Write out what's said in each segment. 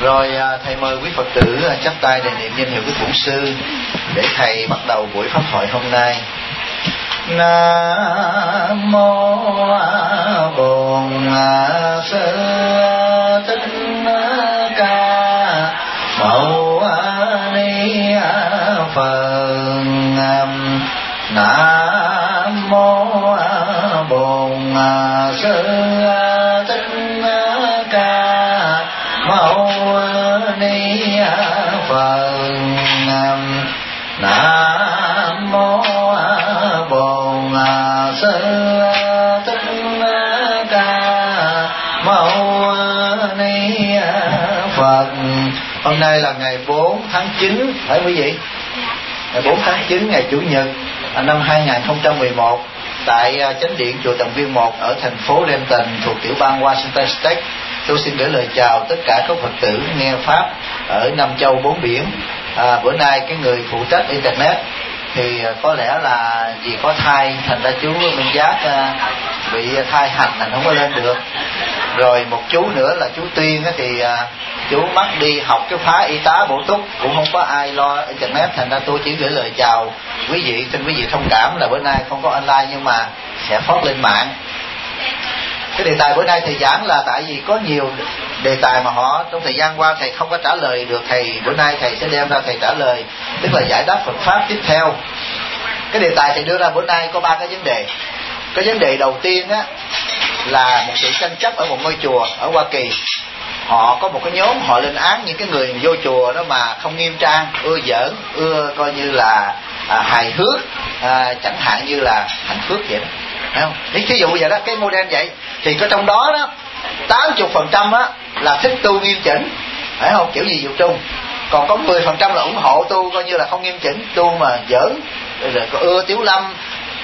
Rồi thầy mời quý Phật tử chắp tay để niệm danh hiệu của Bổn Sư để thầy bắt đầu buổi pháp thoại hôm nay. Nam mô Bổn Sư Thích Ca Mâu Ni Phật. Nam mô Bổn Sư Thích Ca Mâu Ni Phật. Nam mô Bổn Sư Thích Ca Mâu Ni Phật. Hôm nay là ngày 4 tháng 9, phải quý vị? Ngày 4 tháng 9, ngày Chủ nhật năm 2011 tại chánh điện chùa Tầm Viên 1 ở thành phố Renton thuộc tiểu bang Washington State. Tôi xin gửi lời chào tất cả các Phật tử nghe pháp ở năm châu bốn biển. Bữa nay cái người phụ trách internet thì có lẽ là vì có thai thành ra chú Minh Giác bị thai hành thành không có lên được. Rồi một chú nữa là chú Tuyên thì chú mất đi học cái khóa y tá bổ túc, cũng không có ai lo internet, thành ra tôi chỉ gửi lời chào quý vị, xin quý vị thông cảm là bữa nay không có online nhưng mà sẽ phát lên mạng. Cái đề tài bữa nay thầy giảng là tại vì có nhiều đề tài mà họ trong thời gian qua thầy không có trả lời được, thầy bữa nay thầy sẽ đem ra thầy trả lời, tức là giải đáp Phật pháp tiếp theo. Cái đề tài thầy đưa ra bữa nay có 3 cái vấn đề. Cái vấn đề đầu tiên á là một sự tranh chấp ở một ngôi chùa ở Hoa Kỳ. Họ có một cái nhóm họ lên án những cái người vô chùa đó mà không nghiêm trang, ưa giỡn, ưa coi như là hài hước, chẳng hạn như là hạnh phước vậy đó. Thấy không? Thí dụ vậy đó, cái model vậy thì có trong đó đó 80% á là thích tu nghiêm chỉnh, phải không? Kiểu gì dụ trung. Còn có 10% là ủng hộ tu coi như là không nghiêm chỉnh, tu mà giỡn, rồi có ưa Tiếu Lâm,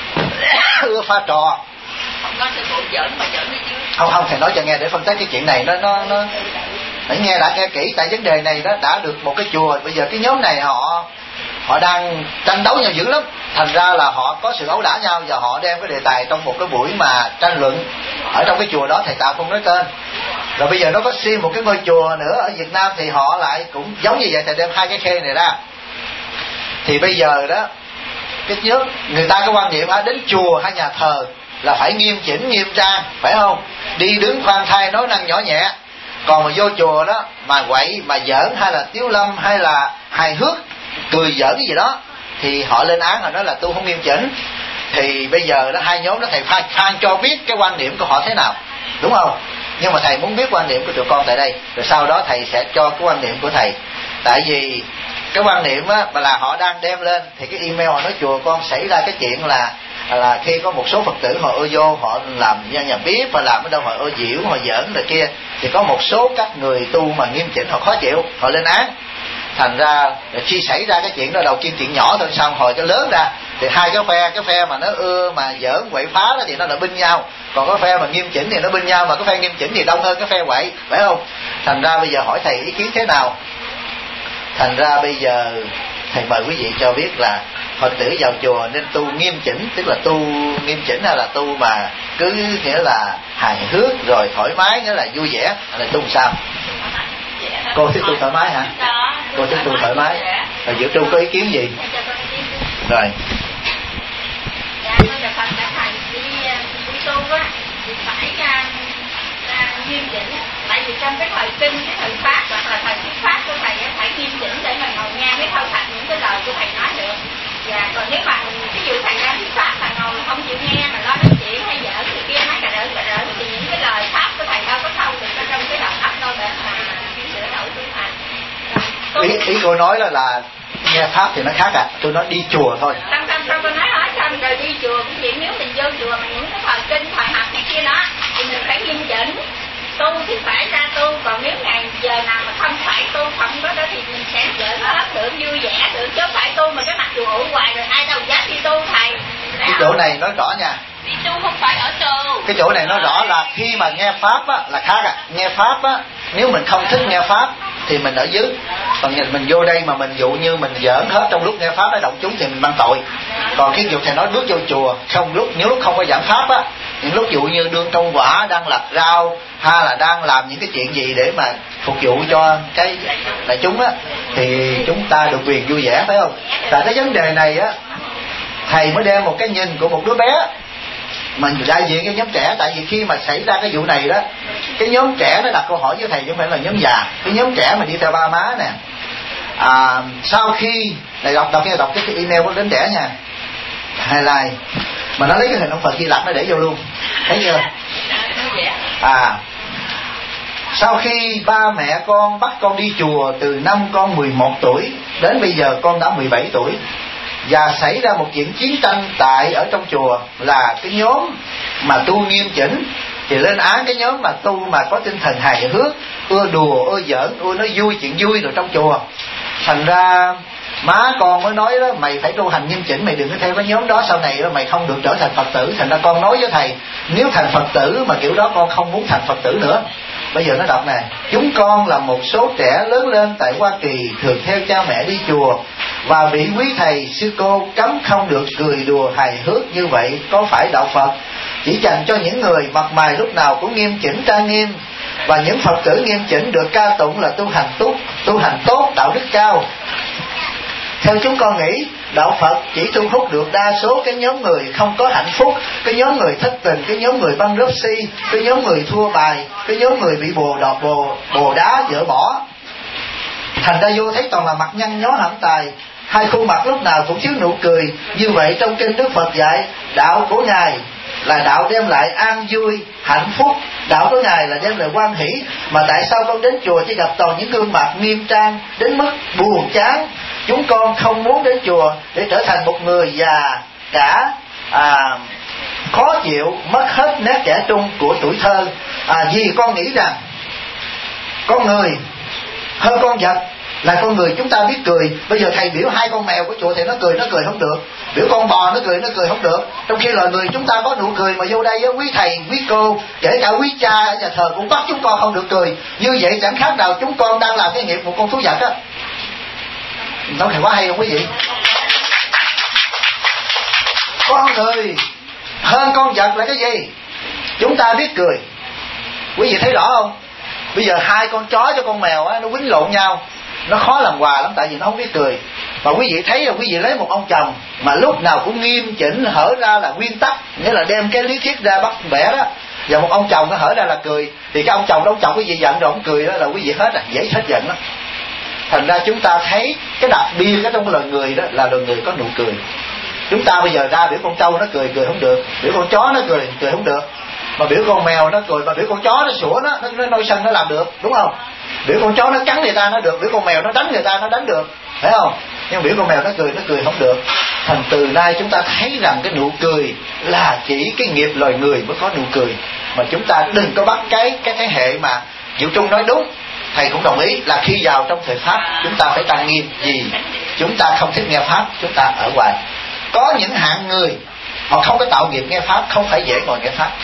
ưa pha trò. Không có sự vụ giỡn mà giỡn chứ. Không, thầy nói cho nghe để phân tích cái chuyện này nó phải nghe đã nghe kỹ, tại vấn đề này đó đã được một cái chùa, bây giờ cái nhóm này họ đang tranh đấu nhau dữ lắm, thành ra là họ có sự ấu đả nhau và họ đem cái đề tài trong một cái buổi mà tranh luận ở trong cái chùa đó, thầy tạm không nói tên. Rồi bây giờ nó có xin một cái ngôi chùa nữa ở Việt Nam thì họ lại cũng giống như vậy, thầy đem 2 cái khe này ra. Thì bây giờ đó cái trước người ta có quan niệm đến chùa hay nhà thờ là phải nghiêm chỉnh nghiêm trang, phải không? Đi đứng khoan thai nói năng nhỏ nhẹ. Còn mà vô chùa đó mà quậy mà giỡn hay là Tiếu Lâm hay là hài hước cười giỡn cái gì đó thì họ lên án, họ nói là tu không nghiêm chỉnh. Thì bây giờ đó 2 nhóm đó thầy khoan cho biết cái quan điểm của họ thế nào, đúng không? Nhưng mà thầy muốn biết quan điểm của tụi con tại đây, rồi sau đó thầy sẽ cho cái quan điểm của thầy. Tại vì cái quan điểm á là họ đang đem lên thì cái email họ nói chùa con xảy ra cái chuyện là khi có một số Phật tử họ ưa vô, họ làm nhà bếp và làm ở đâu họ ưa diễu, họ giỡn rồi kia, thì có một số các người tu mà nghiêm chỉnh họ khó chịu, họ lên án. Thành ra khi xảy ra cái chuyện đó đầu tiên chuyện nhỏ thôi, xong hồi cái lớn ra thì 2 cái phe mà nó ưa mà giỡn quậy phá đó thì nó là binh nhau, còn cái phe mà nghiêm chỉnh thì nó binh nhau, mà cái phe nghiêm chỉnh thì đông hơn cái phe quậy, phải không? Thành ra bây giờ hỏi thầy ý kiến thế nào. Thành ra bây giờ thầy mời quý vị cho biết là Phật tử vào chùa nên tu nghiêm chỉnh, tức là tu nghiêm chỉnh hay là tu mà cứ nghĩa là hài hước rồi thoải mái, nghĩa là vui vẻ, hay là tu sao? Cô thích tu thoải mái hả? Cô thích tu thoải mái. Rồi giữa Trung có ý kiến gì? Rồi. Dạ, nói là Phật đã thầy đi tu á thì phải nghiêm chỉnh. Tại vì trong cái thời kinh, cái thời pháp hoặc là thời thuyết pháp của thầy phải nghiêm chỉnh để mà ngồi nghe mới thâu thật những cái lời của thầy nói được. Và còn nếu mà ví dụ thầy ra thuyết pháp mà ngồi không chịu nghe mà lo nói chuyện hay giỡn thì kia nói cà rỡ thì những cái lời pháp của thầy đâu có thâu được ở trong cái đầu óc đâu để mà sửa đổi tu hành. Ý cô nói là nghe pháp thì nó khác tôi nói đi chùa thôi. Không có nói hỏi xong rồi đi chùa cũng vậy, nếu mình vô chùa mà những cái thời kinh thời học này kia đó thì mình phải nghiêm chỉnh. Tu thì phải ra tu, còn nếu ngày giờ nào mà không phải tu không đó thì mình sẽ giỡn hết được, vui vẻ được, chứ phải tu mà cái mặt chùa hoài rồi ai đâu dám đi tu thầy. Cái chỗ này nói rõ nha. Đi tu không phải ở chùa. cái chỗ này nói rõ là khi mà nghe pháp á, là khác à. Nghe pháp á, nếu mình không thích nghe pháp thì mình ở dưới. Còn mình vô đây mà mình dụ như mình giỡn hết trong lúc nghe pháp nó động chúng thì mình mang tội. Còn cái việc thầy nói bước vô chùa không nếu lúc không có giảng pháp á, những lúc dụ như đương trong quả, đang lặt rau, hay là đang làm những cái chuyện gì để mà phục vụ cho cái đại chúng á, thì chúng ta được quyền vui vẻ, phải không? Tại cái vấn đề này á, thầy mới đem một cái nhìn của một đứa bé mình đại diện cái nhóm trẻ. Tại vì khi mà xảy ra cái vụ này đó, cái nhóm trẻ nó đặt câu hỏi với thầy chứ không phải là nhóm già. Cái nhóm trẻ mà đi theo ba má nè, sau khi này đọc cái email của đến trẻ nha, highlight mà nó lấy cái hình ông Phật Di Lặc nó để vô luôn, thấy chưa? Sau khi ba mẹ con bắt con đi chùa từ năm con 11 tuổi đến bây giờ con đã 17 tuổi, và xảy ra một chuyện chiến tranh tại ở trong chùa, là cái nhóm mà tu nghiêm chỉnh thì lên án cái nhóm mà tu mà có tinh thần hài hước, ưa đùa, ưa giỡn, ưa nói vui, chuyện vui rồi trong chùa. Thành ra má con mới nói đó, mày phải tu hành nghiêm chỉnh, mày đừng có theo cái nhóm đó, sau này đó mày không được trở thành Phật tử. Thành ra con nói với thầy, nếu thành Phật tử mà kiểu đó con không muốn thành Phật tử nữa. Bây giờ nó đọc nè: chúng con là một số trẻ lớn lên tại Hoa Kỳ, thường theo cha mẹ đi chùa và bị quý thầy sư cô cấm không được cười đùa hài hước như vậy. Có phải đạo Phật chỉ dành cho những người mặt mày lúc nào cũng nghiêm chỉnh trang nghiêm, và những Phật tử nghiêm chỉnh được ca tụng là tu hành tốt, đạo đức cao? Theo chúng con nghĩ, đạo Phật chỉ thu hút được đa số cái nhóm người không có hạnh phúc, cái nhóm người thất tình, cái nhóm người băng rốt si, cái nhóm người thua bài, cái nhóm người bị bồ đá dỡ bỏ. Thành ra vô thấy toàn là mặt nhăn nhó hãm tài, hai khuôn mặt lúc nào cũng thiếu nụ cười. Như vậy trong kinh Đức Phật dạy, đạo của Ngài là đạo đem lại an vui, hạnh phúc, đạo của Ngài là đem lại hoan hỷ. Mà tại sao con đến chùa chỉ gặp toàn những gương mặt nghiêm trang đến mức buồn chán? Chúng con không muốn đến chùa để trở thành một người già cả khó chịu, mất hết nét trẻ trung của tuổi thơ. Vì con nghĩ rằng con người hơn con vật là con người chúng ta biết cười. Bây giờ thầy biểu hai con mèo của chùa thì nó cười không được, biểu con bò nó cười không được. Trong khi loài người chúng ta có nụ cười, mà vô đây quý thầy quý cô, kể cả quý cha ở nhà thờ cũng bắt chúng con không được cười. Như vậy chẳng khác nào chúng con đang làm cái nghiệp một con thú vật á. Nói thầy quá hay không quý vị? Con người hơn con vật là cái gì? Chúng ta biết cười. Quý vị thấy rõ không? Bây giờ hai con chó cho con mèo á, nó quýnh lộn nhau, nó khó làm hòa lắm, tại vì nó không biết cười. Mà quý vị thấy là quý vị lấy một ông chồng mà lúc nào cũng nghiêm chỉnh, hở ra là nguyên tắc, nghĩa là đem cái lý thuyết ra bắt bẻ đó, và một ông chồng nó hở ra là cười, thì cái ông chồng đó, ông chồng quý vị giận rồi ông cười đó là quý vị hết dễ hết giận lắm. Thành ra chúng ta thấy cái đặc biệt ở trong loài người đó là loài người có nụ cười. Chúng ta bây giờ ra biểu con trâu nó cười không được, biểu con chó nó cười không được, mà biểu con mèo nó cười, mà biểu con chó nó sủa nó nôi sân nó làm được, đúng không? Biểu con chó nó cắn người ta nó được, biểu con mèo nó đánh người ta nó đánh được, phải không? Nhưng biểu con mèo nó cười không được. Thành từ nay chúng ta thấy rằng cái nụ cười là chỉ cái nghiệp loài người mới có nụ cười. Mà chúng ta đừng có bắt cái thế hệ mà Diệu Trung nói đúng, thầy cũng đồng ý, là khi vào trong thời Pháp chúng ta phải tăng nghiêm, vì chúng ta không thích nghe Pháp, chúng ta ở ngoài. Có những hạng người họ không có tạo nghiệp nghe Pháp, không phải dễ ngồi nghe Pháp.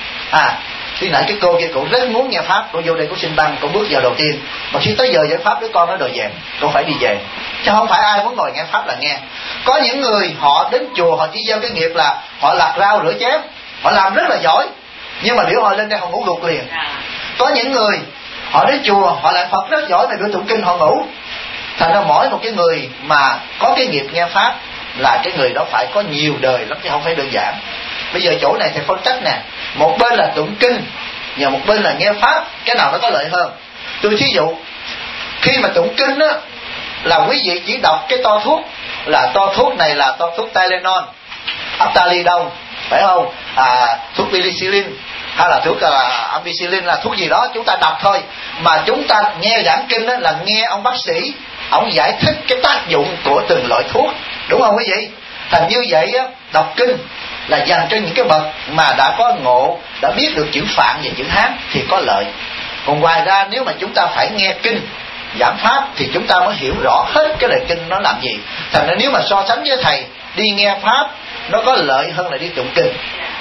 Khi nãy cái cô kia cũng rất muốn nghe Pháp, cô vô đây cô xin băng, cô bước vào đầu tiên, mà khi tới giờ giảng Pháp đứa con nó đòi về, con phải đi về, chứ không phải ai muốn ngồi nghe Pháp là nghe. Có những người họ đến chùa họ chỉ gieo cái nghiệp là họ lặt rau rửa chén, họ làm rất là giỏi, nhưng mà biểu họ lên đây họ ngủ gục liền. Có những người họ đến chùa họ lại Phật rất giỏi, mà biểu tụng kinh họ ngủ. Thành ra mỗi một cái người mà có cái nghiệp nghe Pháp là cái người đó phải có nhiều đời lắm, chứ không phải đơn giản. Bây giờ chỗ này thầy phân tích nè, một bên là tụng kinh và một bên là nghe Pháp, cái nào nó có lợi hơn? Tôi thí dụ, khi mà tụng kinh á, là quý vị chỉ đọc cái to thuốc, là to thuốc này là to thuốc Tylenol, Aptalidon, phải không? Thuốc penicillin hay là thuốc ampicillin, là thuốc gì đó chúng ta đọc thôi. Mà chúng ta nghe giảng kinh á, là nghe ông bác sĩ ông giải thích cái tác dụng của từng loại thuốc, đúng không quý vị? Thành như vậy á, đọc kinh là dành cho những cái bậc mà đã có ngộ, đã biết được chữ Phạn và chữ Hán thì có lợi. Còn ngoài ra nếu mà chúng ta phải nghe kinh giảng Pháp thì chúng ta mới hiểu rõ hết cái lời kinh nó làm gì. Thành ra nếu mà so sánh với thầy, đi nghe Pháp nó có lợi hơn là đi tụng kinh.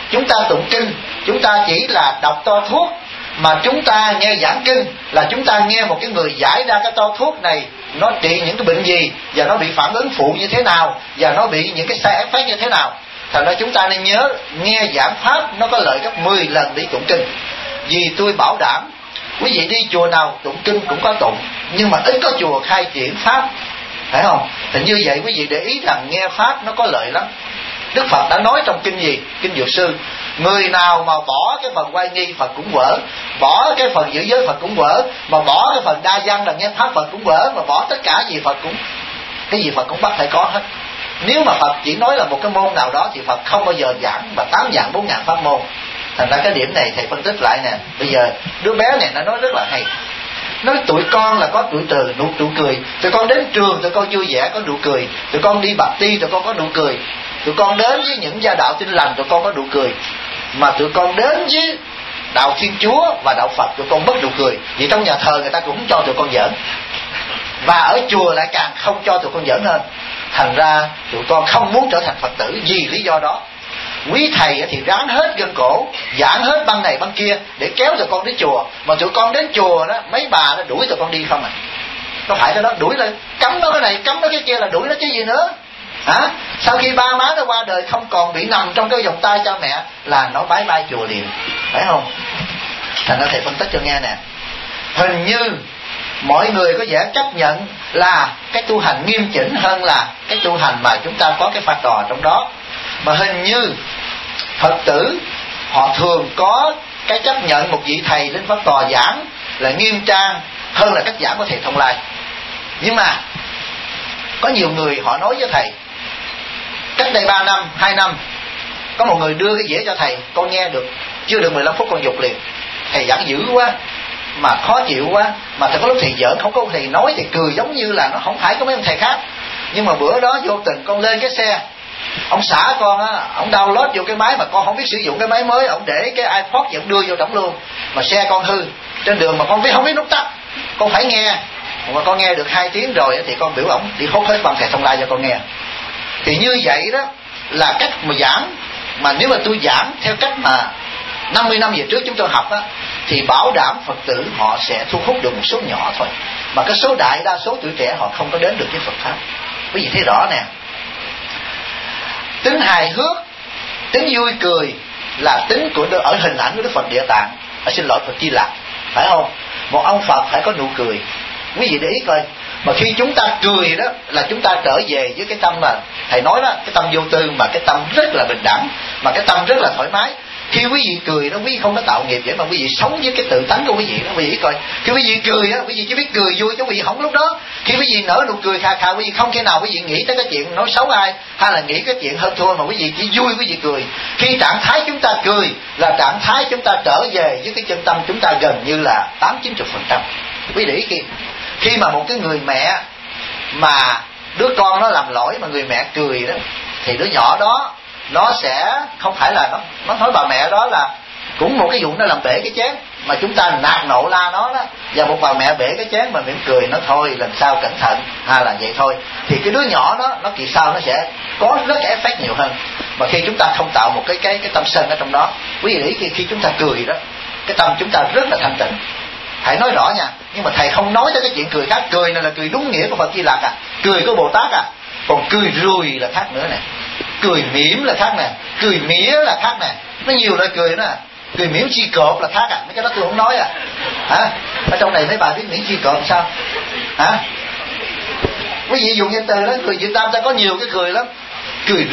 chúng ta tụng kinh, chúng ta chỉ là đọc to thuốc, mà chúng ta nghe giảng kinh là chúng ta nghe một cái người giải ra cái to thuốc này nó trị những cái bệnh gì, và nó bị phản ứng phụ như thế nào, và nó bị những cái side effect như thế nào. Thành ra chúng ta nên nhớ, nghe giảng pháp nó có lợi gấp 10 lần đi tụng kinh. Vì tôi bảo đảm quý vị đi chùa nào tụng kinh cũng có tụng, nhưng mà ít có chùa khai triển pháp, phải không? Thì như vậy quý vị để ý rằng nghe pháp nó có lợi lắm. Đức Phật đã nói trong kinh gì? Kinh Dược Sư: người nào mà bỏ cái phần oai nghi, Phật cũng vỡ; bỏ cái phần giữ giới, Phật cũng vỡ; mà bỏ cái phần đa văn là nghe pháp, Phật cũng vỡ; mà bỏ tất cả gì, Phật cũng, cái gì Phật cũng bắt phải có hết. Nếu mà Phật chỉ nói là một cái môn nào đó thì Phật không bao giờ giảng mà 8 vạn 4 ngàn pháp môn. Thành ra cái điểm này thầy phân tích lại nè. Bây giờ đứa bé này nó nói rất là hay. Nói tụi con là có tuổi từ, nụ cười. Tụi con đến trường tụi con vui vẻ có nụ cười. Tụi con đi baptist ti tụi con có nụ cười. Tụi con đến với những gia đạo Tin Lành tụi con có nụ cười. Mà tụi con đến với đạo Thiên Chúa và đạo Phật tụi con mất nụ cười. Vì trong nhà thờ người ta cũng cho tụi con giỡn, và ở chùa lại càng không cho tụi con giỡn hơn. Thành ra tụi con không muốn trở thành Phật tử vì lý do đó. Quý thầy thì ráng hết gân cổ, giảng hết băng này băng kia để kéo tụi con đến chùa. Mà tụi con đến chùa đó, mấy bà nó đuổi tụi con đi không à. Có phải cái đó đuổi lên, cấm nó cái này, cấm nó cái kia là đuổi nó chứ gì nữa hả? Sau khi ba má nó qua đời không còn bị nằm trong cái vòng tay cha mẹ là nó bái bai chùa liền, phải không? Thành ra thầy phân tích cho nghe nè. Hình như mọi người có vẻ chấp nhận là cái tu hành nghiêm chỉnh hơn là cái tu hành mà chúng ta có cái pha trò trong đó. Mà hình như Phật tử họ thường có cái chấp nhận một vị thầy lên pháp tòa giảng là nghiêm trang hơn là cách giảng của thầy Thông Lai. Nhưng mà có nhiều người họ nói với thầy, cách đây 3 năm, 2 năm, có một người đưa cái dĩa cho thầy, con nghe được chưa được 15 phút con dục liền. Thầy giảng dữ quá, mà khó chịu quá, mà có lúc thầy giỡn, không có thầy nói thì cười giống như là nó không phải có mấy ông thầy khác. Nhưng mà bữa đó vô tình con lên cái xe, ông xã con á, ông download vô cái máy mà con không biết sử dụng cái máy mới, ông để cái iPod thì ông đưa vô trỏng luôn. Mà xe con hư trên đường mà con không biết nút tắt, con phải nghe. Mà con nghe được 2 tiếng rồi thì con biểu ổng đi hốt hết bằng thầy Thông Lai cho con nghe. Thì như vậy đó là cách mà giảng. Mà nếu mà tôi giảng theo cách mà 50 năm về trước chúng tôi học á, thì bảo đảm Phật tử họ sẽ thu hút được một số nhỏ thôi. Mà cái số đại đa số tuổi trẻ họ không có đến được với Phật pháp. Quý vị thấy rõ nè. Tính hài hước, tính vui cười là tính của ở hình ảnh của Đức Phật Địa Tạng, xin lỗi Phật Di Lặc, phải không? Một ông Phật phải có nụ cười. Quý vị để ý coi, mà khi chúng ta cười đó là chúng ta trở về với cái tâm mà thầy nói đó, cái tâm vô tư, mà cái tâm rất là bình đẳng, mà cái tâm rất là thoải mái. Khi quý vị cười đó, quý vị không có tạo nghiệp vậy, mà quý vị sống với cái tự tánh của quý vị đó. Quý vị coi, khi quý vị cười đó, quý vị chỉ biết cười vui chứ quý vị không lúc đó. Khi quý vị nở nụ cười khà khà, quý vị không thể nào quý vị nghĩ tới cái chuyện nói xấu ai, hay là nghĩ cái chuyện hơn thua, mà quý vị chỉ vui, quý vị cười. Khi trạng thái chúng ta cười là trạng thái chúng ta trở về với cái chân tâm chúng ta gần như là 80-90%. Quý vị để ý khi mà một cái người mẹ mà đứa con nó làm lỗi mà người mẹ cười đó, thì đứa nhỏ đó nó sẽ không phải là nó nói bà mẹ đó là cũng một cái vụ nó làm bể cái chén, mà chúng ta nạt nộ la nó đó, và một bà mẹ bể cái chén mà mỉm cười nó thôi lần sau cẩn thận, hay là vậy thôi, thì cái đứa nhỏ đó nó kỳ sau nó sẽ có rất cái effect nhiều hơn. Mà khi chúng ta không tạo một cái tâm sân ở trong đó, quý vị nghĩ khi chúng ta cười đó, cái tâm chúng ta rất là thanh tịnh. Thầy nói rõ nha, nhưng mà thầy không nói tới cái chuyện cười khác. Cười này là cười đúng nghĩa của Phật Di Lặc à, cười của Bồ Tát à. Còn cười rùi là khác nữa nè, cười mỉm là khác nè, cười mỉa là khác nè, nó nhiều loại cười nữa. Cười mỉm chi cộp là khác à, mấy cái đó tôi không nói à. Hả? Ở trong này mấy bà biết mỉm chi cộp sao? Hả? Quý vị dùng danh từ đó, cười Việt Nam ta có nhiều cái cười lắm. Cười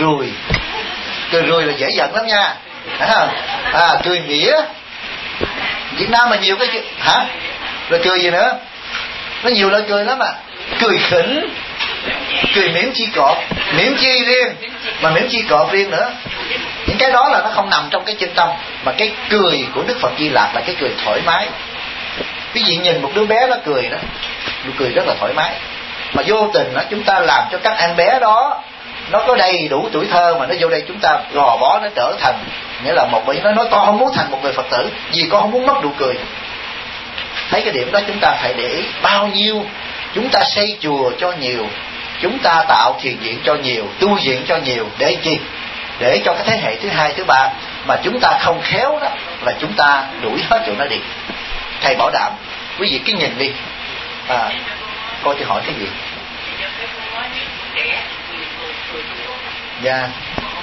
rùi là dễ giận lắm nha. Cười mỉa Việt Nam mà nhiều cái chuyện. Hả? Rồi cười gì nữa? Nó nhiều loại cười lắm à. Cười khỉnh, cười mỉm chi cọp, mỉm chi riêng, mà mỉm chi cọp riêng nữa. Những cái đó là nó không nằm trong cái chân tâm. Mà cái cười của Đức Phật Di Lặc là cái cười thoải mái. Quý vị nhìn một đứa bé nó cười đó, nó cười rất là thoải mái. Mà vô tình đó, chúng ta làm cho các em bé đó nó có đầy đủ tuổi thơ, mà nó vô đây chúng ta gò bó nó trở thành, nghĩa là một nó nói con không muốn thành một người Phật tử vì con không muốn mất nụ cười. Thấy cái điểm đó chúng ta phải để ý. Bao nhiêu chúng ta xây chùa cho nhiều, chúng ta tạo thiền viện cho nhiều, tu viện cho nhiều, để chi? Để cho cái thế hệ thứ 2, thứ 3 mà chúng ta không khéo đó là chúng ta đuổi hết chỗ nó đi. Thầy bảo đảm. Quý vị cứ nhìn đi. Cô thì hỏi cái gì? Dạ.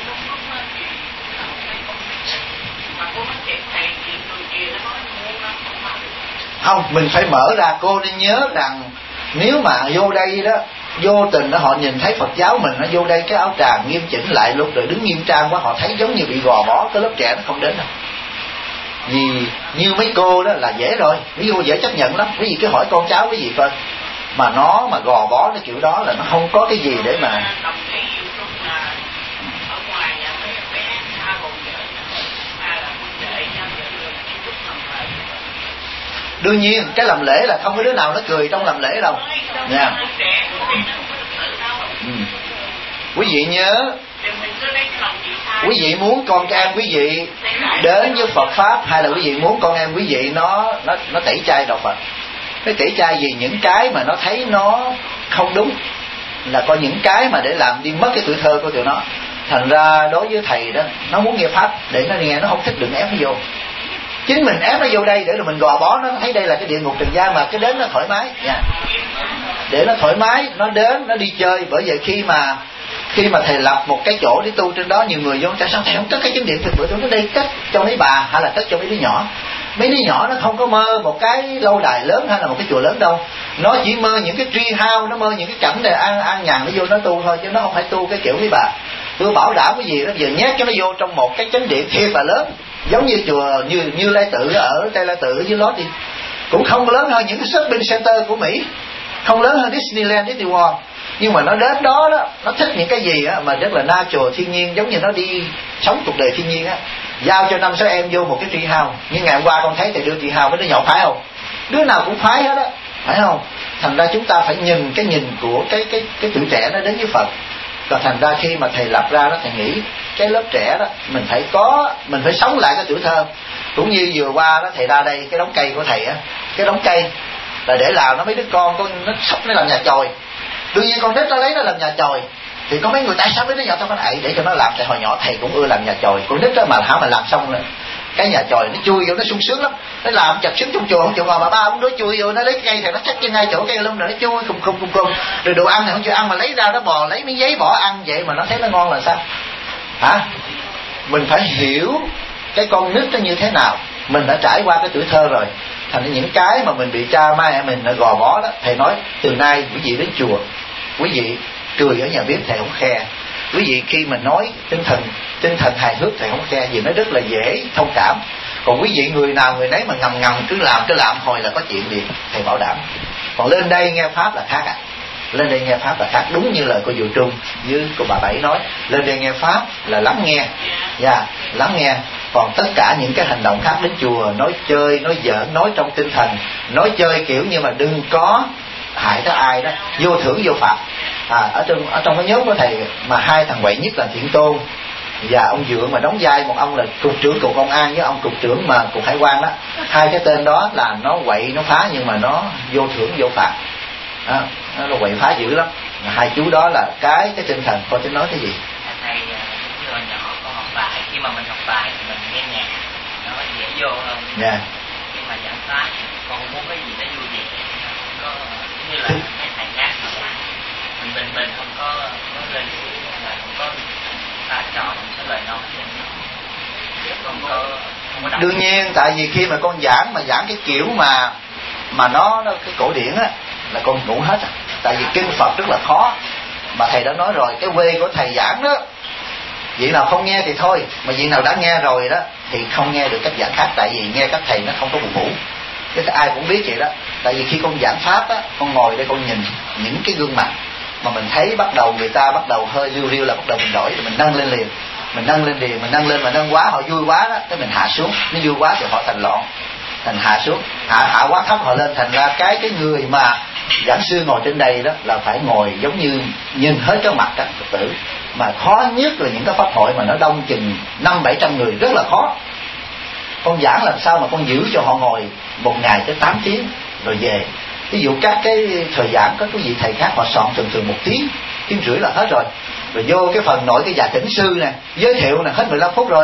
Không, mình phải mở ra. Cô nên nhớ rằng nếu mà vô đây đó, vô tình đó họ nhìn thấy Phật giáo mình nó vô đây cái áo tràng nghiêm chỉnh lại lúc rồi đứng nghiêm trang quá, họ thấy giống như bị gò bó, cái lớp trẻ nó không đến đâu. Vì như mấy cô đó là dễ rồi, ví dụ dễ chấp nhận lắm. Quý vị cứ hỏi con cháu quý vị coi, mà nó mà gò bó cái kiểu đó là nó không có cái gì để mà. Đương nhiên cái làm lễ là không có đứa nào nó cười trong làm lễ đâu nha. Quý vị nhớ, quý vị muốn con em quý vị đến với Phật pháp, hay là quý vị muốn con em quý vị nó tẩy chay đạo Phật? Nó tẩy chay vì những cái mà nó thấy nó không đúng, là có những cái mà để làm đi mất cái tuổi thơ của tụi nó. Thành ra đối với thầy đó, nó muốn nghe pháp để nó nghe, nó không thích đừng ép nó vô. Chính mình ép nó vô đây để rồi mình gò bó nó thấy đây là cái địa ngục trần gian, mà cái đến nó thoải mái nha. Để nó thoải mái, nó đến nó đi chơi. Bởi vậy khi mà thầy lập một cái chỗ để tu trên đó, nhiều người vô tại sao thầy không cất cái chánh điện thực bữa tôi nói đây cất cho mấy bà hay là cất cho mấy đứa nhỏ. Mấy đứa nhỏ nó không có mơ một cái lâu đài lớn hay là một cái chùa lớn đâu, nó chỉ mơ những cái tree house, nó mơ những cái cảnh để an nhàn nó vô nó tu thôi, chứ nó không phải tu cái kiểu mấy bà. Tôi bảo đảm cái gì đó giờ nhét cho nó vô trong một cái chánh điện thiệt là lớn, giống như chùa như Lai Tự ở Tây Lai Tự với Lót đi, cũng không lớn hơn những cái shopping center của Mỹ, không lớn hơn Disneyland, Disney World. Nhưng mà nó đến đó đó, nó thích những cái gì á mà rất là natural, thiên nhiên, giống như nó đi sống cuộc đời thiên nhiên á. Giao cho 5-6 em vô một cái tree house, nhưng ngày hôm qua con thấy thầy đưa tree house với đứa nhỏ phái không? Đứa nào cũng phái hết á, phải không? Thành ra chúng ta phải nhìn cái nhìn của cái tuổi trẻ nó đến với Phật. Còn thành ra khi mà thầy lập ra đó, thầy nghĩ cái lớp trẻ đó mình phải sống lại cái tuổi thơ. Cũng như vừa qua đó thầy ra đây, cái đống cây của thầy á, cái đống cây là để làm nó mấy đứa con nó sắp nó làm nhà chòi. Đương nhiên con nít nó lấy nó làm nhà chòi, thì có mấy người tại sao mấy đứa nhỏ tao phải để cho nó làm. Tại hồi nhỏ thầy cũng ưa làm nhà chòi. Con nít đó mà làm xong rồi cái nhà chòi nó chui vô nó sung sướng lắm, nó làm chặt sướng trong chùa không chịu ngồi, mà ba ông đối chui vô nó lấy cây thì nó chắc trên ngay chỗ cây luôn rồi nó chui cùng rồi đồ ăn thì không chịu ăn mà lấy ra nó bò lấy miếng giấy bỏ ăn, vậy mà nó thấy nó ngon là sao hả? Mình phải hiểu cái con nít nó như thế nào, mình đã trải qua cái tuổi thơ rồi. Thành ra những cái mà mình bị cha mẹ mình gò bó đó, thầy nói từ nay quý vị đến chùa, quý vị cười ở nhà bếp thầy không khe. Quý vị khi mà nói tinh thần hài hước thầy không khe, vì nó rất là dễ thông cảm. Còn quý vị người nào người nấy mà ngầm cứ làm hồi là có chuyện liền, thầy bảo đảm. Còn lên đây nghe pháp là khác lên đây nghe pháp là khác, đúng như lời cô Diệu Trung với cô bà Bảy nói, lên đây nghe pháp là lắng nghe, lắng nghe. Còn tất cả những cái hành động khác đến chùa, nói chơi, nói giỡn, nói trong tinh thần, nói chơi kiểu như mà đừng có hại tới ai đó, vô thưởng vô phạt. Ở trong cái nhóm của thầy mà hai thằng quậy nhất là Thiện Tôn và ông Dượng mà đóng vai một ông là cục trưởng cục công an với ông cục trưởng mà cục hải quan đó. Hai cái tên đó là nó quậy nó phá nhưng mà nó vô thưởng vô phạt, nó quậy phá dữ lắm. Hai chú đó là cái tinh thần. Con tính nói cái gì? Thầy hồi nhỏ con học bài, khi mà mình học bài thì mình nghe nhạc nó dễ vô hơn. Nhưng mà giảng pháp con muốn cái gì nó vui vẻ, có như là mấy thầy khác mình bình không có lên là không có pha trò, không có lời nói, không có đương nhiên. Tại vì khi mà con giảng cái kiểu mà nó cái cổ điển á là con ngủ hết tại vì kinh Phật rất là khó. Mà thầy đã nói rồi, cái quê của thầy giảng đó, vị nào không nghe thì thôi, mà vị nào đã nghe rồi đó thì không nghe được cách giảng khác. Tại vì nghe các thầy nó không có buồn ngủ, cái ai cũng biết vậy đó. Tại vì khi con giảng pháp á, con ngồi đây con nhìn những cái gương mặt mà mình thấy bắt đầu người ta bắt đầu hơi riu là bắt đầu mình đổi, thì mình nâng lên liền, mình nâng lên mà nâng quá họ vui quá đó, cái mình hạ xuống, nó vui quá thì họ thành loạn, thành hạ xuống, hạ quá thấp họ lên. Thành ra cái người mà giảng sư ngồi trên đây đó là phải ngồi giống như nhìn hết cái mặt các Phật tử. Mà khó nhất là những cái pháp hội mà nó đông chừng 500-700 người, rất là khó. Con giảng làm sao mà con giữ cho họ ngồi một ngày tới 8 tiếng rồi về. Ví dụ các cái thời giảng có cái vị thầy khác họ soạn thường 1 tiếng rưỡi là hết rồi. Rồi vô cái phần nội cái già tĩnh sư nè, giới thiệu nè, hết 15 phút rồi.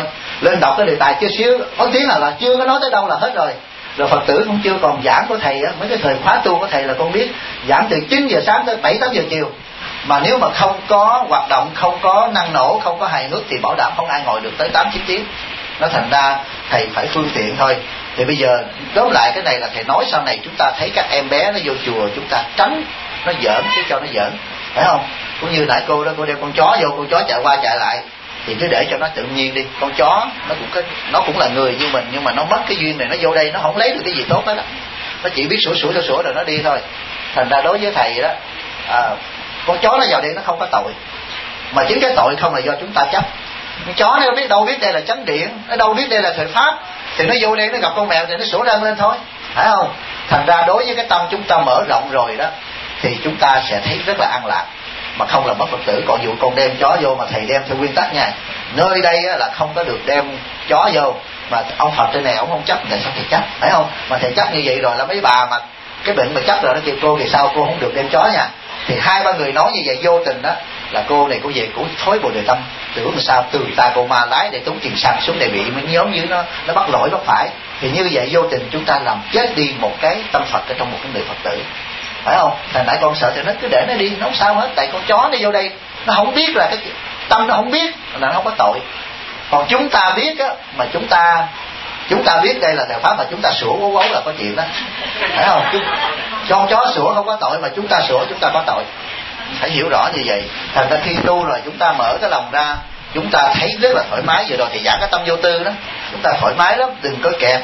lên đọc cái đề tài chưa xíu có tiếng là chưa có nói tới đâu là hết rồi. Rồi Phật tử cũng chưa còn giảng của thầy á, mấy cái thời khóa tu của thầy là con biết giảng từ 9 giờ sáng tới 7-8 giờ chiều, mà nếu mà không có hoạt động, không có năng nổ, không có hài hước thì bảo đảm không ai ngồi được tới 8-9 tiếng. Nó thành ra thầy phải phương tiện thôi. Thì bây giờ đốt lại cái này là thầy nói sau này chúng ta thấy các em bé nó vô chùa chúng ta tránh nó giỡn chứ cho nó giỡn, phải không? Cũng như nãy cô đó, cô đem con chó vô, con chó chạy qua chạy lại thì cứ để cho nó tự nhiên đi. Con chó nó cũng là người như mình, nhưng mà nó mất cái duyên này, nó vô đây nó không lấy được cái gì tốt hết đó, nó chỉ biết sủa rồi nó đi thôi. Thành ra đối với thầy đó, con chó nó vào đây nó không có tội, mà chính cái tội không là do chúng ta chấp. Con chó nó đâu biết đây là chánh điện, nó đâu biết đây là thời pháp, thì nó vô đây nó gặp con mèo thì nó sủa răng lên thôi, phải không? Thành ra đối với cái tâm chúng ta mở rộng rồi đó thì chúng ta sẽ thấy rất là an lạc, mà không là mất Phật tử. Còn dụ con đem chó vô mà thầy đem theo nguyên tắc nha, nơi đây là không có được đem chó vô, mà ông Phật trên này ông không chấp, tại sao thầy chấp, phải không? Mà thầy chấp như vậy rồi là mấy bà mà cái bệnh mà chấp rồi nó kêu cô thì sao cô không được đem chó nha. Thì 2-3 người nói như vậy vô tình đó là cô này cô về cô thối bồ đề tâm, tưởng làm sao từ ta cô ma lái để tốn tiền xăng xuống để bị mấy nhóm dưới nó bắt lỗi bắt phải. Thì như vậy vô tình chúng ta làm chết đi một cái tâm Phật ở trong một cái người Phật tử, phải không? Thành nãy con sợ thì nó cứ để nó đi, nó không sao hết. Tại con chó nó vô đây nó không biết là cái tâm nó không biết là nó không có tội. Còn chúng ta biết á, mà chúng ta biết đây là theo pháp mà chúng ta sủa bố bố là có chuyện đó, phải không? Con chó sủa không có tội, mà chúng ta sủa chúng ta có tội, phải hiểu rõ như vậy. Thành ra khi tu rồi chúng ta mở cái lòng ra, chúng ta thấy rất là thoải mái. Vừa rồi thì giảng cái tâm vô tư đó, chúng ta thoải mái lắm, đừng có kẹt.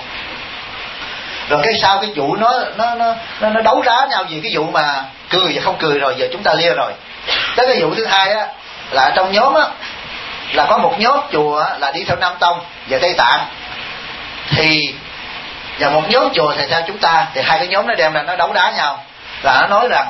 Rồi cái sau cái vụ nó đấu đá nhau vì cái vụ mà cười và không cười rồi, giờ chúng ta lia rồi. Tới cái vụ thứ hai á, là trong nhóm á là có một nhóm chùa là đi theo Nam Tông về Tây Tạng, thì và một nhóm chùa thì theo chúng ta, thì hai cái nhóm nó đem ra nó đấu đá nhau. Là nó nói rằng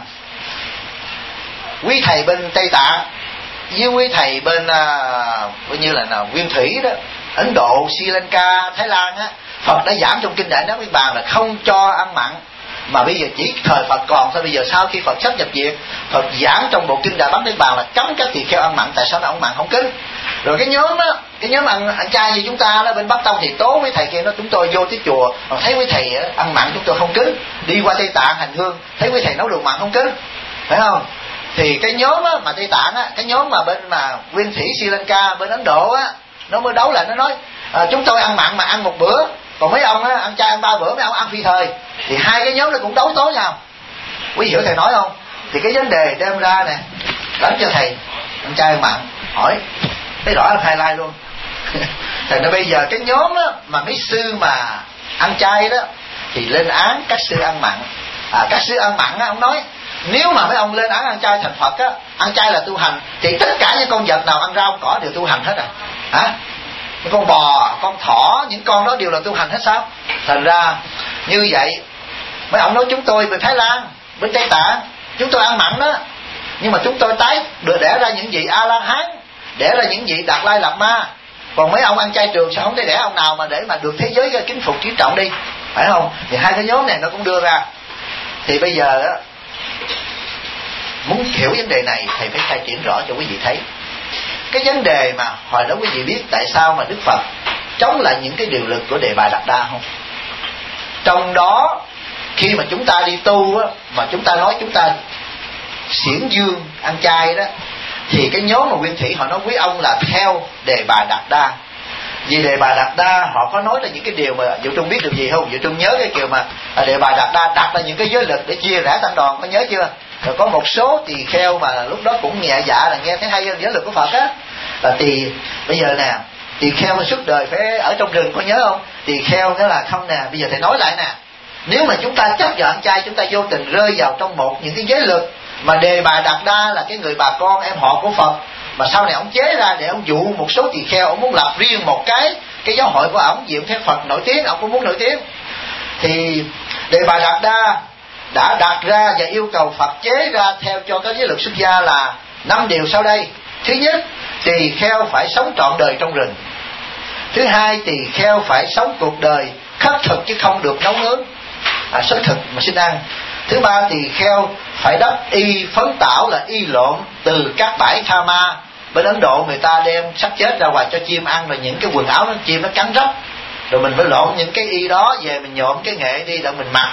quý thầy bên Tây Tạng với quý thầy bên coi như là Nguyên Thủy đó, Ấn Độ, Sri Lanka, Thái Lan á, Phật đã giảm trong kinh Đại Niết Bàn là không cho ăn mặn, mà bây giờ chỉ thời Phật còn thôi. Bây giờ sau khi Phật sắp nhập diệt, Phật giảng trong bộ kinh Đại Niết Bàn là cấm các tỳ kheo ăn mặn. Tại sao nó ăn mặn không kính? Rồi cái nhóm á, cái nhóm ăn chay như chúng ta đó bên Bắc Tông thì tố với thầy kia, nó chúng tôi vô tới chùa mà thấy quý thầy ăn mặn chúng tôi không kính, đi qua Tây Tạng hành hương thấy quý thầy nấu đồ mặn không kính, phải không? Thì cái nhóm á, mà Tây Tạng á, cái nhóm mà bên mà Nguyên Thủy Sri Lanka, bên Ấn Độ á, nó mới đấu lại, nó nói chúng tôi ăn mặn mà ăn một bữa, còn mấy ông á ăn chay ăn 3 bữa, mấy ông ăn phi thời. Thì hai cái nhóm nó cũng đấu tố nhau. Quý hiểu thầy nói không? Thì cái vấn đề đem ra nè, đánh cho thầy ăn chay ăn mặn, hỏi thấy rõ là highlight luôn. Thành ra bây giờ cái nhóm á, mà mấy sư mà ăn chay đó thì lên án các sư ăn mặn. Các sư ăn mặn á, ông nói nếu mà mấy ông lên án ăn chay thành Phật á, ăn chay là tu hành, thì tất cả những con vật nào ăn rau cỏ đều tu hành hết à? Hả? Những con bò, con thỏ, những con đó đều là tu hành hết sao? Thành ra như vậy mấy ông nói chúng tôi bên Thái Lan, bên Tây Tạng chúng tôi ăn mặn đó, nhưng mà chúng tôi tái đẻ ra những vị A La Hán, đẻ ra những vị Đạt Lai Lạt Ma. Còn mấy ông ăn chay trường sao không thể đẻ ông nào mà để mà được thế giới kính phục kính trọng đi, phải không? Thì hai cái nhóm này nó cũng đưa ra. Thì bây giờ á, muốn hiểu vấn đề này thầy phải khai triển rõ cho quý vị thấy. Cái vấn đề mà hồi đó quý vị biết tại sao mà Đức Phật chống lại những cái điều luật của Đề Bà Đạt Đa không? Trong đó khi mà chúng ta đi tu á, mà chúng ta nói chúng ta xiển dương ăn chay đó, thì cái nhóm mà Nguyên Thủy họ nói quý ông là theo Đề Bà Đạt Đa. Vì Đề Bà Đạt Đa họ có nói là những cái điều mà Diệu Trung biết được gì không? Diệu Trung nhớ cái kiểu mà Đề Bà Đạt Đa đặt ra những cái giới luật để chia rẽ tăng đoàn, có nhớ chưa? Rồi có một số tỳ kheo mà lúc đó cũng nhẹ dạ là nghe thấy hay hơn giới luật của Phật á, là bây giờ nè, tỳ kheo mà suốt đời phải ở trong rừng, có nhớ không? Tỳ kheo nghĩa là không nè, bây giờ thầy nói lại nè, nếu mà chúng ta chấp nhận ăn chay, chúng ta vô tình rơi vào trong những cái giới luật mà Đề Bà Đạt Đa là cái người bà con em họ của Phật, mà sau này ông chế ra để ông dụ một số tỳ kheo, ông muốn lập riêng một cái giáo hội của ông, diện theo Phật nổi tiếng, ông cũng muốn nổi tiếng. Thì Đề Bà Đạt Đa đã đặt ra và yêu cầu Phật chế ra theo cho các giới luật xuất gia là 5 điều sau đây. Thứ nhất, tỳ kheo phải sống trọn đời trong rừng. Thứ hai, tỳ kheo phải sống cuộc đời khất thực chứ không được nấu nướng, xuất thực mà xin ăn. Thứ ba, tỳ kheo phải đắp y phấn tảo là y lộn từ các bãi tha ma Bên Ấn Độ người ta đem xác chết ra ngoài cho chim ăn, rồi những cái quần áo nó chim nó cắn rách, rồi mình phải lộn những cái y đó về, mình nhộm cái nghệ đi để mình mặc,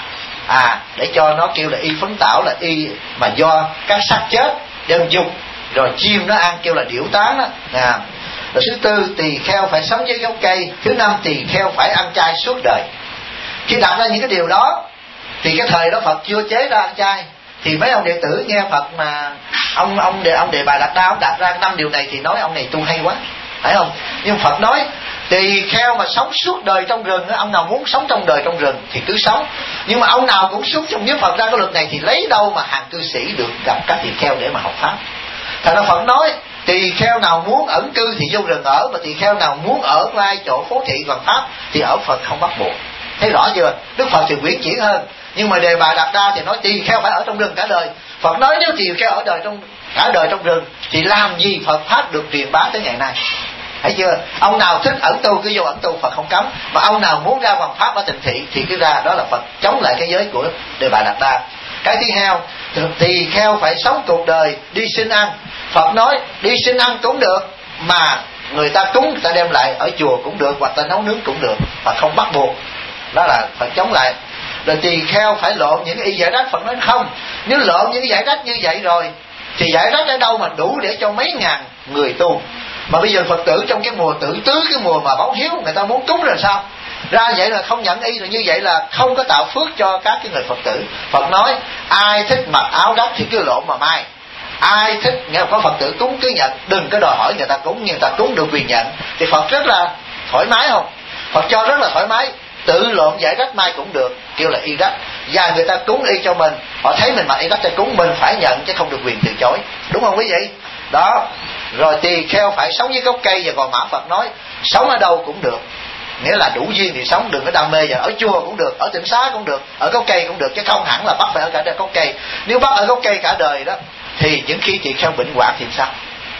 để cho nó kêu là y phấn tảo, là y mà do các xác chết đem dục, rồi chim nó ăn kêu là điểu tán đó. Rồi thứ tư, tỳ kheo phải sống với gốc cây. Thứ năm, tỳ kheo phải ăn chay suốt đời. Khi đặt ra những cái điều đó thì cái thời đó Phật chưa chế ra ăn chay, thì mấy ông đệ tử nghe Phật mà ông Đề Bà Đạt Đa ông đặt ra 5 điều này thì nói ông này tu hay quá, phải không? Nhưng Phật nói tỳ kheo mà sống suốt đời trong rừng, ông nào muốn sống trong đời trong rừng thì cứ sống, nhưng mà ông nào cũng sống trong, nếu Phật ra cái luật này thì lấy đâu mà hàng cư sĩ được gặp các tỳ kheo để mà học pháp. Thật ra Phật nói tỳ kheo nào muốn ẩn cư thì vô rừng ở, mà tỳ kheo nào muốn ở ngay chỗ phố thị hoàn pháp thì ở, Phật không bắt buộc. Thấy rõ chưa? Đức Phật thì quyển chuyển hơn, nhưng mà Đề Bà Đạt Đa thì nói tỳ kheo phải ở trong rừng cả đời. Phật nói nếu tỳ kheo ở đời cả đời trong rừng thì làm gì Phật pháp được truyền bá tới ngày nay. Thấy chưa? Ông nào thích ẩn tu cứ vô ẩn tu, Phật không cấm, mà ông nào muốn ra hoàn pháp ở tịnh thị thì cứ ra. Đó là Phật chống lại cái giới của Đề Bà Đạt Đa. Cái thứ hai, tỳ kheo phải sống cuộc đời đi xin ăn. Phật nói đi xin ăn cũng được, mà người ta cúng người ta đem lại ở chùa cũng được, hoặc ta nấu nướng cũng được, Phật không bắt buộc. Đó là Phật chống lại. Rồi tỳ kheo phải lộn những y giải rách. Phật nói không, nếu lộn những giải rách như vậy rồi thì giải rách ở đâu mà đủ để cho mấy ngàn người tu. Mà bây giờ Phật tử trong cái mùa tử tứ, cái mùa mà báo hiếu, người ta muốn cúng rồi sao? Ra vậy là không nhận y, rồi như vậy là không có tạo phước cho các cái người Phật tử. Phật nói ai thích mặc áo đắt thì cứ lộn mà mai, ai thích nghe có Phật tử cúng cứ nhận, đừng có đòi hỏi người ta cúng, nhưng người ta cúng được quyền nhận. Thì Phật rất là thoải mái không? Phật cho rất là thoải mái, tự lộn giải rách mai cũng được, kêu là y rách. Và người ta cúng y cho mình, họ thấy mình mặc y rách cho cúng, mình phải nhận chứ không được quyền từ chối, đúng không quý vị? Đó. Rồi tỳ kheo phải sống với gốc cây và gò mã. Phật nói sống ở đâu cũng được, nghĩa là đủ duyên thì sống, đừng có đam mê. Và ở chùa cũng được, ở tịnh xá cũng được, ở gốc cây cũng được, chứ không hẳn là bắt phải ở cả gốc cây. Nếu bắt ở gốc cây cả đời đó thì những khi tỳ kheo bệnh hoạn thì sao?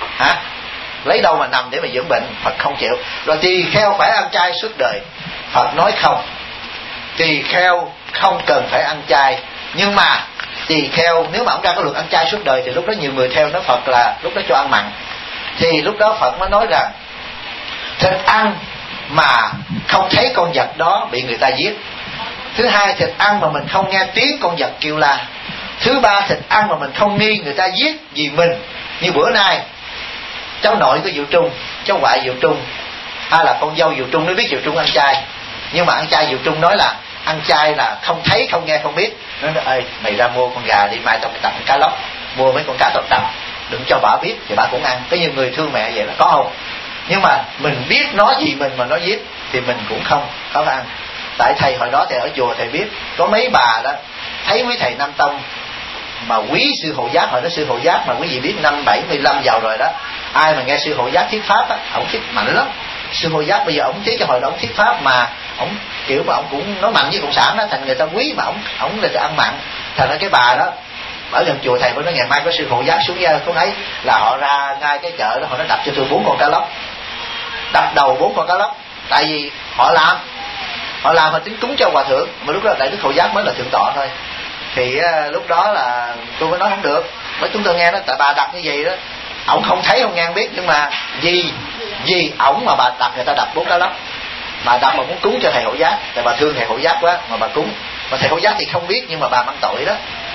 Lấy đâu mà nằm để mà dưỡng bệnh? Phật không chịu. Rồi tỳ kheo phải ăn chay suốt đời. Phật nói không, tỳ kheo không cần phải ăn chay, nhưng mà tỳ kheo nếu mà ông ra có luật ăn chay suốt đời thì lúc đó nhiều người theo nói Phật là lúc đó cho ăn mặn. Thì lúc đó Phật mới nói rằng thịt ăn mà không thấy con vật đó bị người ta giết. Thứ hai, thịt ăn mà mình không nghe tiếng con vật kêu la. Thứ ba, thịt ăn mà mình không nghi người ta giết vì mình. Như bữa nay cháu nội của Diệu Trung, cháu ngoại Diệu Trung, hay là con dâu Diệu Trung, nó biết Diệu Trung ăn chay, nhưng mà ăn chay Diệu Trung nói là ăn chay là không thấy không nghe không biết. Nó nói ê mày ra mua con gà đi, mai tao phải tập cá lóc, mua mấy con cá tàu đầm, đừng cho bà biết thì bà cũng ăn. Có nhiều người thương mẹ vậy là có không? Nhưng mà mình biết nói gì mình mà nó giết thì mình cũng không ăn. Tại thầy hồi đó thầy ở chùa thầy biết có mấy bà đó thấy quý thầy Nam Tông mà quý sư Hộ Giác, hồi đó sư Hộ Giác mà quý vị biết năm 75 vào rồi đó, ai mà nghe sư Hộ Giác thuyết pháp á, ổng thuyết mạnh lắm. Sư Hộ Giác bây giờ ổng thuyết cho hồi đó ổng thuyết pháp mà ổng kiểu mà ổng cũng nói mạnh với cộng sản đó, thành người ta quý mà ổng là ăn mặn. Thành ra cái bà đó ở gần chùa thầy mới nói ngày mai có sư Hộ Giác xuống ra không thấy là họ ra ngay cái chợ đó, họ nó đập cho tôi 4 con cá lóc, đập đầu 4 con cá lóc. Tại vì họ làm họ tính cúng cho hòa thượng, mà lúc đó đại đức Hộ Giác mới là thượng tọa thôi. Thì lúc đó là tôi mới nói không được, mới chúng tôi nghe đó, tại bà đặt như vậy đó, ổng không thấy không nghe biết, nhưng mà vì ổng mà bà đặt, người ta đập 4 cá lóc, bà đập mà muốn cúng cho thầy Hộ Giác, tại bà thương thầy Hộ Giác quá mà bà cúng. Mà thầy Hộ Giác thì không biết, nhưng mà bà mang tội đó.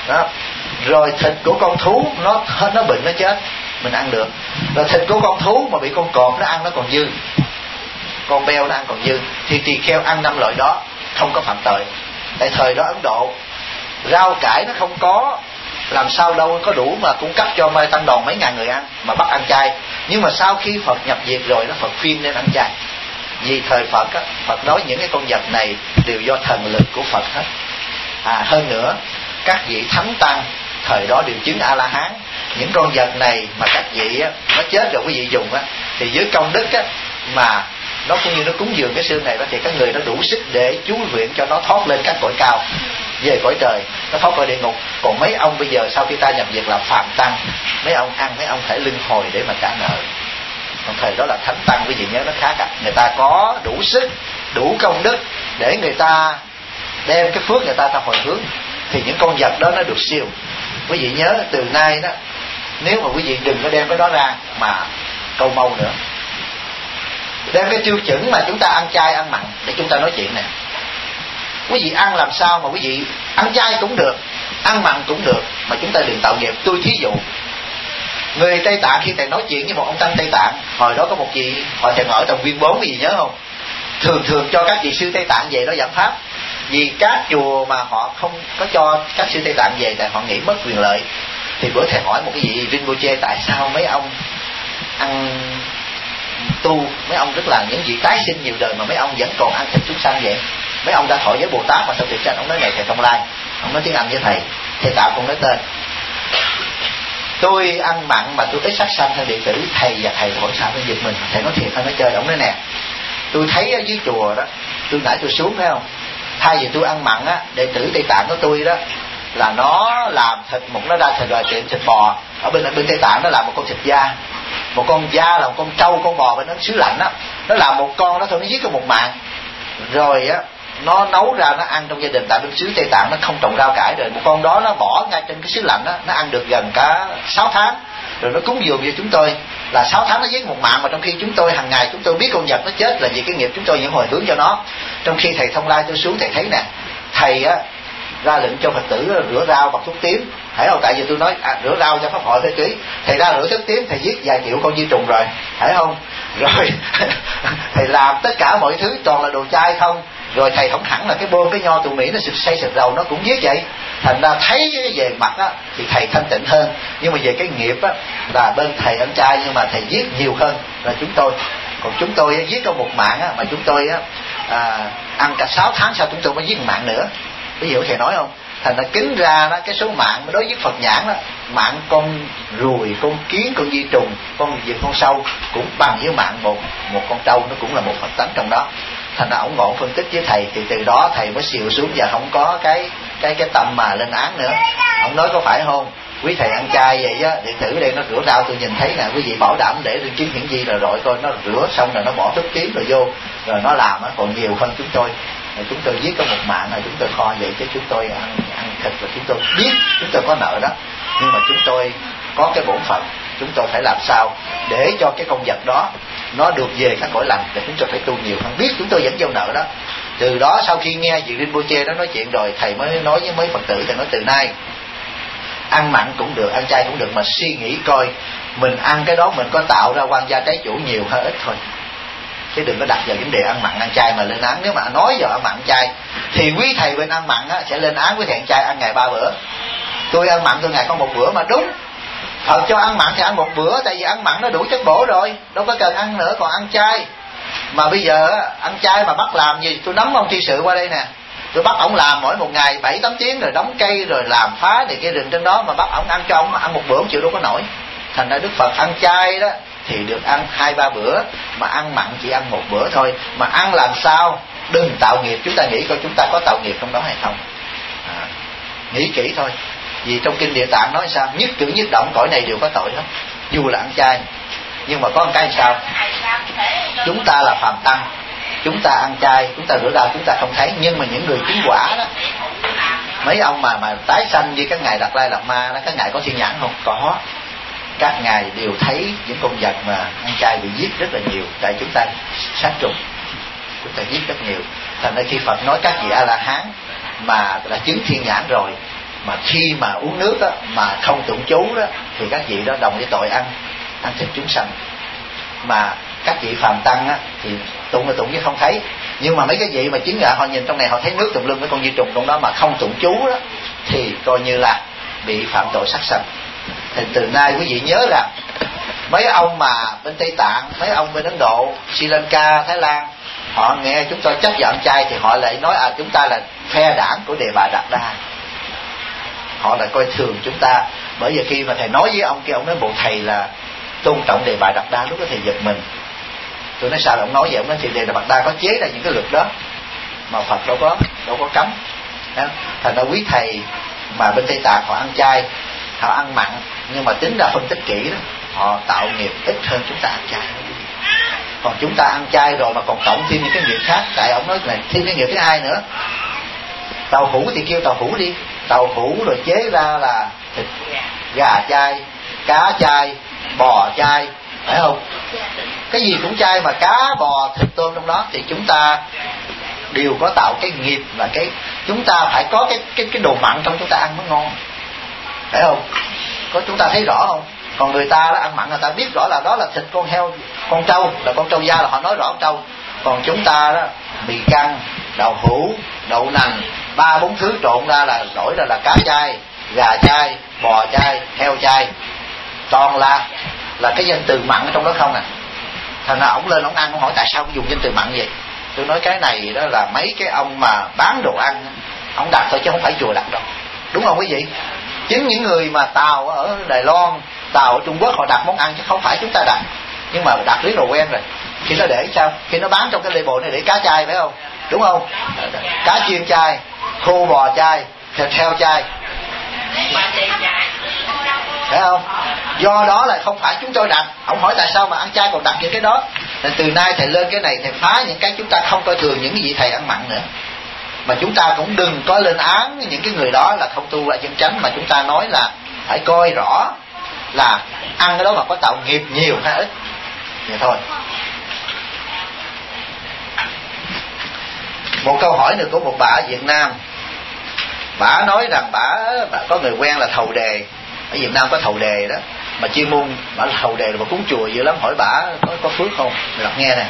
Rồi thịt của con thú nó bệnh nó chết mình ăn được. Rồi thịt của con thú mà bị con cọp nó ăn nó còn dư, con beo nó ăn còn dư, thì tỳ kheo ăn 5 loại đó không có phạm tội. Tại thời đó Ấn Độ rau cải nó không có, làm sao đâu có đủ mà cung cấp cho Mai Tăng Đoàn mấy ngàn người ăn mà bắt ăn chay. Nhưng mà sau khi Phật nhập diệt rồi đó, Phật khuyên nên ăn chay. Vì thời Phật á, Phật nói những cái con vật này đều do thần lực của Phật hết. Hơn nữa các vị thánh tăng thời đó đều chứng A La Hán. Những con vật này mà các vị á, nó chết rồi quý vị dùng á, thì với công đức á, mà nó cũng như nó cúng dường cái xương này đó, thì các người nó đủ sức để chú nguyện cho nó thoát lên các cõi cao, về cõi trời, nó thoát khỏi địa ngục. Còn mấy ông bây giờ sau khi ta nhập diệt là phàm tăng, mấy ông ăn mấy ông phải luân hồi để mà trả nợ. Còn thời đó là thánh tăng, quý vị nhớ nó khác người ta có đủ sức đủ công đức để người ta đem cái phước người ta hồi hướng, thì những con vật đó nó được siêu. Quý vị nhớ từ nay đó, nếu mà quý vị đừng có đem cái đó ra mà câu mâu nữa. Đem cái tiêu chuẩn mà chúng ta ăn chay ăn mặn để chúng ta nói chuyện nè. Quý vị ăn làm sao mà quý vị ăn chay cũng được, ăn mặn cũng được, mà chúng ta đừng tạo nghiệp. Tôi thí dụ, người Tây Tạng khi thầy nói chuyện với một ông tăng Tây Tạng, hồi đó có một vị họ thầy ở trong Viên 4 cái gì nhớ không? Thường cho các vị sư Tây Tạng về đó giảng pháp, vì các chùa mà họ không có cho các sư Tây Tạng về tại họ nghĩ mất quyền lợi. Thì bữa thầy hỏi một cái vị Rinpoche, tại sao mấy ông ăn tu, mấy ông rất là những vị tái sinh nhiều đời mà mấy ông vẫn còn ăn thịt chúng sanh vậy? Mấy ông đã thọ giới Bồ Tát mà sao tuyệt sanh? Ông nói này thầy Thông Lai, ông nói tiếng Anh với thầy Tạo không nói tên. Tôi ăn mặn mà tôi ít sát sanh hơn đệ tử. Thầy và thầy hỏi sao nó giật mình. Thầy nói thiệt hay nói chơi? Ông nói nè, tôi thấy ở dưới chùa đó, tôi nãy tôi xuống thấy không, thay vì tôi ăn mặn á, đệ tử Tây Tạng của tôi đó là nó làm thịt một, nó ra thịt rồi tiệm thịt bò ở bên Tây Tạng, nó làm một con thịt da, một con da là một con trâu con bò bên nó xứ lạnh á, nó làm một con nó thôi, nó giết có một mạng rồi á, nó nấu ra nó ăn trong gia đình. Tại bên xứ Tây Tạng nó không trồng rau cải, rồi một con đó nó bỏ ngay trên cái xứ lạnh á, nó ăn được gần cả 6 tháng rồi nó cúng dường cho chúng tôi là 6 tháng nó giết một mạng. Mà trong khi chúng tôi hàng ngày chúng tôi biết con vật nó chết là vì cái nghiệp chúng tôi những hồi hướng cho nó. Trong khi thầy Thông Lai tôi xuống thầy thấy nè, thầy á ra lệnh cho Phật tử rửa rau bằng thuốc tím, thấy không? Tại vì tôi nói rửa rau cho pháp hội thế ký, thầy ra rửa thuốc tím thầy giết vài triệu con vi trùng rồi, thấy không? Rồi thầy làm tất cả mọi thứ toàn là đồ chay không. Rồi thầy không hẳn là cái bơm cái nho tụ Mỹ nó xịt say xịt dầu nó cũng giết vậy. Thành ra thấy về mặt á thì thầy thanh tịnh hơn, nhưng mà về cái nghiệp á là bên thầy ăn chay nhưng mà thầy giết nhiều hơn là chúng tôi. Còn chúng tôi giết có một mạng á, mà chúng tôi ăn cả 6 tháng sau chúng tôi mới giết một mạng nữa. Ví dụ thầy nói không? Thành ra kính ra đó, cái số mạng đối với Phật nhãn đó, mạng con ruồi, con kiến, con vi trùng, con sâu cũng bằng với mạng một con trâu, nó cũng là một Phật tánh trong đó. Thành ra ổng ngộ phân tích với thầy, thì từ đó thầy mới xìu xuống và không có cái tâm mà lên án nữa. Ông nói có phải không? Quý thầy ăn chay vậy á, điện tử đây nó rửa rau tôi nhìn thấy nè, quý vị bảo đảm để lên chứng hiển vi là rồi coi nó rửa xong rồi nó bỏ thuốc tím rồi vô rồi nó làm á, còn nhiều hơn chúng tôi. Rồi chúng tôi giết có một mạng rồi chúng tôi kho vậy, chứ chúng tôi ăn thịt là chúng tôi biết chúng tôi có nợ đó, nhưng mà chúng tôi có cái bổn phận, chúng tôi phải làm sao để cho cái con vật đó nó được về các cõi lành, để chúng tôi phải tu nhiều hơn, biết chúng tôi vẫn gieo nợ đó. Từ đó sau khi nghe vị Rinpoche đó nói chuyện rồi, thầy mới nói với mấy Phật tử, thầy nói từ nay ăn mặn cũng được, ăn chay cũng được, mà suy nghĩ coi mình ăn cái đó mình có tạo ra oan gia trái chủ nhiều hay ít thôi, chứ đừng có đặt vào vấn đề ăn mặn ăn chay mà lên án. Nếu mà nói vào ăn mặn ăn chay thì quý thầy bên ăn mặn á, sẽ lên án quý thầy ăn chay ăn ngày 3 bữa. Tôi ăn mặn tôi ngày có 1 bữa mà đúng. Phật cho ăn mặn thì ăn 1 bữa, tại vì ăn mặn nó đủ chất bổ rồi, đâu có cần ăn nữa. Còn ăn chay mà bây giờ ăn chay mà bắt làm gì? Tôi nắm ông tri sự qua đây nè, tôi bắt ổng làm mỗi một ngày 7-8 tiếng rồi đóng cây rồi làm phá này kia rừng trên đó, mà bắt ổng ăn cho ổng ăn 1 bữa không chịu đâu có nổi. Thành ra Đức Phật ăn chay đó thì được ăn 2-3 bữa, mà ăn mặn chỉ ăn 1 bữa thôi. Mà ăn làm sao đừng tạo nghiệp. Chúng ta nghĩ coi chúng ta có tạo nghiệp trong đó hay không, nghĩ kỹ thôi. Vì trong kinh Địa Tạng nói sao, nhất cử nhất động cõi này đều có tội hết, dù là ăn chay. Nhưng mà có một cái sao, chúng ta là phàm tăng, chúng ta ăn chay, chúng ta rửa rau chúng ta không thấy, nhưng mà những người chứng quả đó, mấy ông mà tái sanh như các ngài Đạt Lai Lạt Ma đó, các ngài có thiên nhãn không? Có. Các ngài đều thấy những con vật mà ăn chay bị giết rất là nhiều, tại chúng ta sát trùng, chúng ta giết rất nhiều. Thành ra khi Phật nói các vị A La Hán mà đã chứng thiên nhãn rồi, mà khi mà uống nước đó, mà không tụng chú đó, thì các vị đó đồng với tội ăn thịt chúng sanh. Mà các vị phàm tăng á, thì tụng là tụng chứ không thấy. Nhưng mà mấy cái vị mà chứng ngạ họ nhìn trong này họ thấy nước tùm lum với con vi trùng trong đó mà không tụng chú đó, thì coi như là bị phạm tội sát sanh. Thì từ nay quý vị nhớ rằng mấy ông mà bên Tây Tạng, mấy ông bên Ấn Độ, Sri Lanka, Thái Lan, họ nghe chúng tôi chấp nhận chay thì họ lại nói chúng ta là phe đảng của Đề Bà Đạt Đa. Họ lại coi thường chúng ta. Bởi vì khi mà thầy nói với ông kia, ông nói bộ thầy là tôn trọng Đề Bà Đạt Đa, lúc đó thầy giật mình. Tôi nói sao là ông nói vậy? Ông nói thì Đề Bà Đạt Đa có chế ra những cái luật đó mà Phật đâu có cấm. Thành ra quý thầy mà bên Tây Tạng họ ăn chay, họ ăn mặn, nhưng mà tính ra phân tích kỹ đó, họ tạo nghiệp ít hơn chúng ta ăn chay. Còn chúng ta ăn chay rồi mà còn cộng thêm những cái nghiệp khác. Tại ông nói là thêm cái nghiệp thứ hai nữa. Tàu hũ thì kêu tàu hũ đi, tàu hũ rồi chế ra là thịt gà chay, cá chay, bò chay, phải không? Cái gì cũng chay, mà cá bò thịt tôm trong đó thì chúng ta đều có tạo cái nghiệp, và cái chúng ta phải có cái đồ mặn trong chúng ta ăn mới ngon, phải không? Có chúng ta thấy rõ không? Còn người ta đó ăn mặn, người ta biết rõ là đó là thịt con heo, con trâu, là con trâu da, là họ nói rõ con trâu. Còn chúng ta đó mì căng, đậu hũ, đậu nành, 3-4 thứ trộn ra là đổi ra là cá chay, gà chay, bò chay, heo chay, toàn là cái danh từ mặn ở trong đó không à. Thành ra ổng lên ổng ăn, ổng hỏi tại sao ổng dùng danh từ mặn vậy. Tôi nói cái này đó là mấy cái ông mà bán đồ ăn ổng đặt thôi chứ không phải chùa đặt đâu, đúng không quý vị? Chính những người mà Tàu ở Đài Loan, Tàu ở Trung Quốc họ đặt món ăn chứ không phải chúng ta đặt. Nhưng mà đặt riết rồi quen rồi. Khi nó để sao? Khi nó bán trong cái label này để cá chay, phải không? Đúng không? Cá chiên chay, khô bò chay, thịt heo chay, phải không? Do đó là không phải chúng tôi đặt. Ông hỏi tại sao mà ăn chay còn đặt những cái đó. Nên từ nay thầy lên cái này, thầy phá những cái chúng ta không coi thường những cái vị thầy ăn mặn nữa. Mà chúng ta cũng đừng có lên án những cái người đó là không tu lại chân chánh, mà chúng ta nói là phải coi rõ là ăn cái đó mà có tạo nghiệp nhiều hay ít, vậy thôi. Một câu hỏi nữa của một bà ở Việt Nam. Bà nói rằng bà có người quen là thầu đề. Ở Việt Nam có thầu đề đó, mà chuyên môn bà là thầu đề mà cúng chùa dữ lắm. Hỏi bà có phước không? Mình đọc nghe nè.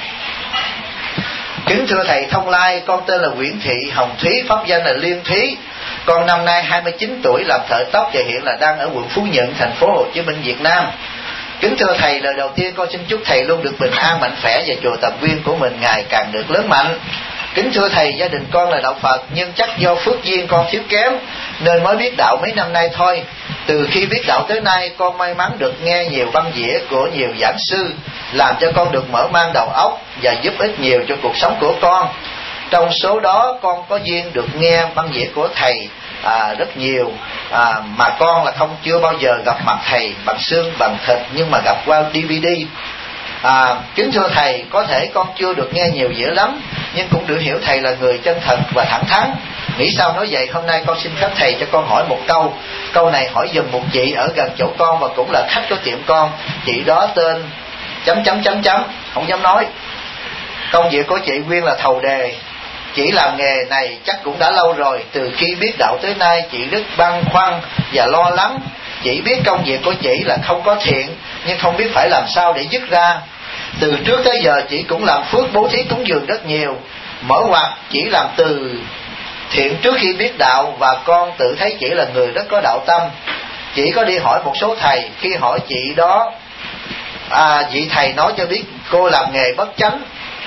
Kính thưa thầy Thông Lai, con tên là Nguyễn Thị Hồng Thúy, pháp danh là Liên Thúy. Con năm nay 29 tuổi, làm thợ tóc và hiện là đang ở quận Phú Nhuận, thành phố Hồ Chí Minh, Việt Nam. Kính thưa thầy, lời đầu tiên con xin chúc thầy luôn được bình an, mạnh khỏe và chùa Tập Viên của mình ngày càng được lớn mạnh. Kính thưa thầy, gia đình con là đạo Phật, nhưng chắc do phước duyên con thiếu kém nên mới biết đạo mấy năm nay thôi. Từ khi biết đạo tới nay, con may mắn được nghe nhiều băng dĩa của nhiều giảng sư, làm cho con được mở mang đầu óc và giúp ích nhiều cho cuộc sống của con. Trong số đó, con có duyên được nghe băng dĩa của thầy rất nhiều, mà con là không chưa bao giờ gặp mặt thầy bằng xương bằng thịt, nhưng mà gặp qua DVD. Kính thưa thầy, có thể con chưa được nghe nhiều dĩa lắm, nhưng cũng được hiểu thầy là người chân thật và thẳng thắn. Nghĩ sao nói vậy, hôm nay con xin phép thầy cho con hỏi một câu. Câu này hỏi giùm một chị ở gần chỗ con và cũng là khách của tiệm con. Chị đó tên ... không dám nói. Công việc của chị nguyên là thầu đề. Chị làm nghề này chắc cũng đã lâu rồi. Từ khi biết đạo tới nay, chị rất băn khoăn và lo lắng. Chị biết công việc của chị là không có thiện, nhưng không biết phải làm sao để dứt ra. Từ trước tới giờ chị cũng làm phước bố thí cúng dường rất nhiều. Mỗi hoạt chị làm từ thiện trước khi biết đạo, và con tự thấy chị là người rất có đạo tâm. Chị có đi hỏi một số thầy. Khi hỏi chị đó, vị thầy nói cho biết cô làm nghề bất chánh.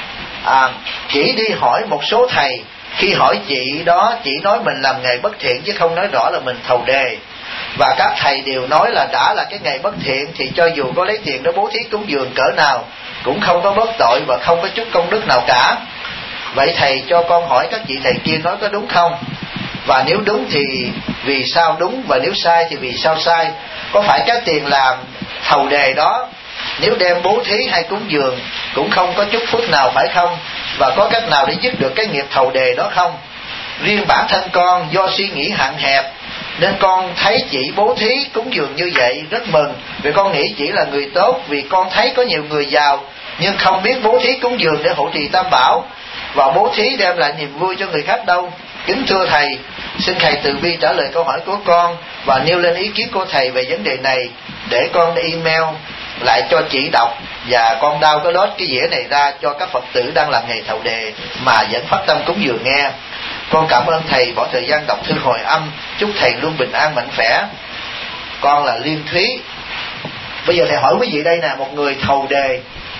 Chỉ đi hỏi một số thầy. Khi hỏi chị đó, chị nói mình làm nghề bất thiện chứ không nói rõ là mình thầu đề. Và các thầy đều nói là đã là cái nghề bất thiện thì cho dù có lấy tiền đó bố thí cúng dường cỡ nào cũng không có bớt tội và không có chút công đức nào cả. Vậy thầy cho con hỏi các vị thầy kia nói có đúng không? Và nếu đúng thì vì sao đúng, và nếu sai thì vì sao sai? Có phải cái tiền làm thầu đề đó nếu đem bố thí hay cúng dường cũng không có chút phước nào, phải không? Và có cách nào để dứt được cái nghiệp thầu đề đó không? Riêng bản thân con do suy nghĩ hạn hẹp nên con thấy chị bố thí cúng dường như vậy rất mừng, vì con nghĩ chị là người tốt. Vì con thấy có nhiều người giàu nhưng không biết bố thí cúng dường để hộ trì tam bảo và bố thí đem lại niềm vui cho người khác đâu. Kính thưa thầy, xin thầy từ bi trả lời câu hỏi của con và nêu lên ý kiến của thầy về vấn đề này để con email lại cho chị đọc, và con đao cái lót cái dĩa này ra cho các Phật tử đang làm nghề thầu đề mà vẫn phát tâm cúng dường nghe. Con cảm ơn thầy bỏ thời gian đọc thư hồi âm. Chúc thầy luôn bình an mạnh khỏe. Con là Liên Thúy. Bây giờ thầy hỏi quý vị đây nè, một người thầu đề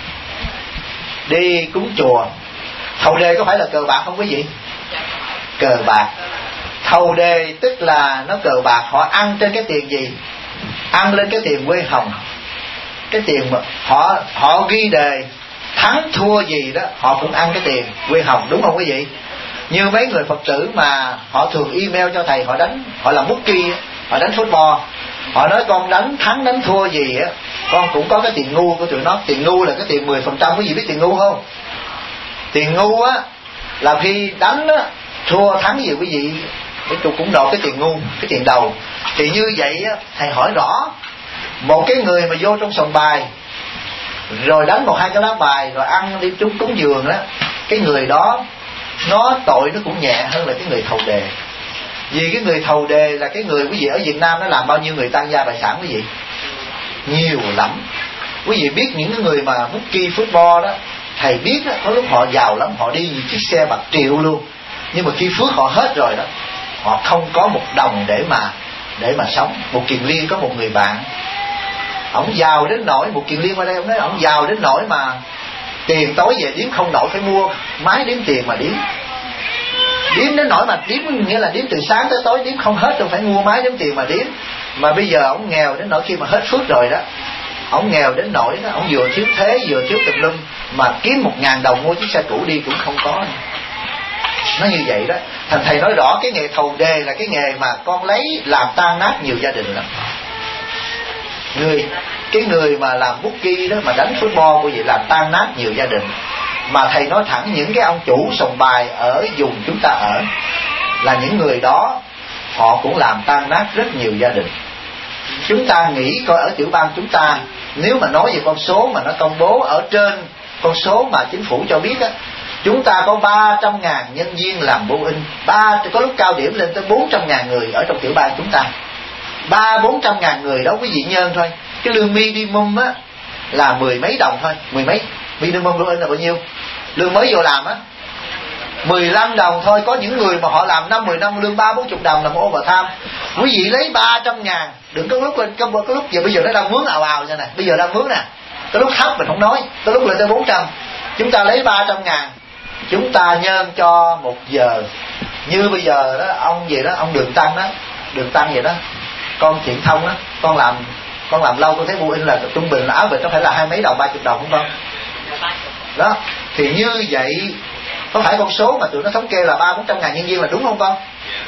đi cúng chùa. Thầu đề có phải là cờ bạc không quý vị? Cờ bạc. Thầu đề tức là nó cờ bạc. Họ ăn trên cái tiền gì? Ăn lên cái tiền quê hồng. Cái tiền mà họ ghi đề thắng thua gì đó họ cũng ăn cái tiền quê hồng, đúng không quý vị? Như mấy người Phật tử mà họ thường email cho thầy, họ làm bookie, họ đánh football, họ nói con đánh thắng đánh thua gì á, con cũng có cái tiền ngu của tụi nó. Tiền ngu là cái tiền 10%. Quý vị biết tiền ngu không? Tiền ngu á là khi đánh á, thua thắng gì quý vị cũng nộp cái tiền ngu, cái tiền đầu. Thì như vậy á, thầy hỏi rõ, một cái người mà vô trong sòng bài rồi đánh 1-2 cái lá bài, rồi ăn đi chúng cúng dường đó, cái người đó nó tội nó cũng nhẹ hơn là cái người thầu đề. Vì cái người thầu đề là cái người, quý vị ở Việt Nam nó làm bao nhiêu người tan gia bại sản quý vị? Nhiều lắm. Quý vị biết những cái người mà bookie football đó, thầy biết đó, có lúc họ giàu lắm, họ đi những chiếc xe bạc triệu luôn, nhưng mà khi phước họ hết rồi đó, họ không có một đồng để mà sống. Một Kiền Liên có một người bạn, ổng giàu đến nỗi, một Kiền Liên qua đây ổng nói ổng giàu đến nỗi mà tiền tối về đếm không nổi, phải mua máy đếm tiền mà đếm. Đếm đến nỗi mà đếm nghĩa là đếm từ sáng tới tối đếm không hết, đâu phải mua máy đếm tiền mà đếm. Mà bây giờ ổng nghèo đến nỗi khi mà hết phước rồi đó, ổng nghèo đến nỗi đó, ổng vừa thiếu thế vừa thiếu tùm lum, mà kiếm 1.000 đồng mua chiếc xe cũ đi cũng không có. Nó như vậy đó. Thành thầy nói rõ cái nghề thầu đề là cái nghề mà con lấy làm tan nát nhiều gia đình lắm. Cái người mà làm bookie đó, mà đánh football của vậy làm tan nát nhiều gia đình. Mà thầy nói thẳng, những cái ông chủ sòng bài ở vùng chúng ta ở là những người đó, họ cũng làm tan nát rất nhiều gia đình. Chúng ta nghĩ coi ở tiểu bang chúng ta, nếu mà nói về con số mà nó công bố ở trên con số mà chính phủ cho biết á, chúng ta có 300.000 nhân viên làm Boeing, có lúc cao điểm lên tới 400.000 người ở trong tiểu bang chúng ta. 300-400.000 người đó quý vị nhân thôi. Cái lương minimum á là 10 mấy đồng thôi, 10 mấy. Minimum Boeing là bao nhiêu? Lương mới vô làm á 15 đồng thôi. Có những người mà họ làm 5-10 năm lương 30-40 đồng làm overtime. Quý vị lấy 300.000, đừng có lúc lên cái lúc giờ bây giờ nó đang mướn ào như này, bây giờ đang mướn nè. Cái lúc thấp mình không nói, cái lúc lên tới 400. Chúng ta lấy 300.000, chúng ta nhân cho 1 giờ. Như bây giờ đó, ông gì đó, ông Đường Tăng vậy đó, con Thiện Thông đó, con làm lâu con thấy Boeing là trung bình là áo vịt nó phải là 20 mấy đồng, 30 đồng không con? Đó, thì như vậy có phải con số mà tụi nó thống kê là 300-400 ngàn nhân viên là đúng không con?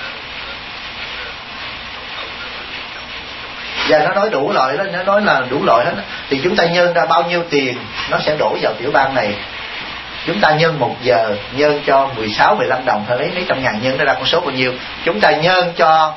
Và nó nói đủ loại đó, nó nói là đủ loại hết. Thì chúng ta nhân ra bao nhiêu tiền nó sẽ đổ vào tiểu bang này. Chúng ta nhân 1 giờ, nhân cho 16-15 đồng, thôi lấy mấy trăm ngàn nhân ra con số bao nhiêu. Chúng ta nhân cho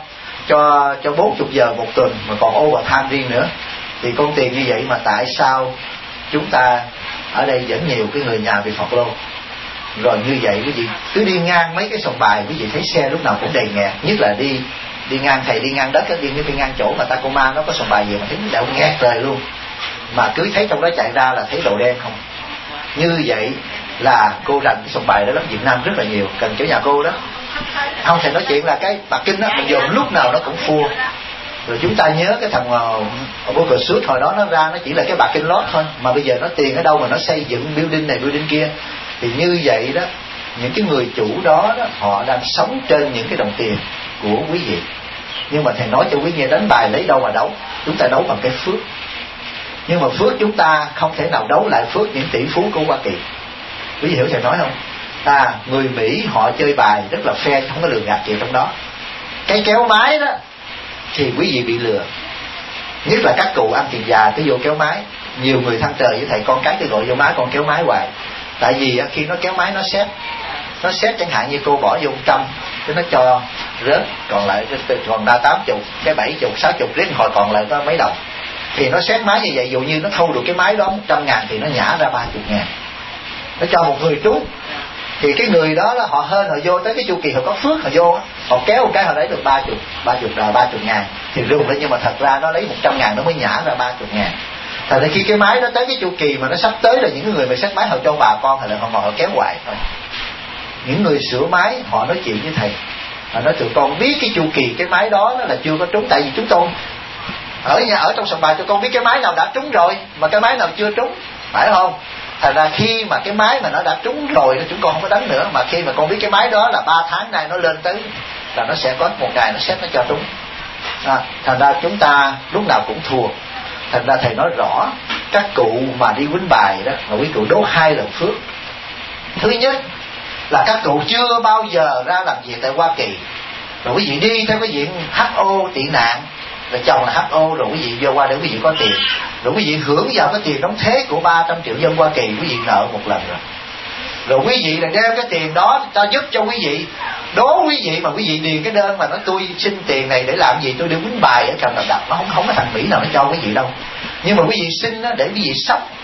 40 giờ một tuần, mà còn overtime riêng nữa, thì con tiền như vậy mà tại sao chúng ta ở đây vẫn nhiều cái người nhà bị phọt lô. Rồi như vậy quý vị cứ đi ngang mấy cái sòng bài, quý vị thấy xe lúc nào cũng đầy nghẹt. Nhất là đi ngang, thầy đi ngang đất, đi ngang chỗ mà Tacoma nó có sòng bài gì mà thấy đậu nghẹt rồi luôn. Mà cứ thấy trong đó chạy ra là thấy đồ đen không. Như vậy là cô rành cái sòng bài đó lắm, Việt Nam rất là nhiều, cần chỗ nhà cô đó. Không thể nói chuyện là cái bạc kinh đó, mình dồn lúc nào nó cũng phua. Rồi chúng ta nhớ cái thằng Boca Suit hồi đó nó ra nó chỉ là cái bạc kinh lót thôi, mà bây giờ nó tiền ở đâu mà nó xây dựng building này building kia. Thì như vậy đó, những cái người chủ đó, họ đang sống trên những cái đồng tiền của quý vị. Nhưng mà thầy nói cho quý vị, đánh bài lấy đâu mà đấu, chúng ta đấu bằng cái phước. Nhưng mà phước chúng ta không thể nào đấu lại phước những tỷ phú của Hoa Kỳ. Quý vị hiểu thầy nói không? Người Mỹ họ chơi bài rất là fair, không có lừa gạt gì trong đó. Cái kéo máy đó thì quý vị bị lừa. Nhất là các cụ ăn tiền già cứ vô kéo máy. Nhiều người than trời với thầy, con cái cứ gọi vô máy, con kéo máy hoài. Tại vì khi nó kéo máy nó xét chẳng hạn như cô bỏ vô 100, cái nó cho rớt còn lại còn ra 80, cái 70, 60, đến hồi còn lại có mấy đồng. Thì nó xét máy như vậy, dù như nó thu được cái máy đó 100 ngàn thì nó nhả ra 30 ngàn, nó cho một người trúng. Thì cái người đó là họ hên, họ vô tới cái chu kỳ họ có phước, họ vô họ kéo một cái họ lấy được 30 ngàn thì rung lên. Nhưng mà thật ra nó lấy 100 ngàn nó mới nhả ra 30 ngàn. Thật ra khi cái máy nó tới cái chu kỳ mà nó sắp tới là những người mà xét máy họ cho bà con, hay là họ ngồi họ kéo hoài thôi. Những người sửa máy họ nói chuyện với thầy, họ nói tụi con biết cái chu kỳ cái máy đó nó là chưa có trúng. Tại vì chúng tôi ở trong sòng bài tụi con biết cái máy nào đã trúng rồi mà cái máy nào chưa trúng, phải không? Thật ra khi mà cái máy mà nó đã trúng rồi chúng con không có đánh nữa. Mà khi mà con biết cái máy đó là 3 tháng nay nó lên tới là nó sẽ có một ngày nó xét nó cho trúng. Thành ra chúng ta lúc nào cũng thua. Thành ra thầy nói rõ, các cụ mà đi quýnh bài đó, mà quý cụ đố 2 lần phước. Thứ nhất là các cụ chưa bao giờ ra làm việc tại Hoa Kỳ, rồi quý vị đi theo cái diện HO tị nạn, rồi chồng là HO, rồi quý vị vô qua để quý vị có tiền, rồi quý vị hưởng vào cái tiền đóng thế của 300 triệu dân Hoa Kỳ, quý vị nợ một lần rồi. Rồi quý vị là đem cái tiền đó ta giúp cho quý vị, đố quý vị mà quý vị điền cái đơn mà nói tôi xin tiền này để làm gì, tôi đi quýnh bài ở Canada, nó không có thằng Mỹ nào nó cho quý vị đâu. Nhưng mà quý vị xin để quý vị sống,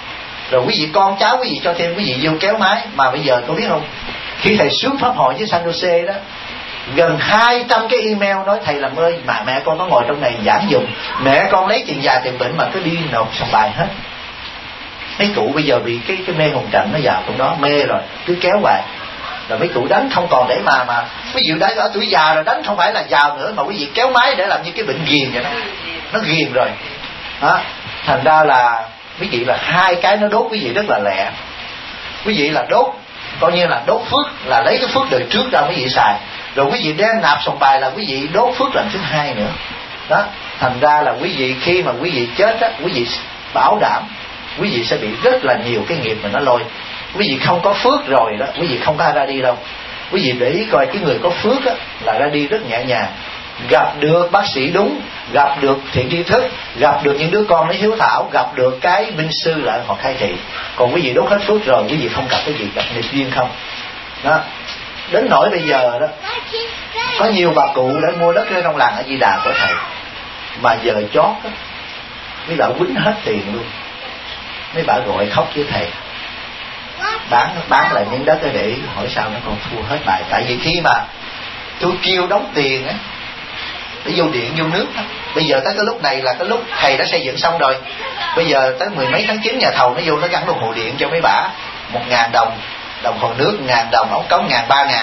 Rồi quý vị con cháu quý vị cho thêm quý vị vô kéo máy. Mà bây giờ tôi biết không, khi thầy xuống pháp hội với San Jose đó, gần 200 cái email nói thầy làm ơi, mà mẹ con có ngồi trong này giảng dùng, mẹ con lấy tiền già tiền bệnh mà cứ đi nộp sòng bài hết. Mấy cụ bây giờ bị cái mê hồn trận nó vào trong đó, mê rồi cứ kéo hoài, rồi mấy cụ đánh không còn để mà quý vị đã ở tuổi già rồi, đánh không phải là giàu nữa mà quý vị kéo máy để làm như cái bệnh ghiền vậy đó, nó ghiền rồi đó. Thành ra là quý vị là hai cái nó đốt quý vị rất là lẹ. Quý vị là đốt coi như là đốt phước, là lấy cái phước đời trước ra quý vị xài, rồi quý vị đem nạp sòng bài là quý vị đốt phước lần thứ hai nữa đó. Thành ra là quý vị khi mà quý vị chết á, quý vị bảo đảm quý vị sẽ bị rất là nhiều cái nghiệp mà nó lôi. Quý vị không có phước rồi đó, quý vị không có ra đi đâu. Quý vị để ý coi cái người có phước á, là ra đi rất nhẹ nhàng, gặp được bác sĩ đúng, gặp được thiện tri thức, gặp được những đứa con nó hiếu thảo, gặp được cái minh sư lại họ khai thị. Còn quý vị đốt hết phước rồi, quý vị không gặp cái gì, gặp nghiệp duyên không đó. Đến nỗi bây giờ đó, có nhiều bà cụ đã mua đất ở trong làng A Di Đà của thầy, mà giờ chót đó, mấy bà quýnh hết tiền luôn. Mấy bà gọi khóc với thầy, bán lại miếng đất để hỏi sao nó còn thua hết bài. Tại vì khi mà tôi kêu đóng tiền á, để vô điện vô nước đó. Bây giờ tới cái lúc này là cái lúc thầy đã xây dựng xong rồi. Bây giờ tới 10 mấy tháng 9 nhà thầu nó vô nó gắn đồng hồ điện cho mấy bả 1.000 đồng, đồng hồ nước 1.000 đồng, ống cống 1.000, 3.000.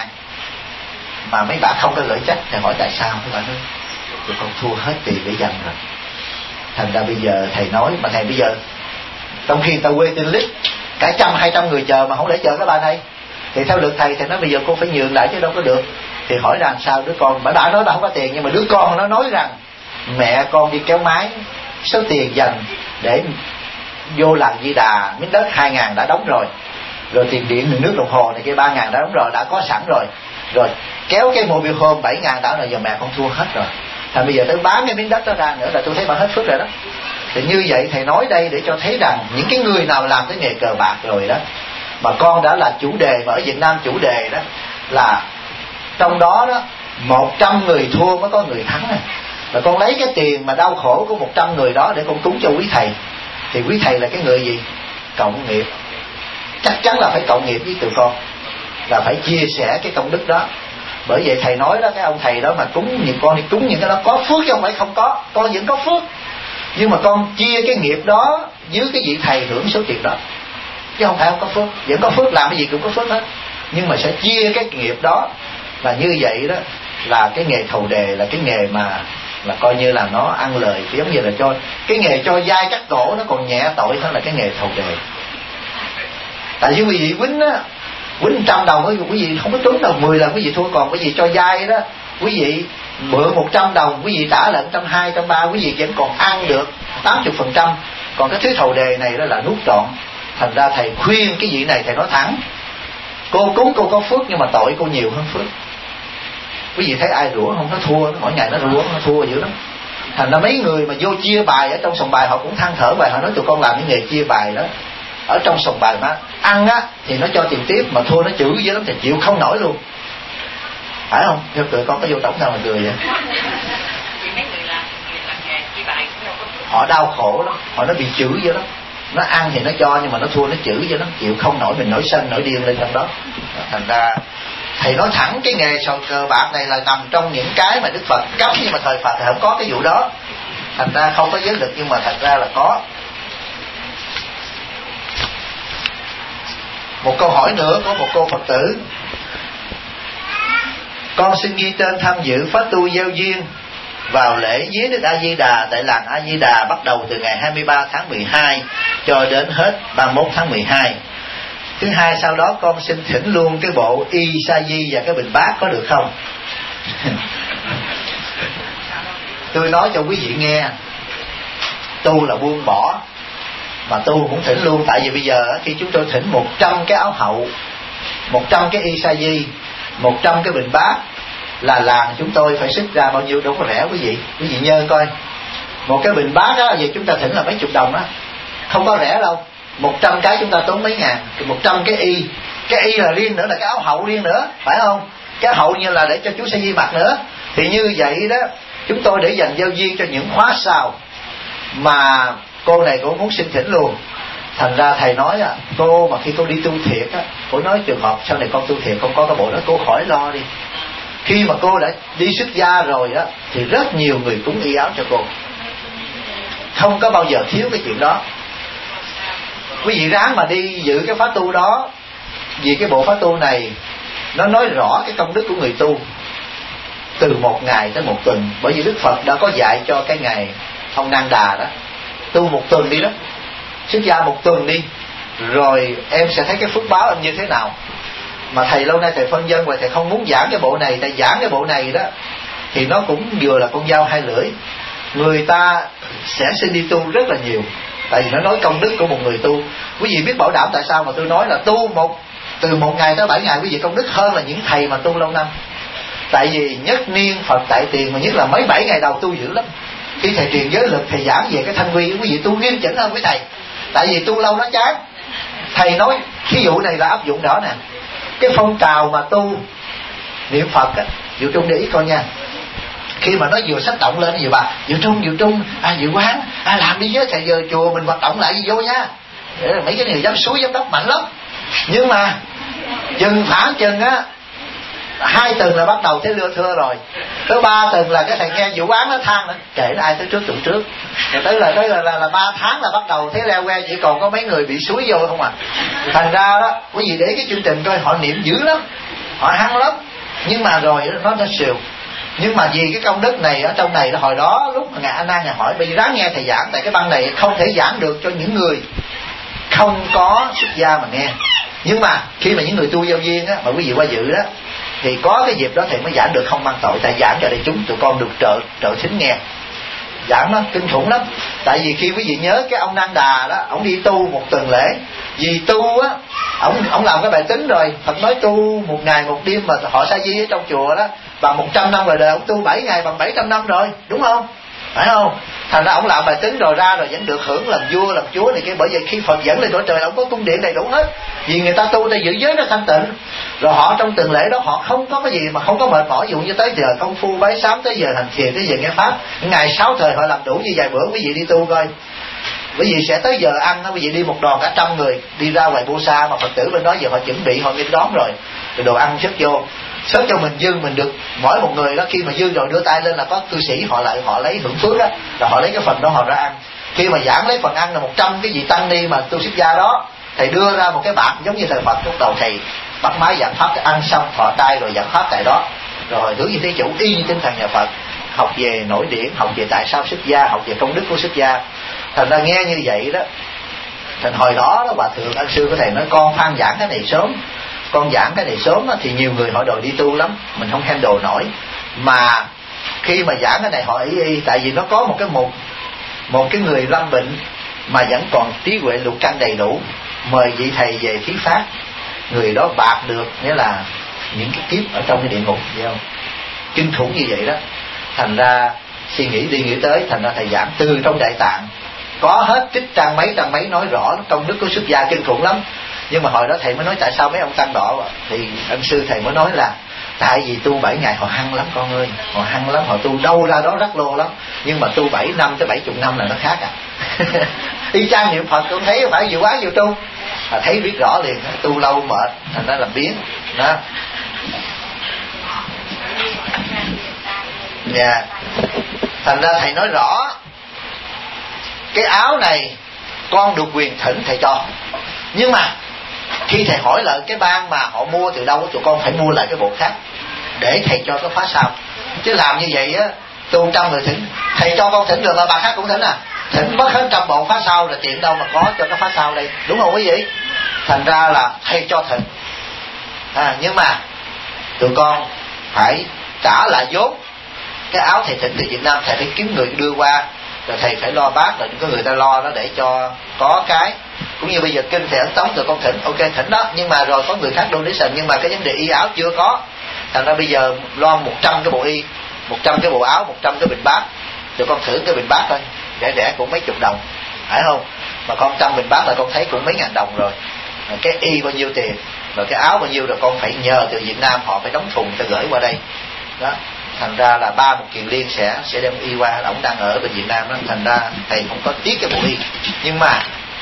Mà mấy bả không có gửi trách. Thầy hỏi tại sao, mấy bả nói tôi con thua hết tiền để dành rồi. Thành ra bây giờ thầy nói, mà thầy bây giờ trong khi ta waiting list cả 100-200 người chờ mà không để chờ các bà này, thì theo luật thầy nói bây giờ cô phải nhường lại chứ đâu có được. Thì hỏi rằng sao đứa con, bà nói bà không có tiền, nhưng mà đứa con nó nói rằng mẹ con đi kéo máy, số tiền dành để vô làng Di Đà miếng đất 2.000 đã đóng rồi, rồi tiền điện nước đồng hồ này kia 3.000 đã đóng rồi, đã có sẵn rồi, rồi kéo cái mobile home 7.000 đã rồi, giờ mẹ con thua hết rồi. Thành bây giờ tôi bán cái miếng đất đó ra nữa là tôi thấy bà hết phước rồi đó. Thì như vậy thầy nói đây để cho thấy rằng những cái người nào làm cái nghề cờ bạc rồi đó, mà con đã là chủ đề, mà ở Việt Nam chủ đề đó là trong đó đó 100 người thua mới có người thắng này. Và con lấy cái tiền mà đau khổ của 100 người đó để con cúng cho quý thầy, thì quý thầy là cái người gì? Cộng nghiệp. Chắc chắn là phải cộng nghiệp với tụi con, là phải chia sẻ cái công đức đó. Bởi vậy thầy nói đó, cái ông thầy đó mà cúng những con đi cúng những cái đó có phước chứ không phải không có. Con vẫn có phước, nhưng mà con chia cái nghiệp đó dưới cái vị thầy hưởng số tiền đó, chứ không phải không có phước. Vẫn có phước, làm cái gì cũng có phước hết, nhưng mà sẽ chia cái nghiệp đó. Và như vậy đó là cái nghề thầu đề, là cái nghề mà là coi như là nó ăn lời, giống như là cho cái nghề cho dai cắt cổ nó còn nhẹ tội hơn là cái nghề thầu đề. Tại vì quý vị quýnh á, quýnh 100 đồng quý vị không có trúng đâu, 10 lần quý vị thua. Còn quý vị cho dai đó, quý vị mượn 100 đồng quý vị trả lại 120, 130, quý vị vẫn còn ăn được 80%. Còn cái thứ thầu đề này đó là nuốt trọn. Thành ra thầy khuyên cái vị này, thầy nói thẳng, cô cúng cô có phước nhưng mà tội cô nhiều hơn phước. Quý vị thấy ai rủa không? Nó thua, mỗi ngày nó rủa, nó thua dữ lắm. Thành ra mấy người mà vô chia bài ở trong sòng bài họ cũng than thở bài, họ nói tụi con làm cái nghề chia bài đó ở trong sòng bài mà ăn á thì nó cho tiền tiếp, mà thua nó chửi dữ lắm, thì chịu không nổi luôn, phải không? Theo tụi con có vô tổng sao mà cười vậy? Họ đau khổ lắm, họ nó bị chửi dữ lắm. Nó ăn thì nó cho, nhưng mà nó thua nó chửi dữ lắm, chịu không nổi, mình nổi sân nổi điên lên trong đó. Thành ra thầy nói thẳng cái nghề sầu cờ bạc này là nằm trong những cái mà Đức Phật cấm, nhưng mà thời Phật thì không có cái vụ đó. Thành ra không có giới lực, nhưng mà thật ra là có. Một câu hỏi nữa của một cô Phật tử: con xin ghi tên tham dự pháp tu gieo duyên vào lễ viếng Đức A Di Đà tại làng A Di Đà, bắt đầu từ ngày 23 tháng 12 cho đến hết 31 tháng 12. Thứ hai, sau đó con xin thỉnh luôn cái bộ y sa di và cái bình bát, có được không? Tôi nói cho quý vị nghe, tu là buông bỏ, mà tu cũng thỉnh luôn. Tại vì bây giờ khi chúng tôi thỉnh 100 cái áo hậu, 100 cái y sa di, 100 cái bình bát, là làng chúng tôi phải xuất ra bao nhiêu, đâu có rẻ quý vị. Quý vị nhớ coi, một cái bình bát á, về chúng ta thỉnh là mấy chục đồng á, không có rẻ đâu. 100 cái chúng ta tốn mấy ngàn. 100 cái y là riêng nữa, là cái áo hậu riêng nữa, phải không? Cái hậu như là để cho chú Sa Di mặc nữa. Thì như vậy đó, chúng tôi để dành giao duyên cho những khóa sau mà cô này cũng muốn xin thỉnh luôn. Thành ra thầy nói cô mà khi cô đi tu thiệt cô nói trường hợp sau này con tu thiệt không có cái bộ đó, cô khỏi lo đi. Khi mà cô đã đi xuất gia rồi thì rất nhiều người cúng y áo cho cô, không có bao giờ thiếu cái chuyện đó. Quý vị ráng mà đi giữ cái pháp tu đó, vì cái bộ pháp tu này nó nói rõ cái công đức của người tu từ 1 ngày tới 1 tuần. Bởi vì Đức Phật đã có dạy cho cái ngày ông Nan Đà đó, tu 1 tuần đi đó, xuất gia 1 tuần đi, rồi em sẽ thấy cái phước báo em như thế nào. Mà thầy lâu nay thầy phân dân và thầy không muốn giảng cái bộ này. Thầy giảng cái bộ này đó thì nó cũng vừa là con dao hai lưỡi. Người ta sẽ xin đi tu rất là nhiều, tại vì nó nói công đức của một người tu. Quý vị biết bảo đảm tại sao mà tôi nói là tu từ 1 ngày tới 7 ngày quý vị công đức hơn là những thầy mà tu lâu năm. Tại vì nhất niên Phật tại tiền, mà nhất là mấy 7 ngày đầu tu dữ lắm. Khi thầy truyền giới lực, thầy giảng về cái thanh quy, quý vị tu nghiêm chỉnh hơn với thầy. Tại vì tu lâu nó chán. Thầy nói thí dụ này là áp dụng đó nè. Cái phong trào mà tu niệm Phật Diệu Trung để ý con nha. Khi mà nó vừa sách động lên, nhiều bà Diệu Trung Diệu Quán làm đi với thầy, giờ chùa mình hoạt động lại gì vô nha. Mấy cái này dám suối dám đốc mạnh lắm. Nhưng mà chừng phản chừng 2 tuần là bắt đầu thấy lưa thưa rồi. Tới 3 tuần là cái thầy nghe Diệu Quán nó than nữa, kể nó ai tới trước tụi trước. Rồi tới là 3 tháng là bắt đầu thấy leo que, chỉ còn có mấy người bị suối vô không à. Thành ra đó quý vị để cái chương trình coi, họ niệm dữ lắm, họ hăng lắm, nhưng mà rồi nó xìu. Nhưng mà vì cái công đức này ở trong này, hồi đó lúc mà ngài A Nan ngài hỏi, bây giờ ráng nghe thầy giảng, tại cái băng này không thể giảng được cho những người không có xuất gia mà nghe. Nhưng mà khi mà những người tu giao duyên mà quý vị qua dự đó, thì có cái dịp đó thầy mới giảng được không mang tội. Tại giảng cho đại chúng tụi con được trợ thính nghe. Giảng nó kinh khủng lắm. Tại vì khi quý vị nhớ cái ông Nan Đà đó, ông đi tu 1 tuần lễ. Vì tu ông làm cái bài tính rồi, Phật nói tu 1 ngày 1 đêm mà họ sa di ở trong chùa đó bằng 100 năm rồi đời, ông tu 7 ngày bằng 700 năm rồi, đúng không? Phải không? Thành ra ông làm bài tính rồi ra rồi vẫn được hưởng làm vua làm chúa này kia. Bởi vậy khi Phật dẫn lên cõi trời, ông có cung điện đầy đủ hết. Vì người ta tu, ta giữ giới nó thanh tịnh. Rồi họ trong tuần lễ đó họ không có cái gì mà không có mệt mỏi. Ví dụ như tới giờ công phu bái sám, tới giờ hành thiền, tới giờ nghe pháp, ngày 6 thời họ làm đủ như vài bữa. Quý vị đi tu coi, quý vị sẽ tới giờ ăn, quý vị đi một đoàn cả 100 người đi ra ngoài Busa, mà Phật tử bên đó giờ họ chuẩn bị, họ nghênh đón rồi đồ ăn xếp vô, xếp cho mình dư, mình được mỗi một người đó, khi mà dư rồi đưa tay lên là có cư sĩ họ lấy hưởng phước đó, là họ lấy cái phần đó họ ra ăn. Khi mà giảng lấy phần ăn là 100 cái vị tăng ni mà tu xuất gia đó, thầy đưa ra một cái bạc giống như thời Phật, lúc đầu thầy bắt máy giảng pháp, ăn xong thọ tay rồi giảng pháp tại đó, rồi hướng như thế chủ y như tinh thần nhà Phật, học về nội điển, học về tại sao xuất gia, học về công đức của xuất gia. Thành ra nghe như vậy đó, thành hồi đó Hòa thượng ân sư của thầy nói con phan giảng cái này sớm, con giảng cái này sớm thì nhiều người họ đòi đi tu lắm, mình không handle nổi. Mà khi mà giảng cái này họ ý tại vì nó có một cái người lâm bệnh mà vẫn còn trí huệ lục căn đầy đủ, mời vị thầy về thuyết pháp, người đó bạc được, nghĩa là những cái kiếp ở trong cái địa ngục, thấy không? Kinh khủng như vậy đó. Thành ra suy nghĩ đi nghĩ tới, thành ra thầy giảng từ trong Đại Tạng có hết trích trang mấy nói rõ công đức của xuất gia kinh khủng lắm. Nhưng mà hồi đó thầy mới nói tại sao mấy ông tăng đỏ, thì ân sư thầy mới nói là tại vì tu 7 ngày họ hăng lắm con ơi, họ hăng lắm, họ tu đâu ra đó rắc lô lắm. Nhưng mà tu 7 năm tới 70 năm là nó khác y chang niệm Phật cũng thấy phải Diệu Quán Diệu Trung, thấy biết rõ liền, tu lâu mệt thành ra làm biến đó. Dạ. Thành ra thầy nói rõ cái áo này con được quyền thỉnh thầy cho, nhưng mà khi thầy hỏi lại cái ban mà họ mua từ đâu, tụi con phải mua lại cái bộ khác để thầy cho cái pháp sao. Chứ làm như vậy á, tu 100 người thỉnh, thầy cho con thỉnh được mà bà khác cũng thỉnh thỉnh mất hết 100 bộ pháp sao là tiện đâu mà có cho cái pháp sao đây, đúng không quý vị? Thành ra là thầy cho thỉnh, nhưng mà tụi con phải trả lại vốn. Cái áo thầy thỉnh từ Việt Nam thầy phải kiếm người đưa qua, rồi thầy phải lo bát, rồi có người ta lo đó để cho có cái. Cũng như bây giờ kinh thầy ấn tống rồi con thỉnh, ok thỉnh đó, nhưng mà rồi có người khác donation, nhưng mà cái vấn đề y áo chưa có. Thành ra bây giờ lo 100 cái bộ y, 100 cái bộ áo, 100 cái bình bát, rồi con thử cái bình bát thôi, rẻ cũng mấy chục đồng, phải không? Mà con 100 bình bát là con thấy cũng mấy ngàn đồng rồi. Cái y bao nhiêu tiền, rồi cái áo bao nhiêu, rồi con phải nhờ từ Việt Nam họ phải đóng thùng ta gửi qua đây đó. Thành ra là ba một Kiền Liên sẽ đem y qua, ông đang ở bên Việt Nam đó. Thành ra thầy không có tiếc cái bộ y, nhưng mà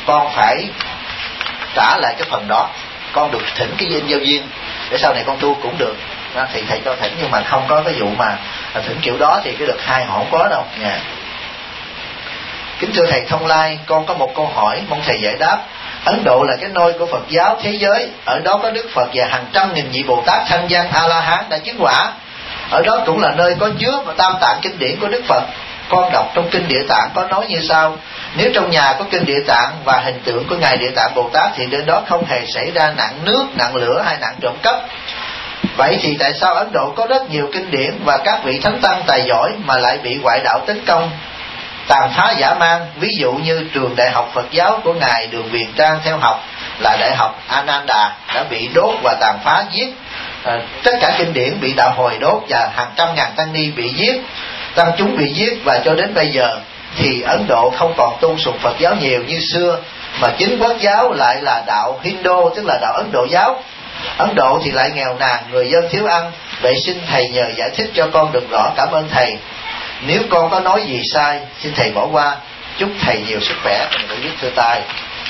con phải trả lại cái phần đó, con được thỉnh cái duyên giao duyên để sau này con tu cũng được. Đó, thì thầy cho thỉnh, nhưng mà không có cái vụ mà thỉnh kiểu đó thì cái đợt 2 họ không có đâu nha. Kính thưa thầy Thông Lai, con có một câu hỏi mong thầy giải đáp. Ấn Độ là cái nôi của Phật giáo thế giới, ở đó có Đức Phật và hàng trăm nghìn vị Bồ Tát thanh văn A La Hán đã chứng quả. Ở đó cũng là nơi có chứa tam tạng kinh điển của Đức Phật. Con đọc trong kinh Địa Tạng có nói như sau: nếu trong nhà có kinh Địa Tạng và hình tượng của ngài Địa Tạng Bồ Tát thì nơi đó không hề xảy ra nạn nước, nạn lửa hay nạn trộm cắp. Vậy thì tại sao Ấn Độ có rất nhiều kinh điển và các vị thánh tăng tài giỏi mà lại bị ngoại đạo tấn công, tàn phá dã man? Ví dụ như trường đại học Phật giáo của ngài Đường Viền Trang theo học là đại học Ananda đã bị đốt và tàn phá giết. Tất cả kinh điển bị đạo hồi đốt và hàng trăm ngàn tăng ni bị giết, tăng chúng bị giết. Và cho đến bây giờ thì Ấn Độ không còn tôn sùng Phật giáo nhiều như xưa, mà chính quốc giáo lại là đạo Hindu, tức là đạo Ấn Độ giáo. Ấn Độ thì lại nghèo nàn, người dân thiếu ăn. Vậy xin thầy nhờ giải thích cho con được rõ, cảm ơn thầy. Nếu con có nói gì sai xin thầy bỏ qua. Chúc thầy nhiều sức khỏe. Mình đã viết thư tay.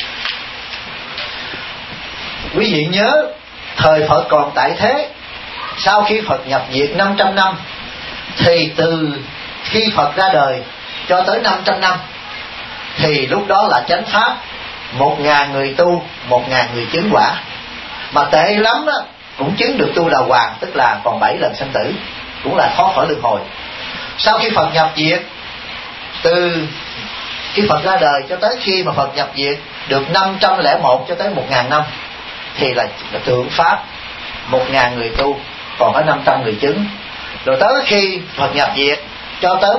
Quý vị nhớ thời Phật còn tại thế, sau khi Phật nhập diệt 500 năm, thì từ khi Phật ra đời cho tới 500 năm thì lúc đó là chánh pháp 1.000 người tu, 1.000 người chứng quả. Mà tệ lắm đó cũng chứng được tu đà hoàng, tức là còn 7 lần sanh tử, cũng là thoát khỏi luân hồi. Sau khi Phật nhập diệt, từ khi Phật ra đời cho tới khi mà Phật nhập diệt được 501 cho tới 1.000 năm thì là tượng pháp 1.000 người tu, còn có 500 người chứng. Rồi tới khi Phật nhập diệt cho tới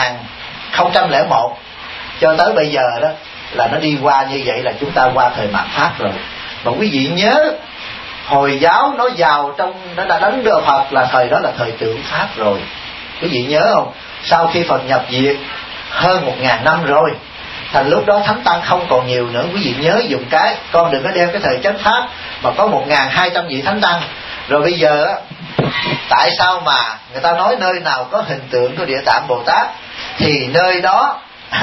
1001 cho tới bây giờ đó là nó đi qua như vậy, là chúng ta qua thời mạt Pháp rồi. Mà quý vị nhớ Hồi giáo nó vào trong, nó đã đánh đưa Phật là thời đó là thời tượng Pháp rồi. Quý vị nhớ không? Sau khi Phật nhập diệt hơn 1.000 năm rồi, thành lúc đó thánh tăng không còn nhiều nữa. Quý vị nhớ dùng cái, con đừng có đem cái thời chánh Pháp mà có 1.200 vị thánh tăng. Rồi bây giờ tại sao mà người ta nói nơi nào có hình tượng của Địa Tạng Bồ Tát thì nơi đó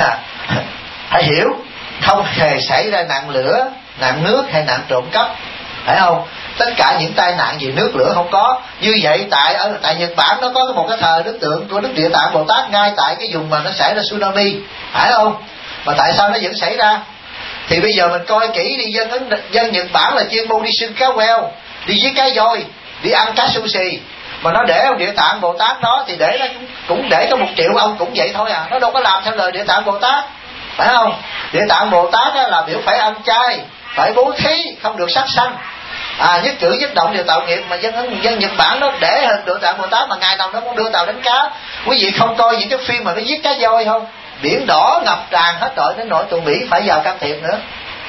hãy hiểu không hề xảy ra nạn lửa, nạn nước hay nạn trộm cắp, phải không? Tất cả những tai nạn gì nước lửa không có. Như vậy tại Nhật Bản nó có một cái thờ đức tượng của Đức Địa Tạng Bồ Tát ngay tại cái vùng mà nó xảy ra tsunami, phải không? Mà tại sao nó vẫn xảy ra? Thì bây giờ mình coi kỹ đi, dân Nhật Bản là chuyên môn đi sưng cá queo, đi giết cá voi, đi ăn cá sushi. Mà nó để ông Địa Tạng Bồ Tát đó thì để nó cũng để có 1 triệu ông cũng vậy thôi à. Nó đâu có làm theo lời Địa Tạng Bồ Tát, phải không? Địa Tạng Bồ Tát là biểu phải ăn chay, phải bố thí, không được sát sanh, nhất cử nhất động đều tạo nghiệp. Mà dân Nhật Bản nó để hình Địa Tạng Bồ Tát mà ngày nào nó cũng đưa tàu đánh cá. Quý vị không coi những cái phim mà nó giết cá voi không? Biển đỏ ngập tràn hết rồi, đến nỗi tụi Mỹ phải vào can thiệp nữa.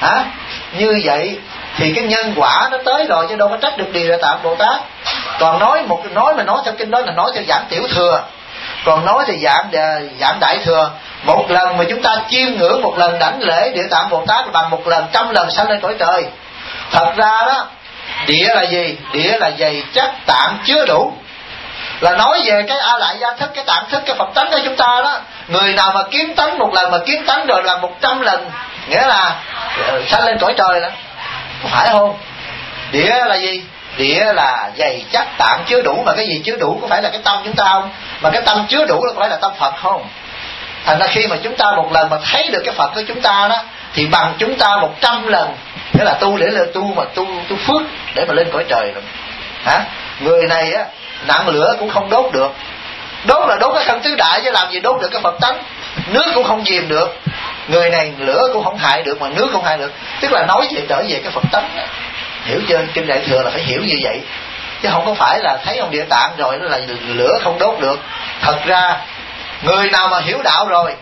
Như vậy thì cái nhân quả nó tới rồi, chứ đâu có trách được Địa Tạng Bồ Tát. Còn nói theo kinh đó là nói theo dạng tiểu thừa, còn nói thì dạng đại thừa. Một lần mà chúng ta chiêm ngưỡng, một lần đảnh lễ Địa Tạng Bồ Tát bằng 1 lần 100 lần sanh lên cõi trời. Thật ra đó, địa là gì? Địa là dày chắc tạng chứa đủ, là nói về cái A Lại Gia thức, cái tạng thức, cái Phật tánh của chúng ta đó. Người nào mà kiến tánh 1 lần mà kiến tánh rồi là 100 lần, nghĩa là sanh lên cõi trời đó, phải không? Địa là gì? Địa là dày chắc tạng chứa đủ. Mà cái gì chứa đủ? Có phải là cái tâm chúng ta không? Mà cái tâm chứa đủ là có phải là tâm Phật không? Thành ra khi mà chúng ta 1 lần mà thấy được cái Phật của chúng ta đó thì bằng chúng ta 100 lần, nghĩa là tu để tu phước để mà lên cõi trời rồi. Người này á, nạn lửa cũng không đốt được. Đốt là đốt cái thân tứ đại chứ làm gì đốt được cái Phật tánh. Nước cũng không dìm được. Người này lửa cũng không hại được mà nước không hại được. Tức là nói về trở về cái Phật tánh. Hiểu chưa? Kinh Đại Thừa là phải hiểu như vậy, chứ không có phải là thấy ông Địa Tạng rồi nó là lửa không đốt được. Thật ra người nào mà hiểu đạo rồi,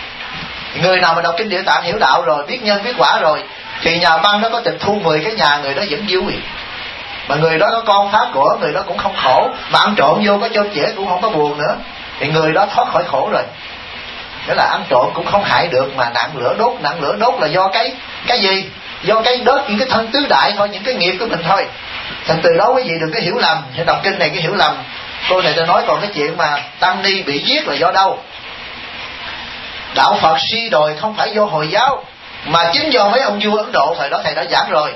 người nào mà đọc kinh Địa Tạng hiểu đạo rồi, biết nhân biết quả rồi, thì nhà băng nó có tịch thu 10 cái nhà, người đó vẫn vui. Mà người đó có con phá của, người đó cũng không khổ. Mà ăn trộm vô có chôm chĩa cũng không có buồn nữa, thì người đó thoát khỏi khổ rồi. Nghĩa là ăn trộm cũng không hại được. Mà nạn lửa đốt là do cái gì? Do cái đốt những cái thân tứ đại thôi, những cái nghiệp của mình thôi. Thành từ đó quý vị đừng có hiểu lầm. Đọc kinh này cái hiểu lầm. Cô này ta nói còn cái chuyện mà tăng ni bị giết là do đâu? Đạo Phật suy đồi không phải do Hồi giáo, Mà chính do mấy ông vua Ấn Độ thời đó thầy đã giảng rồi,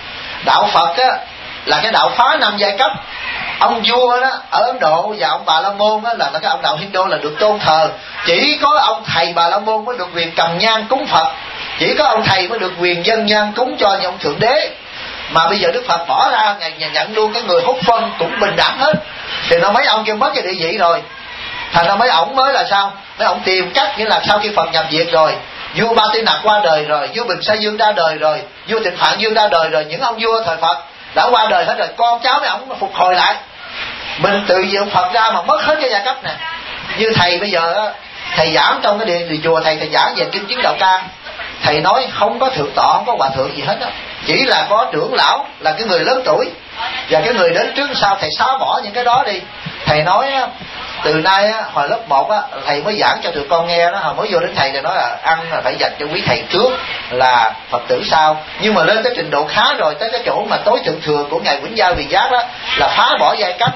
đạo Phật á là cái đạo phá 5 giai cấp. Ông vua đó ở Ấn Độ và ông Bà La Môn đó là cái ông đạo Hindu là được tôn thờ. Chỉ có ông thầy Bà La Môn mới được quyền cầm nhang cúng Phật, chỉ có ông thầy mới được quyền dâng nhang cúng cho những ông thượng đế. Mà bây giờ Đức Phật bỏ ra ngày nhận luôn cái người hút phân cũng bình đẳng hết, thì nó mấy ông kia mất cái địa vị rồi. Thành ra mấy ổng mới là sao? Mấy ổng tìm cách, nghĩa là sau khi Phật nhập diệt rồi, vua Ba Tư Nặc qua đời rồi, vua Bình Sa Dương ra đời rồi, vua Tịnh Phạn Dương ra đời rồi, những ông vua thời Phật đã qua đời hết rồi, con cháu mấy ổng phục hồi lại. Mình từ vì ông Phật ra mà mất hết cái giai cấp nè. Như thầy bây giờ thầy giảng trong cái điện chùa thầy giảng về kinh chứng đạo ca, thầy nói không có thượng tọa, không có hòa thượng gì hết á, chỉ là có trưởng lão là cái người lớn tuổi, và cái người đến trước sau thầy xóa bỏ những cái đó đi. Thầy nói từ nay hồi lớp 1 thầy mới giảng cho tụi con nghe đó, hồi mới vô đến thầy nói là ăn là phải dành cho quý thầy trước, là Phật tử sau. Nhưng mà lên tới trình độ khá rồi, tới cái chỗ mà tối thượng thừa của ngài Vĩnh Gia Viền Giác đó là phá bỏ giai cấp.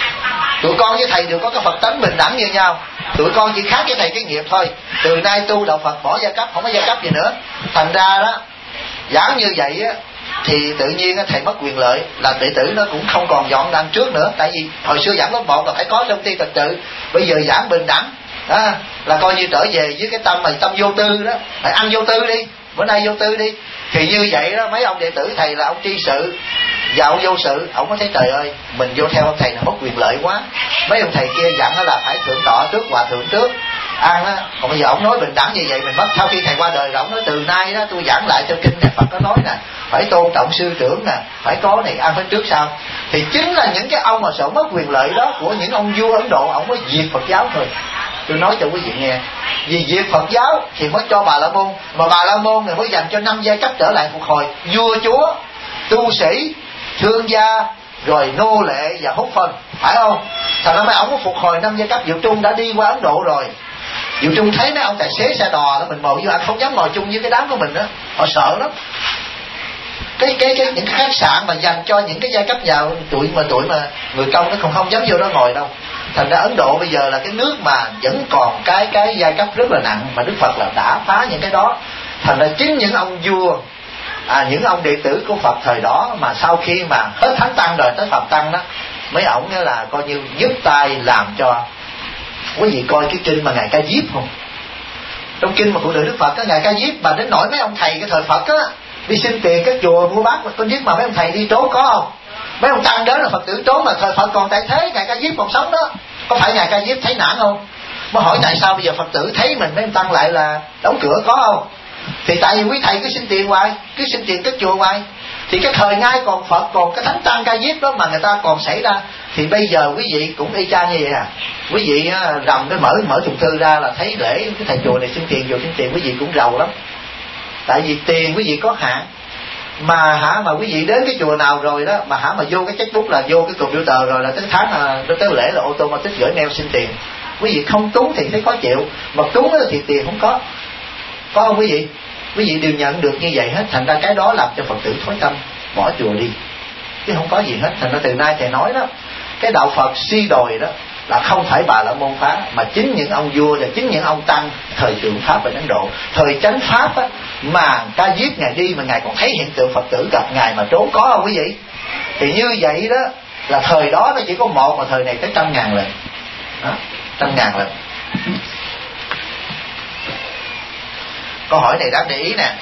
Tụi con với thầy đều có cái Phật tánh bình đẳng như nhau, tụi con chỉ khác với thầy cái nghiệp thôi. Từ nay tu đạo Phật bỏ giai cấp, không có giai cấp gì nữa. Thành ra đó giảng như vậy á thì tự nhiên thầy mất quyền lợi, là đệ tử nó cũng không còn dọn đằng trước nữa. Tại vì hồi xưa giảng lớp 1 là phải có trong ti trật tự, bây giờ giảng bình đẳng đó, là coi như trở về với cái tâm mà tâm vô tư đó, phải ăn vô tư đi, bữa nay vô tư đi. Thì như vậy đó, mấy ông đệ tử thầy là ông tri sự và ông vô sự, ông có thấy trời ơi mình vô theo ông thầy là mất quyền lợi quá. Mấy ông thầy kia dặn là phải thượng tọa trước, hòa thượng trước ăn á, còn bây giờ ông nói bình đẳng như vậy mình mất. Sau khi thầy qua đời rồi ông nói từ nay đó tôi giảng lại theo kinh Nhật Phật có nói nè, phải tôn trọng sư trưởng nè, phải có này ăn phải trước sau. Thì chính là những cái ông mà sợ mất quyền lợi đó của những ông vua Ấn Độ, ông mới diệt Phật giáo thôi. Tôi nói cho quý vị nghe, vì diệt Phật giáo thì mới cho Bà La Môn, mà Bà La Môn này mới dành cho 5 giai cấp trở lại phục hồi: vua chúa, tu sĩ, thương gia, rồi nô lệ và hút phân, phải không? Thành ra mấy ông có phục hồi 5 giai cấp. Diệu Trung đã đi qua Ấn Độ rồi, Diệu Trung thấy mấy ông tài xế xe đò đó mình ngồi với anh không dám ngồi chung với cái đám của mình đó, họ sợ lắm. Những cái khách sạn mà dành cho những cái giai cấp giàu, tụi mà người công nó không dám vô đó ngồi đâu. Thành ra Ấn Độ bây giờ là cái nước mà vẫn còn cái giai cấp rất là nặng, mà Đức Phật là đã phá những cái đó. Thành ra chính những ông vua, những ông đệ tử của Phật thời đó mà sau khi mà hết Thánh Tăng rồi tới Phật Tăng đó, mấy ổng là coi như giúp tay làm cho. Quý vị coi cái kinh mà ngài Ca Diếp không? Trong kinh mà của Đức Phật á, ngài Ca Diếp mà đến nỗi mấy ông thầy cái thời Phật á đi xin tiền các chùa mua bán con biết mà mấy ông thầy đi trốn có không? Mấy ông tăng đến là Phật tử trốn, mà thời Phật còn tại thế, ngài Ca Diếp còn sống đó. Có phải ngài Ca Diếp thấy nản không? Mới hỏi tại sao bây giờ Phật tử thấy mình mấy ông tăng lại là đóng cửa, có không? Thì tại vì quý thầy cứ xin tiền hoài, cứ xin tiền các chùa hoài. Thì cái thời ngay còn Phật, còn cái Thánh Tăng Ca Diếp đó mà người ta còn xảy ra. Thì bây giờ quý vị cũng y chang như vậy à. Quý vị rầm cái mở thùng thư ra là thấy lễ cái thầy chùa này xin tiền, vô xin tiền, quý vị cũng rầu lắm. Tại vì tiền quý vị có hạn. Mà quý vị đến cái chùa nào rồi đó mà mà vô cái checkbook là vô cái computer rồi là tới tháng tới lễ là automatic gửi mail xin tiền. Quý vị không trúng thì thấy khó chịu, mà trúng thì tiền không có. Có không quý vị? Quý vị đều nhận được như vậy hết. Thành ra cái đó làm cho Phật tử thối tâm, bỏ chùa đi, chứ không có gì hết. Thành ra từ nay thầy nói đó, cái đạo Phật suy đồi đó là không phải Bà La Môn phá, mà chính những ông vua và chính những ông tăng thời thượng Pháp ở Ấn Độ, thời chánh Pháp á, mà Ca Diếp ngài đi mà ngài còn thấy hiện tượng Phật tử gặp ngài mà trốn, có không quý vị? Thì như vậy đó là thời đó nó chỉ có một, mà thời này tới 100.000 lần đó, 100.000 lần. Câu hỏi này đáng để ý nè.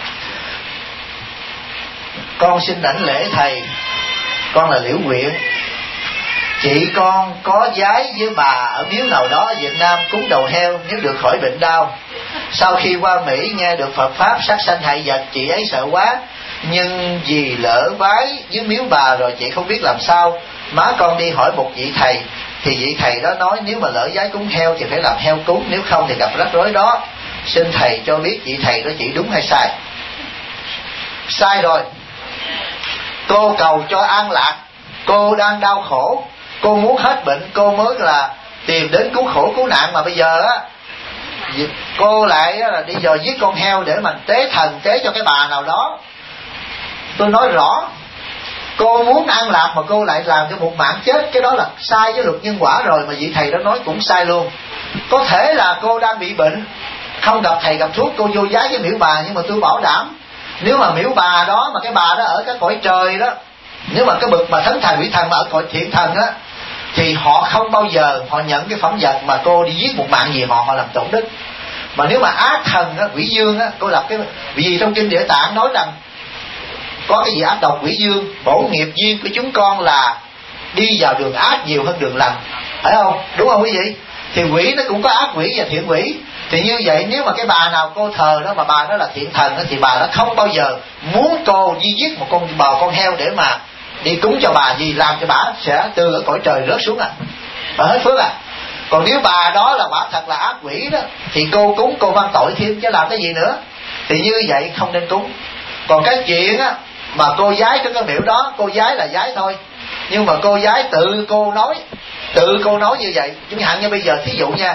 Con xin đảnh lễ thầy, con là Liễu Quyện. Chị con có giái với bà ở miếu nào đó ở Việt Nam cúng đầu heo nếu được khỏi bệnh đau. Sau khi qua Mỹ nghe được Phật Pháp sát sanh hại vật, chị ấy sợ quá. Nhưng vì lỡ vái với miếu bà rồi chị không biết làm sao. Má con đi hỏi một vị thầy, thì vị thầy đó nói nếu mà lỡ giái cúng heo thì phải làm heo cúng, nếu không thì gặp rắc rối đó. Xin thầy cho biết vị thầy đó chỉ đúng hay sai? Sai rồi. Cô cầu cho an lạc, cô đang đau khổ, cô muốn hết bệnh, cô mới là tìm đến cứu khổ cứu nạn. Mà bây giờ á, cô lại là đi dò giết con heo để mà tế thần, tế cho cái bà nào đó. Tôi nói rõ, cô muốn an lạc mà cô lại làm cho một mạng chết, cái đó là sai với luật nhân quả rồi. Mà vị thầy đó nói cũng sai luôn. Có thể là cô đang bị bệnh, không gặp thầy gặp thuốc, cô vô giái với miễu bà. Nhưng mà tôi bảo đảm, nếu mà miễu bà đó, mà cái bà đó ở cái cõi trời đó, nếu mà cái bậc mà thánh thần quỷ thần mà ở cõi thiện thần á, thì họ không bao giờ họ nhận cái phẩm vật mà cô đi giết một mạng gì họ làm tổn đức. Mà nếu mà ác thần á, quỷ dương á, cô đọc cái vì trong kinh Địa Tạng nói rằng có cái gì ác độc quỷ dương, bổn nghiệp duyên của chúng con là đi vào đường ác nhiều hơn đường lành, phải không? Đúng không quý vị? Thì quỷ nó cũng có ác quỷ và thiện quỷ. Thì như vậy nếu mà cái bà nào cô thờ đó mà bà đó là thiện thần đó, thì bà đó không bao giờ muốn cô đi giết một con bò con heo để mà đi cúng cho bà, gì làm cho bà sẽ từ ở cõi trời rớt xuống bà hết phước Còn nếu bà đó là quả thật là ác quỷ đó, thì cô cúng cô mang tội thêm chứ làm cái gì nữa. Thì như vậy không nên cúng. Còn cái chuyện á mà cô giái cái miễu đó, cô giái là giái thôi, nhưng mà cô giái tự cô nói như vậy. Chẳng hạn như bây giờ thí dụ nha,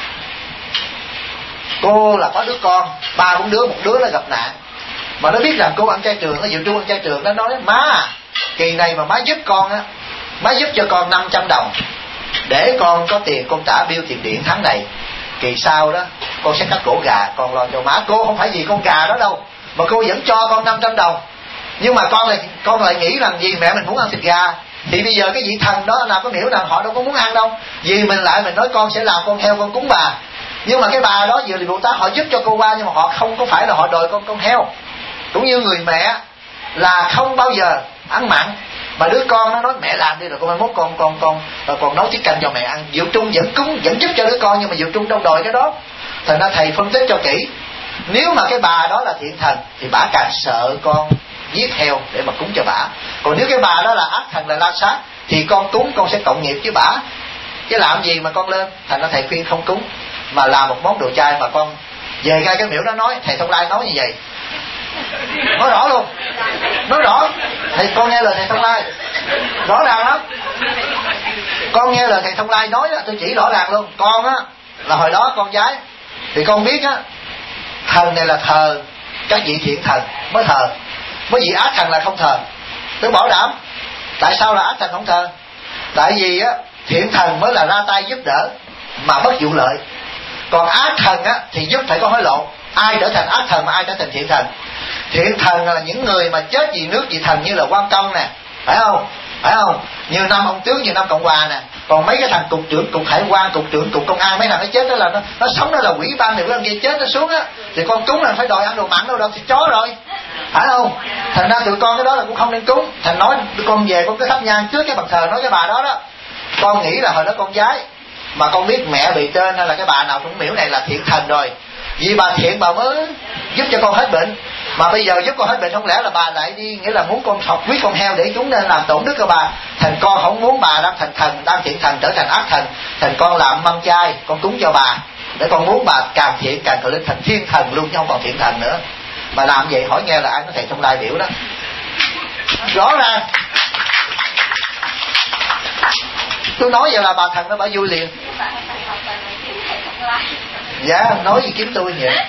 cô là có đứa con, 3-4 đứa, một đứa nó gặp nạn, mà nó biết rằng cô ăn chay trường, nó dự trù ăn chay trường, nó nói má kỳ này mà má giúp con á, má giúp cho con 500 đồng để con có tiền con trả bill tiền điện tháng này, kỳ sau đó con sẽ cắt cổ gà con lo cho má. Cô không phải vì con gà đó đâu, mà cô vẫn cho con 500 đồng. Nhưng mà con lại nghĩ rằng gì mẹ mình muốn ăn thịt gà, thì bây giờ cái vị thần đó làm có hiểu rằng họ đâu có muốn ăn đâu, vì mình nói con sẽ làm con heo con cúng bà. Nhưng mà cái bà đó vừa thì Bồ Tát họ giúp cho cô qua, nhưng mà họ không có phải là họ đòi con heo. Cũng như người mẹ là không bao giờ ăn mặn, mà đứa con nó nói mẹ làm đi rồi con mai mốt con nấu tiết canh cho mẹ ăn. Diệu Trung vẫn cúng, vẫn giúp cho đứa con, nhưng mà Diệu Trung đâu đòi cái đó. Thành ra thầy phân tích cho kỹ. Nếu mà cái bà đó là thiện thần thì bà càng sợ con giết heo để mà cúng cho bà. Còn nếu cái bà đó là ác thần, là la sát, thì con cúng con sẽ cộng nghiệp với bà, chứ làm gì mà con lên. Thành ra thầy khuyên không cúng, mà làm một món đồ chay. Mà con về ngay cái miễu đó nói, thầy Thông Lai nói như vậy, nói rõ luôn, nói rõ. Thầy con nghe lời thầy Thông Lai rõ ràng lắm. Con nghe lời thầy Thông Lai nói đó, tôi chỉ rõ ràng luôn. Con á là hồi đó con gái thì con biết á, thần này là thờ các vị thiện thần mới thờ, mấy vị ác thần là không thờ. Tôi bảo đảm. Tại sao là ác thần không thờ? Tại vì á thiện thần mới là ra tay giúp đỡ mà bất vụ lợi. Còn ác thần á thì giúp phải có hối lộ. Ai trở thành ác thần mà ai trở thành thiện thần? Thiện thần là những người mà chết vì nước vì thần, như là Quan Công nè, phải không? Như năm ông tướng, như năm Cộng Hòa nè. Còn mấy cái thằng cục trưởng cục hải quan, cục trưởng cục công an, mấy thằng nó chết đó là nó sống đó là quỷ ban này, quỷ kia chết nó xuống á, thì con cúng là phải đòi ăn đồ mặn đâu, thì chó rồi, phải không? Thành ra tụi con cái đó là cũng không nên cúng. Thành nói con về con cứ thắp nhang trước cái bàn thờ, nói cái bà đó đó, con nghĩ là hồi đó con gái mà con biết mẹ bị trên hay là cái bà nào cũng miễu này là thiện thần rồi, vì bà thiện bà mới giúp cho con hết bệnh. Mà bây giờ giúp con hết bệnh, không lẽ là bà lại đi nghĩa là muốn con học quý con heo để chúng nên làm tổn đức cho bà. Thành con không muốn bà đang thành thần, đang thiện thần trở thành ác thần. Thành con làm mâm chay con cúng cho bà, để con muốn bà càng thiện càng trở lên thành thiên thần luôn, chứ không còn thiện thần nữa. Mà làm vậy hỏi nghe là ai có thầy Thông Lai biểu đó, rõ ràng. Tôi nói vậy là bà thần nó bà vui liền. Dạ nói gì kiếm tôi vậy.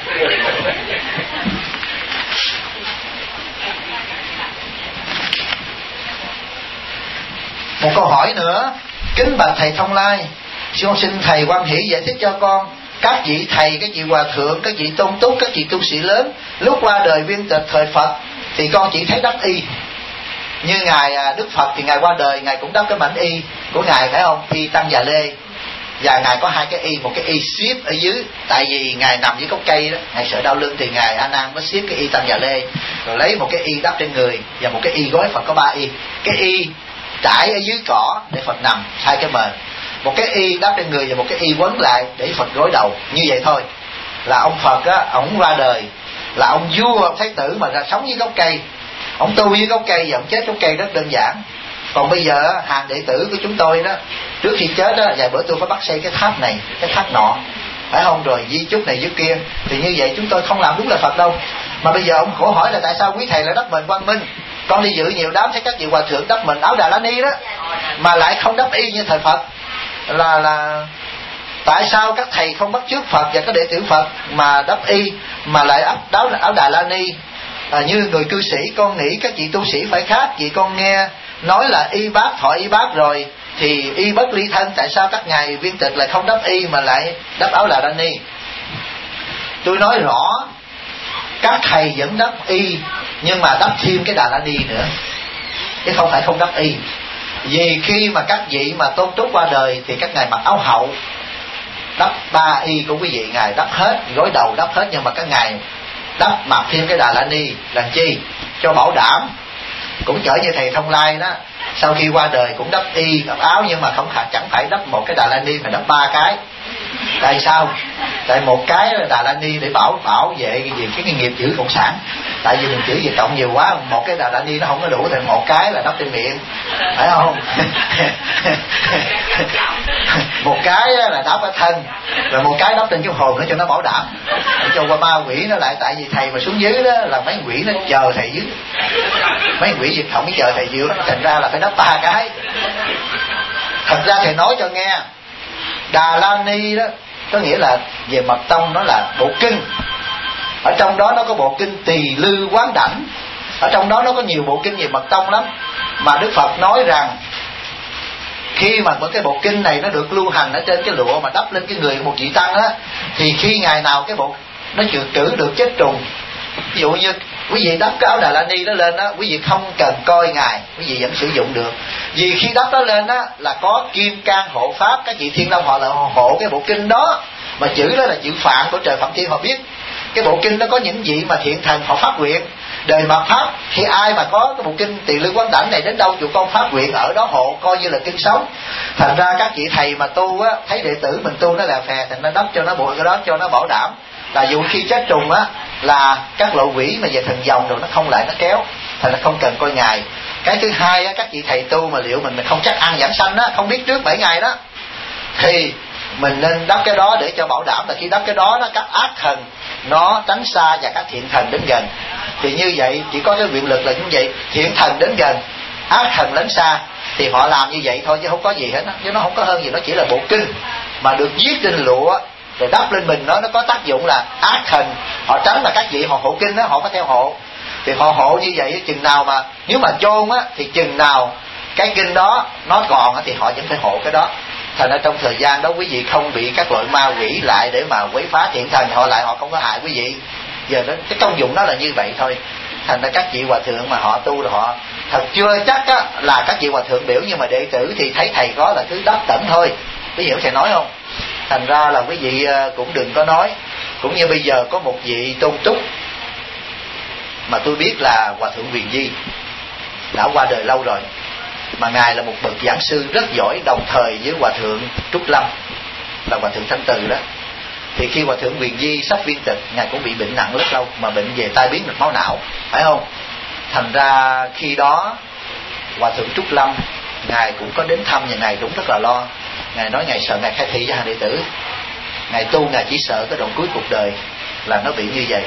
Một câu hỏi nữa. Kính bạch thầy Thông Lai, con xin thầy quan hỷ giải thích cho con. Các vị thầy, các vị hòa thượng, các vị tôn túc, các vị tu sĩ lớn lúc qua đời viên tịch thời Phật thì con chỉ thấy đắp y. Như ngài Đức Phật thì ngài qua đời ngài cũng đắp cái mảnh y của ngài, phải không? Y Tăng Già Lê. Và ngài có hai cái y, một cái y xếp ở dưới, tại vì ngài nằm dưới gốc cây đó, ngài sợ đau lưng thì ngài A Nan mới xếp cái y Tăng Già Lê, rồi lấy một cái y đắp trên người và một cái y gối Phật, có 3 y. Cái y trải ở dưới cỏ để Phật nằm hai cái mền, một cái y đắp trên người và một cái y quấn lại để Phật gối đầu. Như vậy thôi là ông Phật á, ông ra đời là ông vua, ông thái tử mà ra sống dưới gốc cây, ông tu dưới gốc cây và ông chết gốc cây, rất đơn giản. Còn bây giờ hàng đệ tử của chúng tôi đó, trước khi chết đó, vài bữa tôi phải bắt xây cái tháp này, cái tháp nọ, phải không? Rồi di chúc này dưới kia, thì như vậy chúng tôi không làm đúng lời Phật đâu. Mà bây giờ ông khổ hỏi là tại sao quý thầy lại đắp mền Quang Minh, con đi dự nhiều đám thấy các vị hòa thượng đắp mền áo Đà La Ni đó, mà lại không đắp y như thời Phật, là tại sao các thầy không bắt chước Phật và các đệ tử Phật mà đắp y mà lại áo Đà La Ni? Như người cư sĩ con nghĩ các vị tu sĩ phải khác. Vì con nghe nói là y bát thọ y bát rồi thì y bất ly thân, tại sao các ngài viên tịch lại không đắp y mà lại đắp áo Đà La Ni? tôi nói rõ, các thầy vẫn đắp y, nhưng mà đắp thêm cái Đà La Ni nữa, chứ không phải không đắp y. Vì khi mà các vị mà Tôn Trúc qua đời thì các ngài mặc áo hậu, đắp 3 y của quý vị, ngài đắp hết, gối đầu đắp hết, nhưng mà các ngài đắp mặc thêm cái Đà La Ni làm chi? Cho bảo đảm. Cũng chở như thầy Thông Lai đó, sau khi qua đời cũng đắp y đắp áo, nhưng mà chẳng phải đắp một cái Đà La Ni mà đắp 3 cái. Tại sao? Tại một cái Đà La Ni để bảo vệ cái nghiệp chữ cộng sản. Tại vì mình chữ Việt cộng nhiều quá, một cái Đà La Ni nó không có đủ, thì một cái là đắp trên miệng, phải không? Một cái là đắp ở thân, rồi một cái đắp trên cái hồn, để cho nó bảo đảm, để cho qua ma quỷ nó lại. Tại vì thầy mà xuống dưới đó là mấy quỷ nó chờ thầy dưới, mấy quỷ Việt cộng chờ thầy dưới, thành ra là phải đắp 3 cái. Thật ra thầy nói cho nghe, Đà La Ni đó có nghĩa là về mật tông nó là bộ kinh. Ở trong đó nó có bộ kinh Tỳ Lư Quán Đảnh, ở trong đó nó có nhiều bộ kinh về mật tông lắm. Mà Đức Phật nói rằng khi mà cái bộ kinh này nó được lưu hành ở trên cái lụa mà đắp lên cái người một vị tăng á, thì khi ngày nào cái bộ nó trừ được chết trùng, ví dụ như quý vị đắp cái áo Đà La Ni đó lên á, quý vị không cần coi ngài, quý vị vẫn sử dụng được. Vì khi đắp đó lên á là có kim cang hộ pháp, các vị Thiên Long họ là hộ cái bộ kinh đó, mà chữ đó là chữ Phạn của trời Phạm Thiên, họ biết cái bộ kinh đó có những vị mà thiện thần họ phát nguyện đời mạt pháp. Khi ai mà có cái bộ kinh Tỳ Lư Quán Đảnh này đến đâu chịu con phát nguyện ở đó hộ, coi như là kinh sống. Thành ra các vị thầy mà tu á, thấy đệ tử mình tu nó là phè, thành nó đắp cho nó bộ cái đó cho nó bảo đảm. Là dù khi chết trùng á là các lộ quỷ mà về thần dòng rồi nó không lại nó kéo, thành ra không cần coi ngày. Cái thứ hai á, các vị thầy tu mà liệu mình không chắc ăn giảng sanh á, không biết trước 7 ngày đó, thì mình nên đắp cái đó để cho bảo đảm. Là khi đắp cái đó các ác thần nó tránh xa và các thiện thần đến gần. Thì như vậy chỉ có cái quyền lực là như vậy, thiện thần đến gần, ác thần đến xa, thì họ làm như vậy thôi chứ không có gì hết đó. Chứ nó không có hơn gì, nó chỉ là bộ kinh mà được viết trên lụa rồi đắp lên mình, nó có tác dụng là ác thần họ tránh, là các vị họ hộ kinh đó họ có theo hộ. Thì họ hộ như vậy chừng nào mà nếu mà chôn á thì chừng nào cái kinh đó nó còn á thì họ vẫn phải hộ cái đó. Thành ra trong thời gian đó quý vị không bị các loại ma quỷ lại để mà quấy phá thiện thần họ không có hại quý vị. Giờ đó cái công dụng đó là như vậy thôi. Thành ra các vị hòa thượng mà họ tu là họ thật chưa chắc á là các vị hòa thượng biểu, nhưng mà đệ tử thì thấy thầy có là cứ đắp tẩn thôi. Quý vị thầy nói không? Thành ra là quý vị cũng đừng có nói. Cũng như bây giờ có một vị Tôn Trúc mà tôi biết là hòa thượng Huyền Di, đã qua đời lâu rồi, mà ngài là một bậc giảng sư rất giỏi, đồng thời với hòa thượng Trúc Lâm là hòa thượng Thanh Từ đó. Thì khi hòa thượng Huyền Di sắp viên tịch, ngài cũng bị bệnh nặng rất lâu, mà bệnh về tai biến mạch máu não, phải không? Thành ra khi đó hòa thượng Trúc Lâm ngài cũng có đến thăm, và ngài cũng rất là lo. Ngài nói ngài sợ ngài khai thị cho hàng đệ tử, ngài tu ngài chỉ sợ tới đoạn cuối cuộc đời là nó bị như vậy.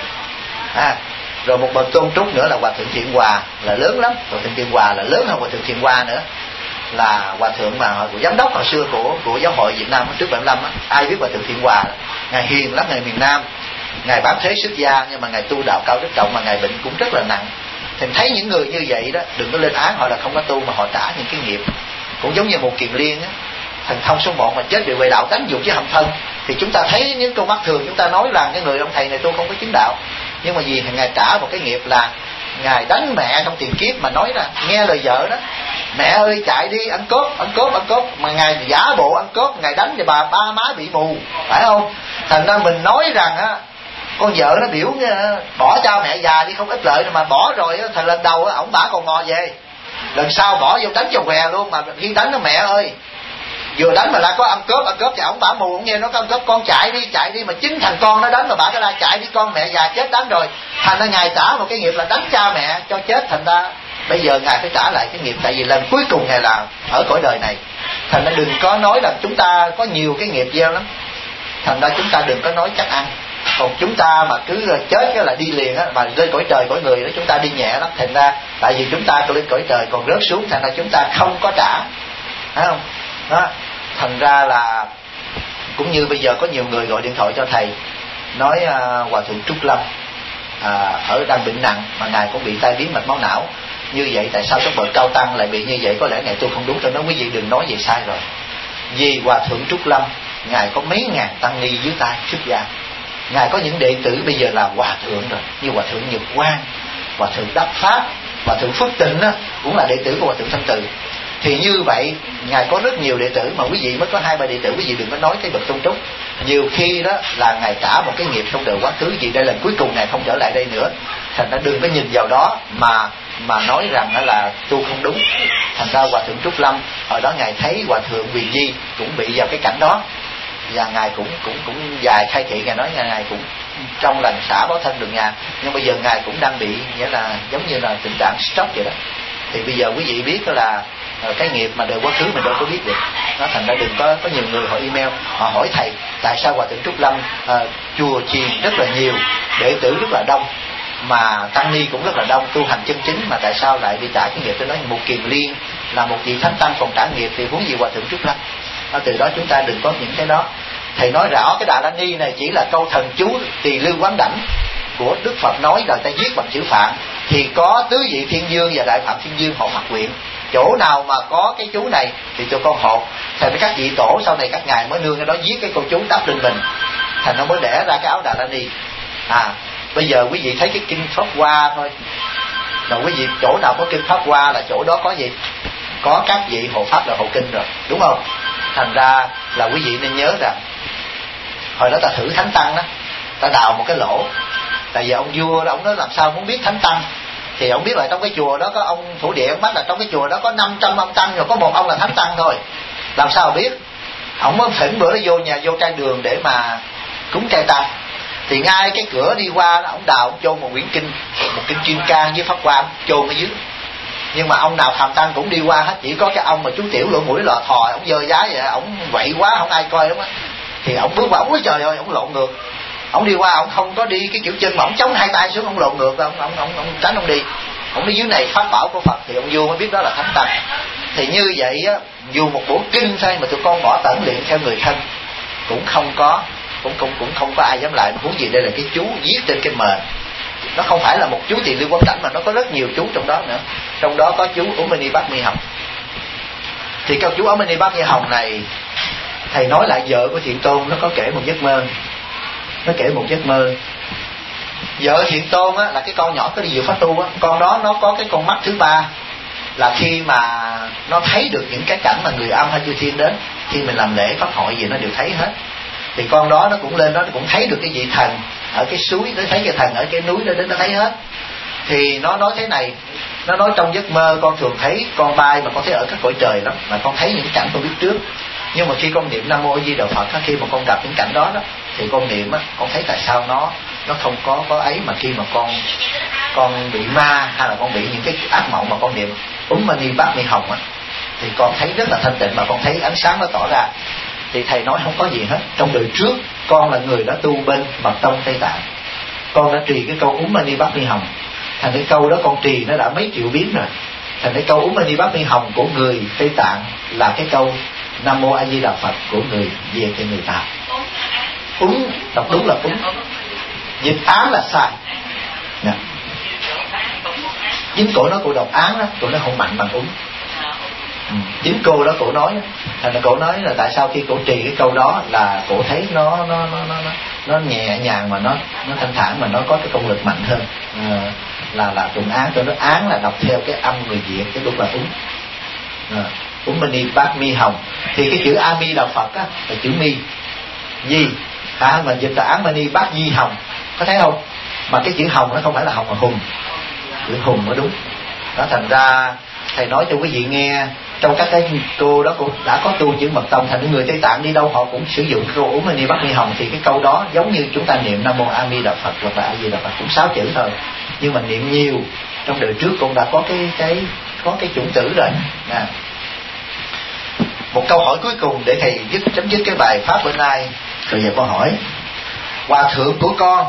Rồi một bậc Tôn Trúc nữa là hòa thượng Thiện Hòa, là lớn lắm. Hòa thượng Thiện Hòa là lớn hơn hòa thượng Thiện Hoa nữa, là hòa thượng mà của giám đốc hồi xưa của giáo hội Việt Nam trước 75 á. Ai biết hòa thượng Thiện Hòa? Ngài hiền lắm, ngài miền Nam, ngài bán thế xuất gia, nhưng mà ngài tu đạo cao đức trọng, mà ngài bệnh cũng rất là nặng. Thì thấy những người như vậy đó đừng có lên án họ là không có tu, mà họ trả những cái nghiệp. Cũng giống như một Kiền Liên á, thần thông số 1 mà chết vì về đạo tánh dụng với hầm thân, thì chúng ta thấy những con mắt thường chúng ta nói là cái người ông thầy này tu không có chứng đạo, nhưng mà vì ngài trả một cái nghiệp là ngài đánh mẹ trong tiền kiếp, mà nói là nghe lời vợ đó, mẹ ơi chạy đi ăn cốp, mà ngài giả bộ ăn cốp, ngài đánh thì ba má bị mù, phải không? Thành ra mình nói rằng á, con vợ nó biểu bỏ cha mẹ già đi không ích lợi, mà bỏ rồi thời lần đầu ổng bả còn ngò về, lần sau bỏ vô đánh cho què luôn. Mà khi đánh nó mẹ ơi, vừa đánh mà là có ăn cướp thì ổng bả mù, ổng nghe nó có ăn cướp, con chạy đi, mà chính thằng con nó đánh mà bả cái la chạy đi, con mẹ già chết đánh rồi. Thành ra ngài trả một cái nghiệp là đánh cha mẹ cho chết. Thành ra bây giờ ngài phải trả lại cái nghiệp, tại vì lần cuối cùng ngài làm ở cõi đời này. Thành ra đừng có nói là chúng ta có nhiều cái nghiệp gieo lắm, thành ra chúng ta đừng có nói chắc ăn. Còn chúng ta mà cứ chết cái là đi liền á, mà lên cõi trời cõi người đó chúng ta đi nhẹ lắm. Thành ra tại vì chúng ta lên cõi trời còn rớt xuống, thành ra chúng ta không có trả, phải không? Đó. Thành ra là cũng như bây giờ có nhiều người gọi điện thoại cho thầy nói hòa thượng Trúc Lâm ở đang bệnh nặng, mà ngài cũng bị tai biến mạch máu não. Như vậy tại sao các bậc cao tăng lại bị như vậy? Có lẽ ngài tu không đúng. Tôi nói quý vị đừng nói vậy, sai rồi. Vì hòa thượng Trúc Lâm ngài có mấy ngàn tăng ni dưới tay xuất gia, Ngài có những đệ tử bây giờ là hòa thượng rồi, như hòa thượng Nhật Quang, hòa thượng Đắc Pháp, hòa thượng Phước Tịnh đó, cũng là đệ tử của hòa thượng Thanh Từ. Thì như vậy Ngài có rất nhiều đệ tử, mà quý vị mới có 2-3 đệ tử, quý vị đừng có nói cái bậc tôn trúc. Nhiều khi đó là Ngài trả một cái nghiệp trong đời quá khứ, vì đây lần cuối cùng Ngài không trở lại đây nữa. Thành ra đừng có nhìn vào đó mà nói rằng là tu không đúng. Thành ra hòa thượng Trúc Lâm hồi đó Ngài thấy hòa thượng Quyền Di cũng bị vào cái cảnh đó, và Ngài cũng dài khai thị. Ngài nói Ngài cũng trong lành xả báo thân được nhà, nhưng bây giờ Ngài cũng đang bị, nghĩa là giống như là tình trạng stroke vậy đó. Thì bây giờ quý vị biết đó là cái nghiệp mà đời quá khứ mình đâu có biết được. Nó thành ra đừng có nhiều người họ email, họ hỏi thầy tại sao hòa thượng Trúc Lâm chùa chiền rất là nhiều, đệ tử rất là đông, mà tăng ni cũng rất là đông, tu hành chân chính, mà tại sao lại bị trả cái nghiệp? Tôi nói một Kiền Liên là một vị thánh tăng còn trả nghiệp thì huống gì hòa thượng Trúc Lâm. Từ đó chúng ta đừng có những cái đó. Thầy nói rõ cái Đà La Ni này chỉ là câu thần chú Tỳ Lưu Quán Đảnh của Đức Phật nói rồi ta viết bằng chữ Phạn, thì có Tứ Vị Thiên Dương và Đại Phạm Thiên Dương hộ phát nguyện. Chỗ nào mà có cái chú này thì tụi con hộ. Thành các vị tổ sau này các ngài mới nương cái đó viết cái câu chú đắp lên mình, thành nó mới đẻ ra cái áo Đà La Ni. Bây giờ quý vị thấy cái kinh Pháp Hoa thôi, rồi quý vị chỗ nào có kinh Pháp Hoa là chỗ đó có gì? Có các vị hộ pháp là hộ kinh rồi, đúng không? Thành ra là quý vị nên nhớ rằng hồi đó ta thử thánh tăng đó, ta đào một cái lỗ. Tại vì ông vua đó, ông nói làm sao muốn biết thánh tăng, thì ông biết là trong cái chùa đó có ông thủ địa, ông bắt là trong cái chùa đó có 500 ông tăng, rồi có một ông là thánh tăng thôi. Làm sao biết? Ông mới thỉnh bữa đó vô nhà, vô trai đường để mà cúng trai tăng. Thì ngay cái cửa đi qua đó, ông đào, ông chôn một quyển kinh, một kinh Kim Cang với Pháp Hoa, ông chôn ở dưới. Nhưng mà ông nào tham tăng cũng đi qua hết, chỉ có cái ông mà chú tiểu lỗ mũi lò thò, ông dơ giá vậy, ông quậy quá không ai coi đúng á. Thì ông bước vào, ôi trời ơi, ông lộn ngược. Ông đi qua, ông không có đi cái kiểu chân mà ông chống hai tay xuống, ông lộn ngược, ông tránh, ông đi. Ông đi dưới này pháp bảo của Phật, thì ông vua mới biết đó là thánh tăng. Thì như vậy á, dù một bộ kinh thôi mà tụi con bỏ tẩn luyện theo người thân cũng không có ai dám lại. Huống gì đây là cái chú viết trên cái mền. Nó không phải là một chú Tỳ Lưu Quán Đảnh mà nó có rất nhiều chú trong đó nữa. Trong đó có chú Úc Mani Bát Mi Hồng. Thì câu chú Úc Mani Bát Mi Hồng này, thầy nói lại vợ của Thiện Tôn nó có kể một giấc mơ. Nó kể một giấc mơ. Vợ Thiện Tôn á, là cái con nhỏ có đi dự pháp tu á, con đó nó có cái con mắt thứ ba, là khi mà nó thấy được những cái cảnh mà người âm hay chư thiên đến, khi mình làm lễ pháp hội gì nó đều thấy hết. Thì con đó nó cũng lên đó, nó cũng thấy được cái vị thần ở cái suối, nó thấy cái thần ở cái núi đó đến, nó thấy hết. Thì nó nói thế này, nó nói trong giấc mơ con thường thấy con bay, mà con thấy ở các cõi trời lắm, mà con thấy những cảnh con biết trước. Nhưng mà khi con niệm Nam Mô A Di Đà Phật, khi mà con gặp những cảnh đó thì con niệm á, con thấy tại sao nó không có ấy, mà khi mà con bị ma hay là con bị những cái ác mộng mà con niệm Mani Bát Mi Hồng á, thì con thấy rất là thanh tịnh, mà con thấy ánh sáng nó tỏ ra. Thì thầy nói không có gì hết. Trong đời trước con là người đã tu bên mật tông Tây Tạng, con đã trì cái câu Mani Bát Mi Hồng. Thành cái câu đó con trì nó đã mấy triệu biến rồi. Thành cái câu Mani Bát Mi Hồng của người Tây Tạng là cái câu Nam Mô A Di Đà Phật của người Việt thì người Tạng. Đọc đúng là dịch án là sai. Nè. Chính cổ nói cô đọc án đó, cô nói không mạnh bằng chính cô đó cổ nói. Thành ra cổ nói là tại sao khi cổ trì cái câu đó là cổ thấy nó nhẹ nhàng, mà nó thanh thản, mà nó có cái công lực mạnh hơn là tụng án. Cho nó án là đọc theo cái âm người Việt, cái lúc là Mani Bát Mi Hồng. Thì cái chữ A Mi Đà Phật á là chữ mi di, mà dịch là án Mani Bát Di Hồng, có thấy không? Mà cái chữ hồng nó không phải là hồng mà hùng, chữ hùng mới đúng. Đó, thành ra thầy nói cho quý vị nghe, trong các cái cô đó cũng đã có tu chữ mật tông, thành người Tây Tạng đi đâu họ cũng sử dụng câu Mani Bát Mi Hồng. Thì cái câu đó giống như chúng ta niệm Nam Mô A Di Đà Phật hoặc là A Di Đà Phật, cũng 6 chữ thôi, nhưng mà niệm nhiều. Trong đời trước cũng đã có cái chủng tử rồi. Một câu hỏi cuối cùng để thầy chấm dứt cái bài pháp bữa nay. Rồi giờ con hỏi, hòa thượng của con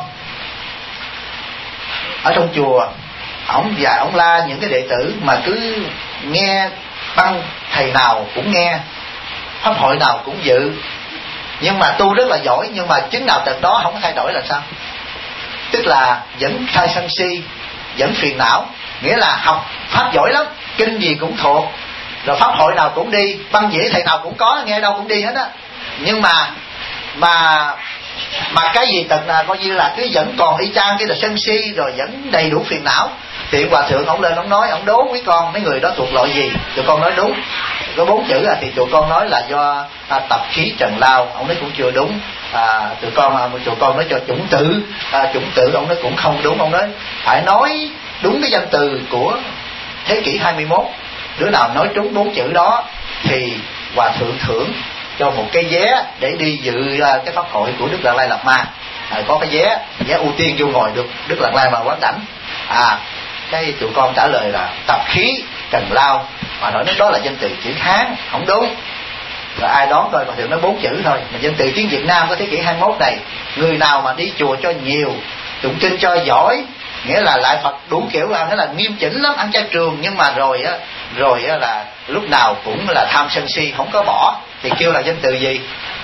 ở trong chùa, ổng và ổng la những cái đệ tử mà cứ nghe băng thầy nào cũng nghe, pháp hội nào cũng dự, nhưng mà tu rất là giỏi, nhưng mà chứng nào tật đó, không có thay đổi là sao? Tức là vẫn khai sân si, vẫn phiền não. Nghĩa là học pháp giỏi lắm, kinh gì cũng thuộc, rồi pháp hội nào cũng đi, băng dĩa thầy nào cũng có, nghe đâu cũng đi hết á. Nhưng mà Mà cái gì tật là coi như là cứ vẫn còn y chang, cái là sân si rồi vẫn đầy đủ phiền não. Thì hòa thượng ông lên ông nói, ông đố quý con mấy người đó thuộc loại gì. Tụi con nói đúng, có 4 chữ thì tụi con nói là do tập khí trần lao. Ông nói cũng chưa đúng. Tụi con nói cho chủng tử, ông nói cũng không đúng. Ông nói phải nói đúng cái danh từ của thế kỷ 21. Đứa nào nói trúng 4 chữ đó thì hòa thượng thưởng cho một cái vé để đi dự cái pháp hội của Đức Đạt Lai Lạt Ma. Có cái vé ưu tiên vô ngồi được Đức Đạt Lai mà quán đảnh. Cái tụi con trả lời là tập khí trần lao, mà nói đó là danh từ chữ Hán, không đúng. Rồi ai đoán coi, hòa thượng nói 4 chữ thôi. Mà danh từ tiếng Việt Nam của thế kỷ 21 này, người nào mà đi chùa cho nhiều, tụng kinh cho giỏi, nghĩa là lại Phật đủ kiểu, nghĩa là nghiêm chỉnh lắm, ăn chay trường, nhưng mà rồi là lúc nào cũng là tham sân si, không có bỏ, thì kêu là danh từ gì?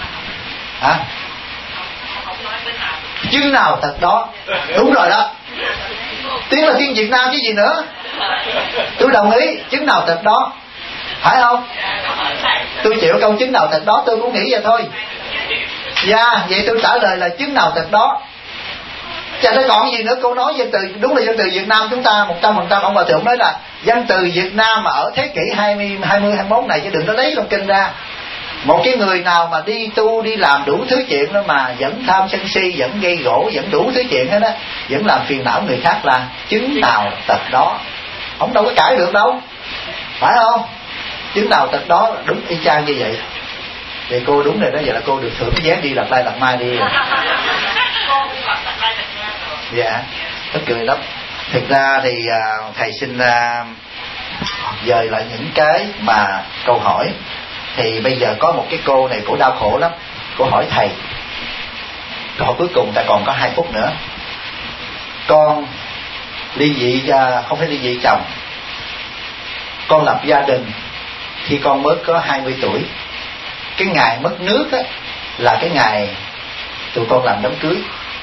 Chứng nào thật đó. Đúng rồi đó, tiếng là tiếng Việt Nam chứ gì nữa. Tôi đồng ý, chứng nào thật đó, phải không? Tôi chịu câu chứng nào thật đó, tôi cũng nghĩ vậy thôi. Vậy tôi trả lời là chứng nào thật đó. Chả thấy còn gì nữa. Cô nói danh từ, đúng là danh từ Việt Nam chúng ta 100%. Ông hòa thượng nói là danh từ Việt Nam mà ở thế kỷ 20, 21 này, chứ đừng có lấy trong kinh ra. Một cái người nào mà đi tu, đi làm đủ thứ chuyện đó mà vẫn tham sân si, vẫn gây gỗ, vẫn đủ thứ chuyện hết đó, vẫn làm phiền não người khác, là chứng nào tật đó. Ông đâu có cãi được đâu, phải không? Chứng nào tật đó, đúng y chang như vậy. Thì cô đúng rồi đó, vậy là cô được thưởng vé đi Đạt Lai Lạt Ma đi. Dạ, nó cười lắm. Thực ra thì thầy xin dời lại những cái mà câu hỏi. Thì bây giờ có một cái cô này, cổ đau khổ lắm. Cô hỏi thầy, câu hỏi cuối cùng, ta còn có 2 phút nữa. Con ly dị, không phải ly dị chồng, con lập gia đình khi con mới có 20 tuổi. Cái ngày mất nước á, là cái ngày tụi con làm đám cưới.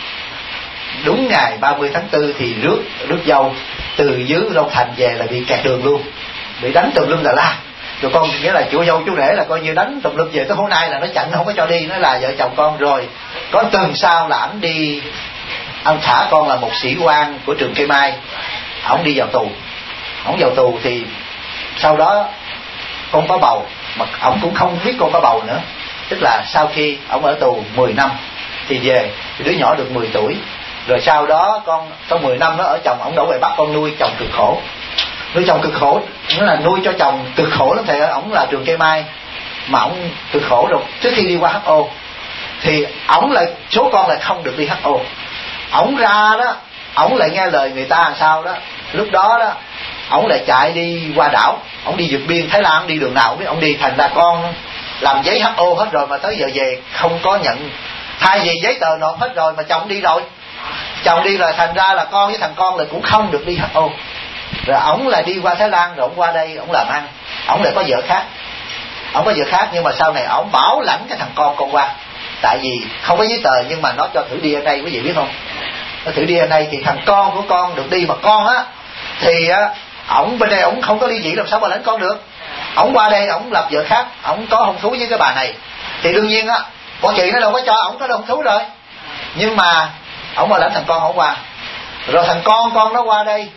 Đúng ngày 30 tháng 4 thì rước dâu từ dưới Long Thành về là bị kẹt đường luôn, bị đánh tùm lum la. Tụi con nghĩa là chú dâu chú rể là coi như đánh tùm lum về tới hôm nay là nó chặn, nó không có cho đi, nó là vợ chồng con. Rồi có tuần sau là ảnh đi, ông xã con là một sĩ quan của trường Cây Mai, ổng đi vào tù. Ổng vào tù thì sau đó con có bầu, mà ổng cũng không biết con có bầu nữa. Tức là sau khi ổng ở tù 10 năm thì về, thì đứa nhỏ được 10 tuổi. Rồi sau đó con trong 10 năm đó ở chồng, ổng đổ về Bắc con nuôi chồng cực khổ. Nuôi chồng cực khổ, nghĩa là nuôi cho chồng cực khổ lắm thầy ơi. Ổng là trường Cây Mai mà ổng cực khổ rồi. Trước khi đi qua HO thì ổng lại, số con lại không được đi HO. Ổng ra đó, ổng lại nghe lời người ta làm sao đó. Lúc đó đó, ổng lại chạy đi qua đảo, ổng đi vượt biên Thái Lan, ổng đi đường nào ổng biết, ổng đi thành ra con làm giấy HO hết rồi mà tới giờ về không có nhận. Thay vì giấy tờ nộp hết rồi mà chồng đi rồi, chồng đi rồi, thành ra là con với thằng con lại cũng không được đi HO. Rồi ổng lại đi qua Thái Lan, rồi ổng qua đây ổng làm ăn. Ổng lại có vợ khác, ổng có vợ khác, nhưng mà sau này ổng bảo lãnh cái thằng con qua. Tại vì không có giấy tờ, nhưng mà nó cho thử DNA, quý vị biết không? Nó thử DNA thì thằng con của con được đi, mà con á thì ổng bên đây ổng không có ly dị, làm sao mà lãnh con được. Ổng qua đây ổng lập vợ khác, ổng có hôn thú với cái bà này, thì đương nhiên á con chị nó đâu có cho ổng có hôn thú rồi. Nhưng mà ổng mà lãnh thằng con ổng qua. Rồi thằng con nó qua đây,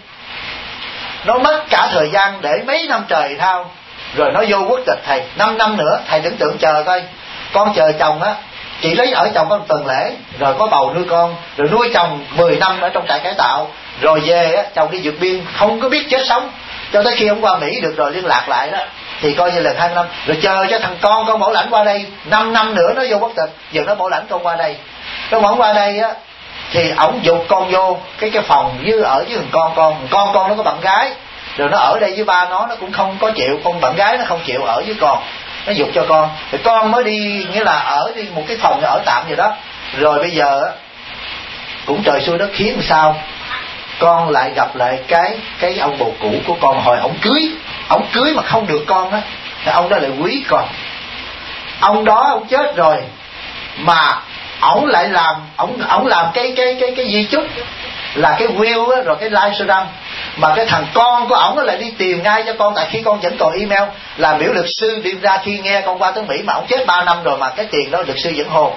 nó mất cả thời gian để mấy năm trời thao, rồi nó vô quốc tịch thầy 5 năm nữa. Thầy tưởng tượng chờ coi, con chờ chồng á, chị lấy ở chồng có một tuần lễ, rồi có bầu nuôi con, rồi nuôi chồng 10 năm ở trong trại cải tạo, rồi về á chồng đi vượt biên không có biết chết sống, cho tới khi ông qua Mỹ được rồi liên lạc lại đó, thì coi như là 20 năm. Rồi chờ cho thằng con bảo lãnh qua đây 5 năm nữa nó vô quốc tịch, giờ nó bảo lãnh con qua đây. Nó bảo qua đây á thì ổng giục con vô cái phòng với ở với thằng con nó có bạn gái, rồi nó ở đây với ba nó cũng không có chịu, con bạn gái nó không chịu ở với con, nó giục cho con, thì con mới đi, nghĩa là ở đi một cái phòng ở tạm vậy đó. Rồi bây giờ cũng trời xui đất khiến sao, con lại gặp lại cái ông bồ cũ của con. Hồi ổng cưới mà không được con á, thì ông đó lại quý con. Ông đó ông chết rồi mà ổng lại làm, ổng làm cái di chúc là cái will á, rồi cái livestream, mà cái thằng con của ổng lại đi tìm ngay cho con. Tại khi con vẫn còn email làm biểu luật sư đi ra khi nghe con qua tới Mỹ, mà ổng chết 3 năm rồi mà cái tiền đó luật sư vẫn hồ.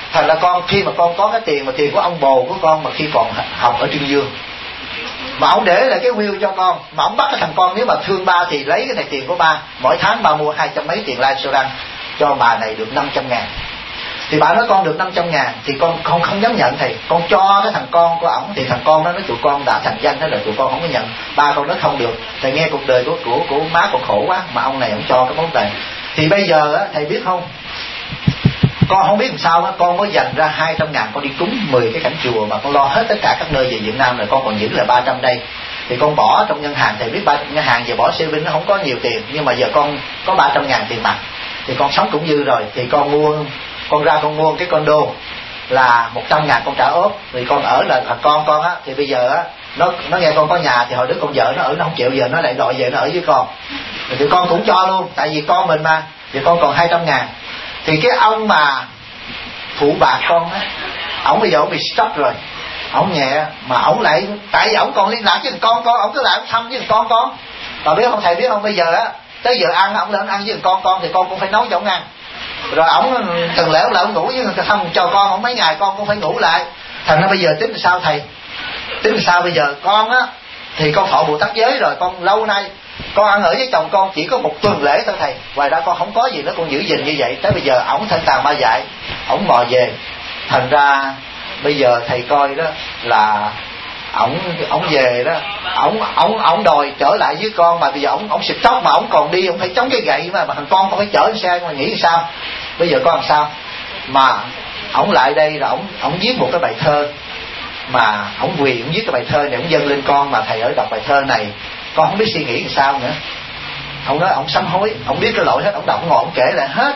Thành ra con khi mà con có cái tiền mà tiền của ông bồ của con mà khi còn học ở Trương Dương, mà ông để lại cái will cho con, mà ông bắt cái thằng con nếu mà thương ba thì lấy cái này tiền của ba, mỗi tháng ba mua 200 mấy tiền life insurance cho bà này được 500.000. Thì bà nói con được 500.000 thì con không dám nhận thầy, con cho cái thằng con của ổng. Thì thằng con đó nói tụi con đã thành danh, thế là tụi con không có nhận. Ba con nói không được, thầy nghe cuộc đời của má con khổ quá mà ông này ổng cho cái món tiền. Thì bây giờ á, thầy biết không, con không biết làm sao á, con có dành ra 200.000 con đi cúng 10 cái cảnh chùa mà con lo hết tất cả các nơi về Việt Nam rồi, con còn giữ là 300 đây. Thì con bỏ trong ngân hàng, thầy biết ngân hàng giờ bỏ saving nó không có nhiều tiền, nhưng mà giờ con có 300.000 tiền mặt thì con sống cũng dư rồi. Thì con mua cái condo là 100.000 con trả ốp, thì con ở là thằng con á. Thì bây giờ á nó nghe con có nhà thì hồi đứa con vợ nó ở nó không chịu, giờ nó lại đòi về nó ở với con, thì con cũng cho luôn, tại vì con mình mà. Thì con còn 200.000. Thì cái ông mà phụ bạc con á, ổng bây giờ ổng bị stop rồi, ổng nhẹ mà ổng lại, tại vì ổng còn liên lạc với con, ổng cứ lại thăm với con. Và biết không thầy, biết không, bây giờ á tới giờ ăn ổng lên ăn với con thì con cũng phải nấu cho ổng ăn. Rồi ổng từng lẽ ổng ngủ với thăm cho con, ổng mấy ngày con cũng phải ngủ lại. Thành ra bây giờ tính sao thầy? Tính sao bây giờ? Con á thì con thọ Bồ Tát giới rồi, con lâu nay con ăn ở với chồng con chỉ có một tuần lễ thôi thầy, ngoài ra con không có gì nữa, con giữ gìn như vậy. Tới bây giờ ổng thân tàn ma dại, ổng mò về. Thành ra bây giờ thầy coi đó là ổng về đó, ổng đòi trở lại với con, mà bây giờ ổng xịt tóc mà ổng còn đi, ổng phải chống cái gậy mà thằng con phải chở xe, mà nghĩ sao? Bây giờ con làm sao? Mà ổng lại đây là ổng viết một cái bài thơ, mà ổng quỳ ổng viết cái bài thơ này, ổng dâng lên con, mà thầy ở đọc bài thơ này con không biết suy nghĩ làm sao nữa. Ông nói ổng sám hối, ổng biết cái lỗi hết, ổng đọc ngồi ổng kể lại hết.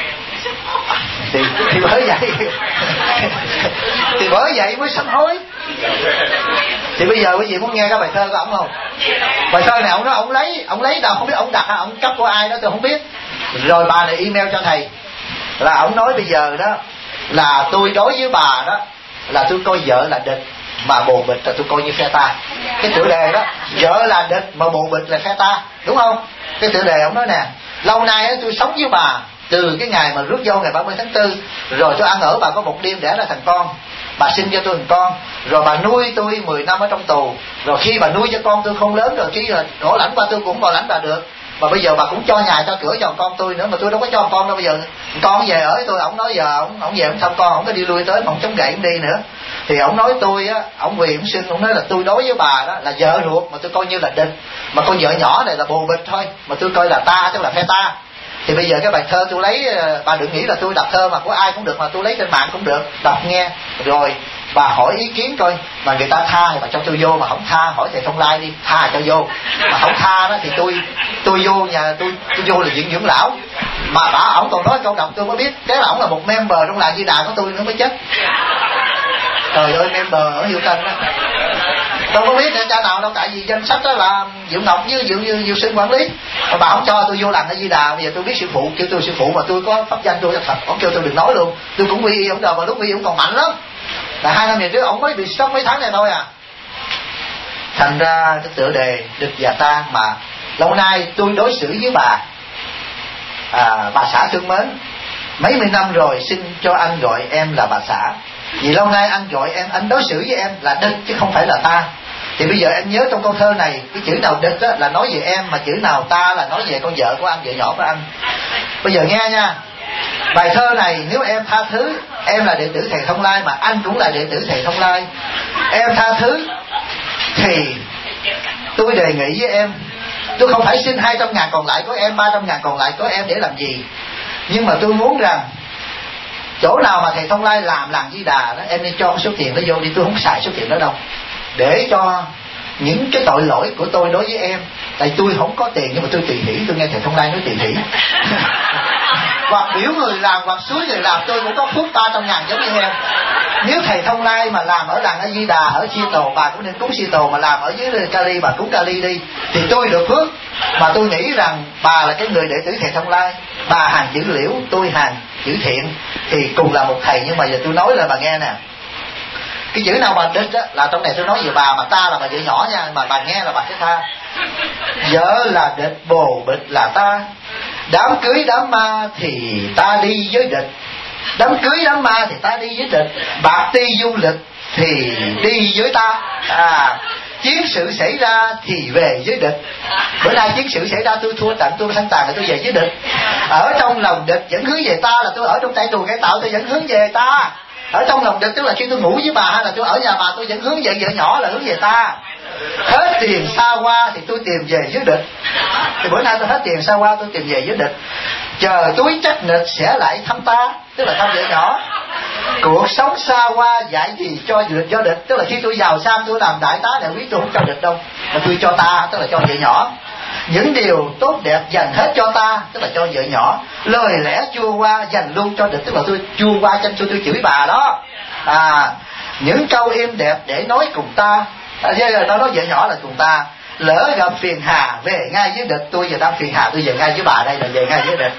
Thì bởi vậy thì bởi vậy mới sám hối. Thì bây giờ quý vị muốn nghe cái bài thơ của ổng không? Bài thơ này ổng nói ổng lấy đâu không biết, ổng đặt hay ổng cấp của ai đó tôi không biết. Rồi bà này email cho thầy là ổng nói bây giờ đó là tôi đối với bà đó là tôi coi vợ là địch mà bồ bịch là tôi coi như phe ta. Cái tựa đề đó, vợ là địch mà bồ bịch là phe ta, đúng không? Cái tựa đề ông nói nè, lâu nay tôi sống với bà từ cái ngày mà rước dâu ngày 30 tháng 4, rồi tôi ăn ở bà có một đêm đẻ ra thằng con, bà sinh cho tôi thằng con, rồi bà nuôi tôi 10 năm ở trong tù, rồi khi bà nuôi cho con tôi không lớn rồi chỉ là đổ lãnh qua tôi cũng bảo lãnh bà được, mà bây giờ bà cũng cho nhà cho cửa cho con tôi nữa, mà tôi đâu có cho con đâu. Bây giờ con về ở với tôi, ổng nói giờ ổng về ổng thăm con, ổng có đi lui tới mà ổng chống gậy ổng đi nữa. Thì ổng nói tôi á, ổng quỳ ổng xin, ổng nói là tôi đối với bà đó là vợ ruột mà tôi coi như là địch, mà con vợ nhỏ này là bồ bịch thôi, mà tôi coi là ta, tức là phe ta. Thì bây giờ cái bài thơ tôi lấy, bà đừng nghĩ là tôi đọc thơ mà của ai cũng được, mà tôi lấy trên mạng cũng được, đọc nghe rồi bà hỏi ý kiến coi, mà người ta tha thì bà cho tôi vô, mà không tha hỏi thầy Thông Lai đi, tha cho vô, mà không tha đó thì tôi vô nhà tôi vô là viện dưỡng lão. Mà bà ổng còn nói câu đọc tôi mới biết, cái là ổng là một member trong làng Di Đà của tôi nữa mới chết. Trời ơi, member ở Hiệu Tân đó tôi có biết để cha nào đâu, tại vì danh sách đó là Diệu Ngọc với Diệu Sinh quản lý, mà bà không cho tôi vô làng ở Di Đà. Bây giờ tôi biết sư phụ, kêu tôi sư phụ mà tôi có pháp danh tôi thật, ông kêu tôi đừng nói luôn, tôi cũng quy y ông đời, mà lúc quy y ông còn mạnh lắm. Là 2 năm về trước ông mới bị sốc mấy tháng này thôi à. Thành ra cái tựa đề địch và ta, mà lâu nay tôi đối xử với bà xã thương mến, mấy mươi năm rồi xin cho anh gọi em là bà xã, vì lâu nay anh gọi em, anh đối xử với em là địch chứ không phải là ta. Thì bây giờ em nhớ trong câu thơ này, cái chữ nào địch là nói về em, mà chữ nào ta là nói về con vợ của anh, vợ nhỏ của anh. Bây giờ nghe nha, bài thơ này nếu em tha thứ, em là đệ tử thầy Thông Lai mà anh cũng là đệ tử thầy Thông Lai, em tha thứ thì tôi đề nghị với em, tôi không phải xin 200.000 còn lại của em, 300.000 còn lại của em để làm gì, nhưng mà tôi muốn rằng chỗ nào mà thầy Thông Lai làm làng Di Đà đó, em nên cho số tiền đó vô đi, tôi không xài số tiền đó đâu, để cho những cái tội lỗi của tôi đối với em. Tại tôi không có tiền nhưng mà tôi tùy hỷ, tôi nghe thầy Thông Lai nói tùy hỷ hoặc biểu người làm hoặc suối người làm, tôi cũng có phúc 300.000 giống như em. Nếu thầy Thông Lai mà làm ở làng ở Di Đà, ở Chi Tồ, bà cũng nên cúng Chi Tồ, mà làm ở dưới Kali, bà cúng Kali đi, thì tôi được phước. Mà tôi nghĩ rằng bà là cái người đệ tử thầy Thông Lai, bà hàng chữ liễu, tôi hàng chữ thiện, thì cùng là một thầy. Nhưng mà giờ tôi nói là bà nghe nè, cái chữ nào bà địch đó là trong này tôi nói về bà, mà ta là bà vợ nhỏ nha, mà bà nghe là bà sẽ tha. Vợ là địch, bồ bịch là ta, đám cưới đám ma thì ta đi với địch, Đám cưới đám ma thì ta đi với địch, bạc ti du lịch thì đi với ta. Chiến sự xảy ra thì về với địch. Bữa nay chiến sự xảy ra tôi thua trận, tôi sẵn sàng là tôi về với địch. Ở trong lòng địch vẫn hướng về ta, là tôi ở trong trại tù cải tạo tôi vẫn hướng về ta. Ở trong lòng địch tức là khi tôi ngủ với bà hay là tôi ở nhà bà, tôi vẫn hướng về vợ nhỏ là hướng về ta. Hết tiền xa hoa thì tôi tìm về với địch. Thì bữa nay tôi hết tiền xa hoa tôi tìm về với địch. Chờ túi chắc nịch sẽ lại thăm ta, tức là thăm vợ nhỏ. Cuộc sống xa hoa dạy gì cho địch, tức là khi tôi giàu sang tôi làm đại tá đại quý tôi không cho địch đâu, mà tôi cho ta, tức là cho vợ nhỏ. Những điều tốt đẹp dành hết cho ta, tức là cho vợ nhỏ. Lời lẽ chua qua dành luôn cho địch, tức là tôi chua qua chân tôi chửi bà đó. Những câu êm đẹp để nói cùng ta, nó nói vợ nhỏ là cùng ta. Lỡ gặp phiền hà về ngay với địch, tôi giờ đang phiền hà tôi về ngay với bà đây là về ngay với địch.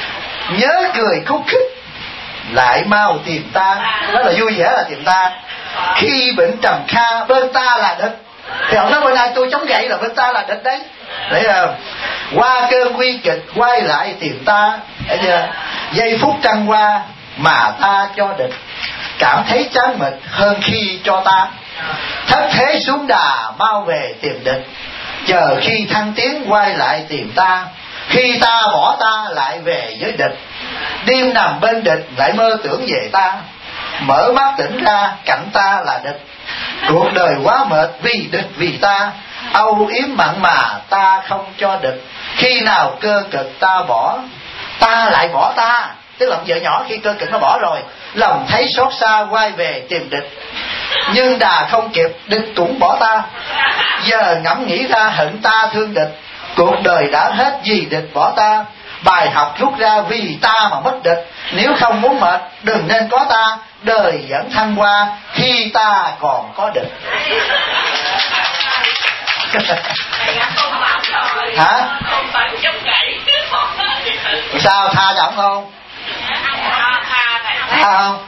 Nhớ cười khúc khích lại mau tìm ta, đó là vui vẻ là tìm ta. Khi bệnh trầm kha bên ta là địch, thì ông nói bữa nay tôi chống gậy là bên ta là địch đấy. Đấy là qua cơn nguy kịch quay lại tìm ta. Thấy chưa? Giây phút trăng qua mà ta cho địch, cảm thấy chán mệt hơn khi cho ta. Thất thế xuống đà mau về tìm địch, chờ khi thăng tiến quay lại tìm ta. Khi ta bỏ ta lại về với địch, đêm nằm bên địch lại mơ tưởng về ta. Mở mắt tỉnh ra cạnh ta là địch, cuộc đời quá mệt vì địch vì ta. Âu yếm mặn mà ta không cho địch, khi nào cơ cực ta bỏ ta lại bỏ ta. Tức là vợ nhỏ khi cơ cực nó bỏ rồi, lòng thấy xót xa quay về tìm địch. Nhưng đà không kịp địch cũng bỏ ta, giờ ngẫm nghĩ ra hận ta thương địch. Cuộc đời đã hết vì địch bỏ ta, bài học rút ra vì ta mà mất địch. Nếu không muốn mệt đừng nên có ta, đời vẫn thăng hoa khi ta còn có địch. Hả? Sao tha cho ổng không? Tha không?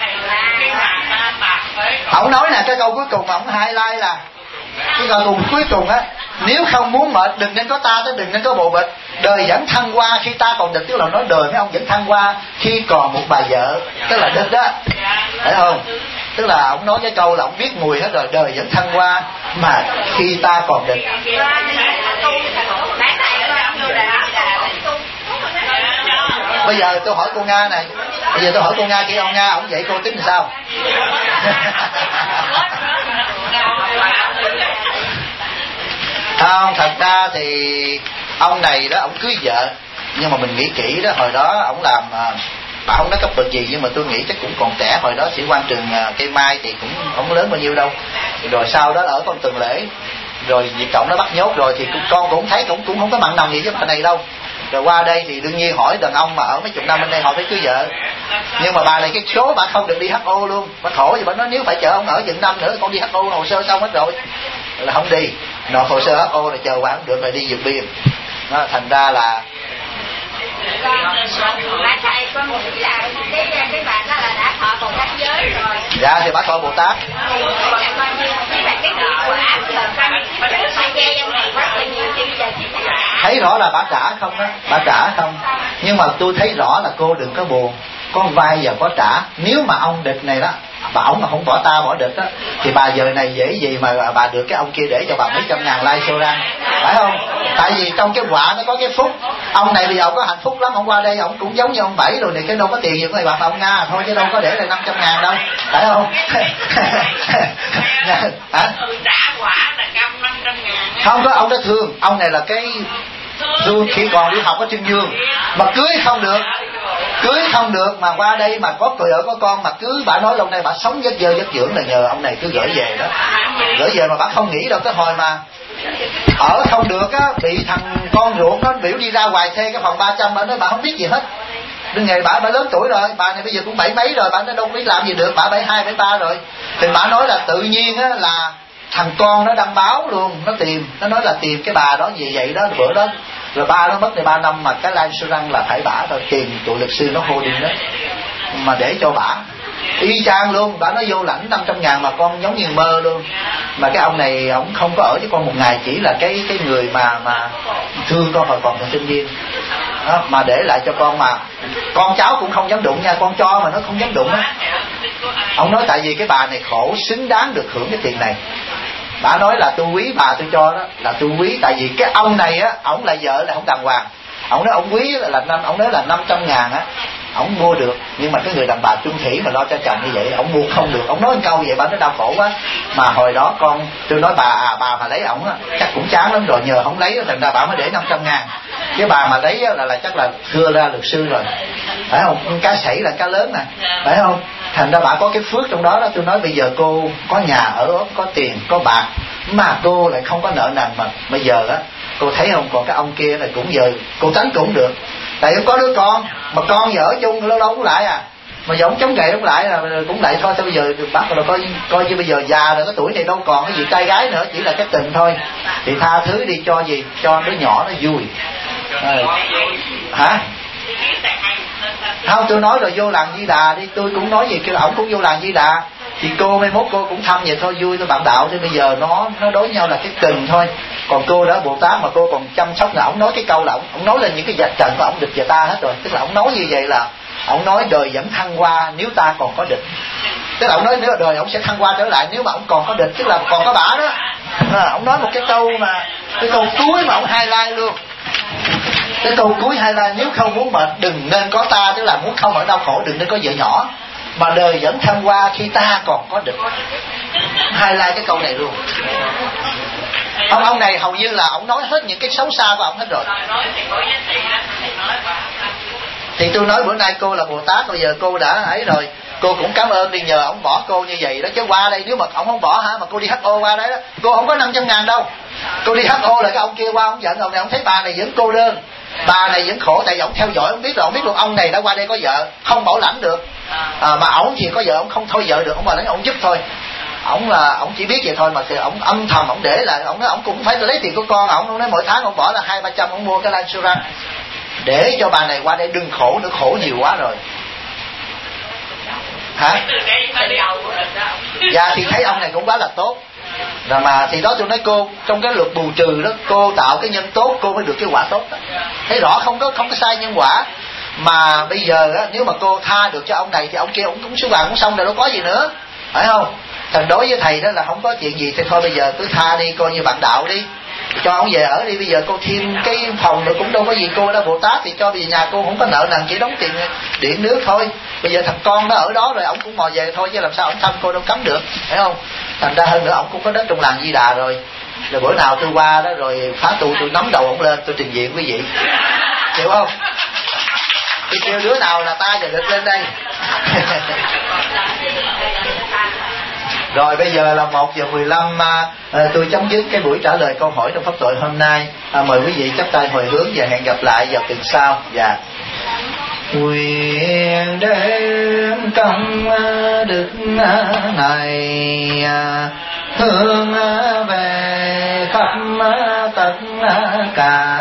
Ổng nói nè, cái câu cuối cùng mà ổng highlight là cái câu cuối cùng á: nếu không muốn mệt đừng nên có ta, đừng nên có bộ bịch. Đời vẫn thăng hoa khi ta còn địch, tức là nói đời mấy ông vẫn thăng hoa khi còn một bà vợ, tức là địch đó, phải không? Tức là ông nói cái câu là ông biết mùi hết rồi, đời vẫn thăng hoa mà khi ta còn địch. Bây giờ tôi hỏi cô Nga này, bây giờ tôi hỏi cô Nga kia, ông Nga ông dạy cô tính sao? Không, thật ra thì ông này đó, ông cưới vợ, nhưng mà mình nghĩ kỹ đó, hồi đó ông làm, bà không nói cấp bậc gì, nhưng mà tôi nghĩ chắc cũng còn trẻ. Hồi đó sĩ quan trường Cây Mai thì cũng không lớn bao nhiêu đâu. Rồi sau đó là ở con Tuần Lễ, rồi Việt Cộng nó bắt nhốt rồi thì con cũng thấy cũng không có mặn nồng gì với bà này đâu. Rồi qua đây thì đương nhiên hỏi đàn ông mà ở mấy chục năm bên đây họ phải cưới vợ. Nhưng mà bà này cái số bà không được đi HO luôn. Bà khổ gì bà nói nếu phải chờ ông ở chừng năm nữa con đi HO hồ sơ xong hết rồi là không đi. Nộp hồ sơ HO rồi chờ bà không được rồi đi vượt biên. Nó thành ra là bà thầy con nghĩ là cái bà đó là đã thọ Bồ Tát giới rồi. Dạ thì bà thọ Bồ Tát. Thấy rõ là bà trả không đó, bà trả không. Nhưng mà tôi thấy rõ là cô đừng có buồn, có vai giờ có trả. Nếu mà ông địch này đó, bà ổng mà không bỏ ta bỏ địch đó, thì bà giờ này dễ gì mà bà được cái ông kia để cho bà mấy trăm ngàn like show ra, phải không? Tại vì trong cái quả nó có cái phúc. Ông này bây giờ ông có hạnh phúc lắm, ông qua đây ông cũng giống như ông Bảy rồi này, cái đâu có tiền gì của bạc ông Nga thôi chứ đâu có để là 500 ngàn đâu, phải không? Hả? Trả quả là cam 500 ngàn. Không có, ông đó thương. Ông này là cái Dương khi còn đi học ở Trưng Dương mà cưới không được mà qua đây mà có vợ có con mà cứ bà nói lâu nay bà sống rất dơ rất dưỡng là nhờ ông này cứ gửi về đó. Gửi về mà bà không nghĩ đâu, cái hồi mà ở không được á, bị thằng con ruột nó biểu đi ra ngoài thuê cái phòng 300, bà nói bà không biết gì hết. Đến ngày bà lớn tuổi rồi, bà này bây giờ cũng 70 mấy rồi, bà nó đâu biết làm gì được, bà 72, 73 rồi. Thì bà nói là tự nhiên á là thằng con nó đăng báo luôn, nó nói là tìm cái bà đó gì vậy đó, bữa đó rồi ba nó mất này 3 năm mà cái live insurance là phải bả rồi, tiền tụi luật sư nó holding đó mà để cho bả y chang luôn. Bả nói vô lãnh 500 ngàn mà con giống như mơ luôn. Mà cái ông này ông không có ở với con một ngày, chỉ là cái người mà thương con hồi còn là sinh viên. đó, mà để lại cho con, mà con cháu cũng không dám đụng nha, con cho mà nó không dám đụng á. Ông nói tại vì cái bà này khổ xứng đáng được hưởng cái tiền này. Bà nói là tôi quý bà tôi cho đó, là tôi quý tại vì cái ông này á, ổng là vợ là không đàng hoàng. Ông nói ông quý là ông nói là 500.000 á, ông mua được, nhưng mà cái người đàn bà chung thủy mà lo cho chồng như vậy, ông mua không được. Ông nói một câu vậy, bà nói đau khổ quá. Mà hồi đó tôi nói bà mà lấy ổng á, chắc cũng chán lắm rồi, nhờ không lấy, thành ra bà mới để 500.000. Cái bà mà lấy là chắc là thưa ra luật sư rồi, phải không? Cá sảy là cá lớn nè, phải không? Thành ra bà có cái phước trong đó đó. Tôi nói bây giờ cô có nhà ở, có tiền, có bạc, mà cô lại không có nợ nần. Mà bây giờ á, cô thấy không, còn cái ông kia này cũng giờ cô tránh cũng được, tại vì có đứa con, mà con vợ chung lâu lâu cũng lại à, mà giờ ông chống gậy ông lại là cũng lại thôi. Sao bây giờ bắt rồi coi như bây giờ già rồi, cái tuổi này đâu còn cái gì trai gái nữa, chỉ là cái tình thôi, thì tha thứ đi, cho gì cho đứa nhỏ nó vui. Hả? Không, tôi nói rồi vô làng Di Đà đi, tôi cũng nói gì kêu ổng cũng vô làng Di Đà, thì cô mai mốt cô cũng thăm vậy thôi, vui thôi, bạn đạo. Thì bây giờ nó đối nhau là cái tình thôi, còn cô đã Bồ Tát mà cô còn chăm sóc. Là ổng nói cái câu là ổng nói lên những cái vạch trần của ổng địch về ta hết rồi. Tức là ổng nói như vậy là ổng nói đời vẫn thăng hoa nếu ta còn có địch. Tức là ổng nói nếu đời ổng sẽ thăng hoa trở lại nếu mà ổng còn có địch, tức là còn có bả đó. Ổng nói một cái câu mà cái câu cuối mà ổng highlight luôn. Cái câu cuối highlight: nếu không muốn mệt đừng nên có ta, tức là muốn không ở đau khổ đừng nên có vợ nhỏ, mà đời vẫn thăng hoa khi ta còn có địch. Highlight cái câu này luôn. Ông này hầu như là ông nói hết những cái xấu xa của ông hết rồi. Thì tôi nói bữa nay cô là Bồ Tát, bây giờ cô đã ấy rồi, cô cũng cảm ơn đi, nhờ ông bỏ cô như vậy đó. Chứ qua đây nếu mà ông không bỏ hả, mà cô đi HO qua đấy đó, cô không có 500.000 đâu. Cô đi HO là cái ông kia qua ông giận, ông này ông thấy bà này vẫn cô đơn, bà này vẫn khổ, tại vì ông theo dõi, ông biết rồi, ông biết luôn ông này đã qua đây có vợ, không bảo lãnh được. Mà ổng thì có vợ, ông không thôi vợ được, ông bảo lãnh ông giúp thôi. Ổng chỉ biết vậy thôi, mà thì ổng âm thầm ổng để lại. Ổng nói ổng cũng phải lấy tiền của con ổng nói mỗi tháng ổng bỏ là 200-300, ổng mua cái Lansuran để cho bà này qua đây đừng khổ nữa, khổ nhiều quá rồi. Hả? Dạ thì thấy ông này cũng quá là tốt rồi. Mà thì đó tôi nói cô, trong cái luật bù trừ đó, cô tạo cái nhân tốt cô mới được cái quả tốt đó. Thấy rõ không có sai nhân quả. Mà bây giờ á, nếu mà cô tha được cho ông này thì ông kia ông cũng xuống vàng cũng xong rồi, đâu có gì nữa, phải không? Thành đối với thầy đó là không có chuyện gì thì thôi bây giờ cứ tha đi, coi như bạn đạo đi, cho ông về ở đi. Bây giờ cô thêm cái phòng nữa cũng đâu có gì, cô đã Bồ Tát thì cho bây giờ nhà cô không có nợ nần, chỉ đóng tiền điện nước thôi. Bây giờ thằng con nó ở đó rồi, ông cũng mò về thôi, chứ làm sao ông thăm cô đâu cấm được, phải không? Thành ra hơn nữa ông cũng có đất trong làng Di Đà rồi. Rồi bữa nào tôi qua đó rồi phá tu, tôi nắm đầu ông lên tôi trình diện quý vị, hiểu không? Tôi kêu đứa nào là ta giờ được lên đây. Rồi bây giờ là 1:15, tôi chấm dứt cái buổi trả lời câu hỏi trong pháp thoại hôm nay. Mời quý vị chắp tay hồi hướng và hẹn gặp lại vào tuần sau. Dạ. Nguyện đem công đức này hướng về khắp tất cả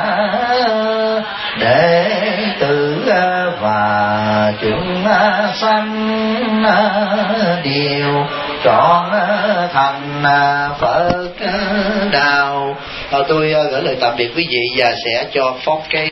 đệ tử và chúng sanh đều trọn thành Phật đạo. Tôi gửi lời tạm biệt quý vị và sẽ cho phốt cái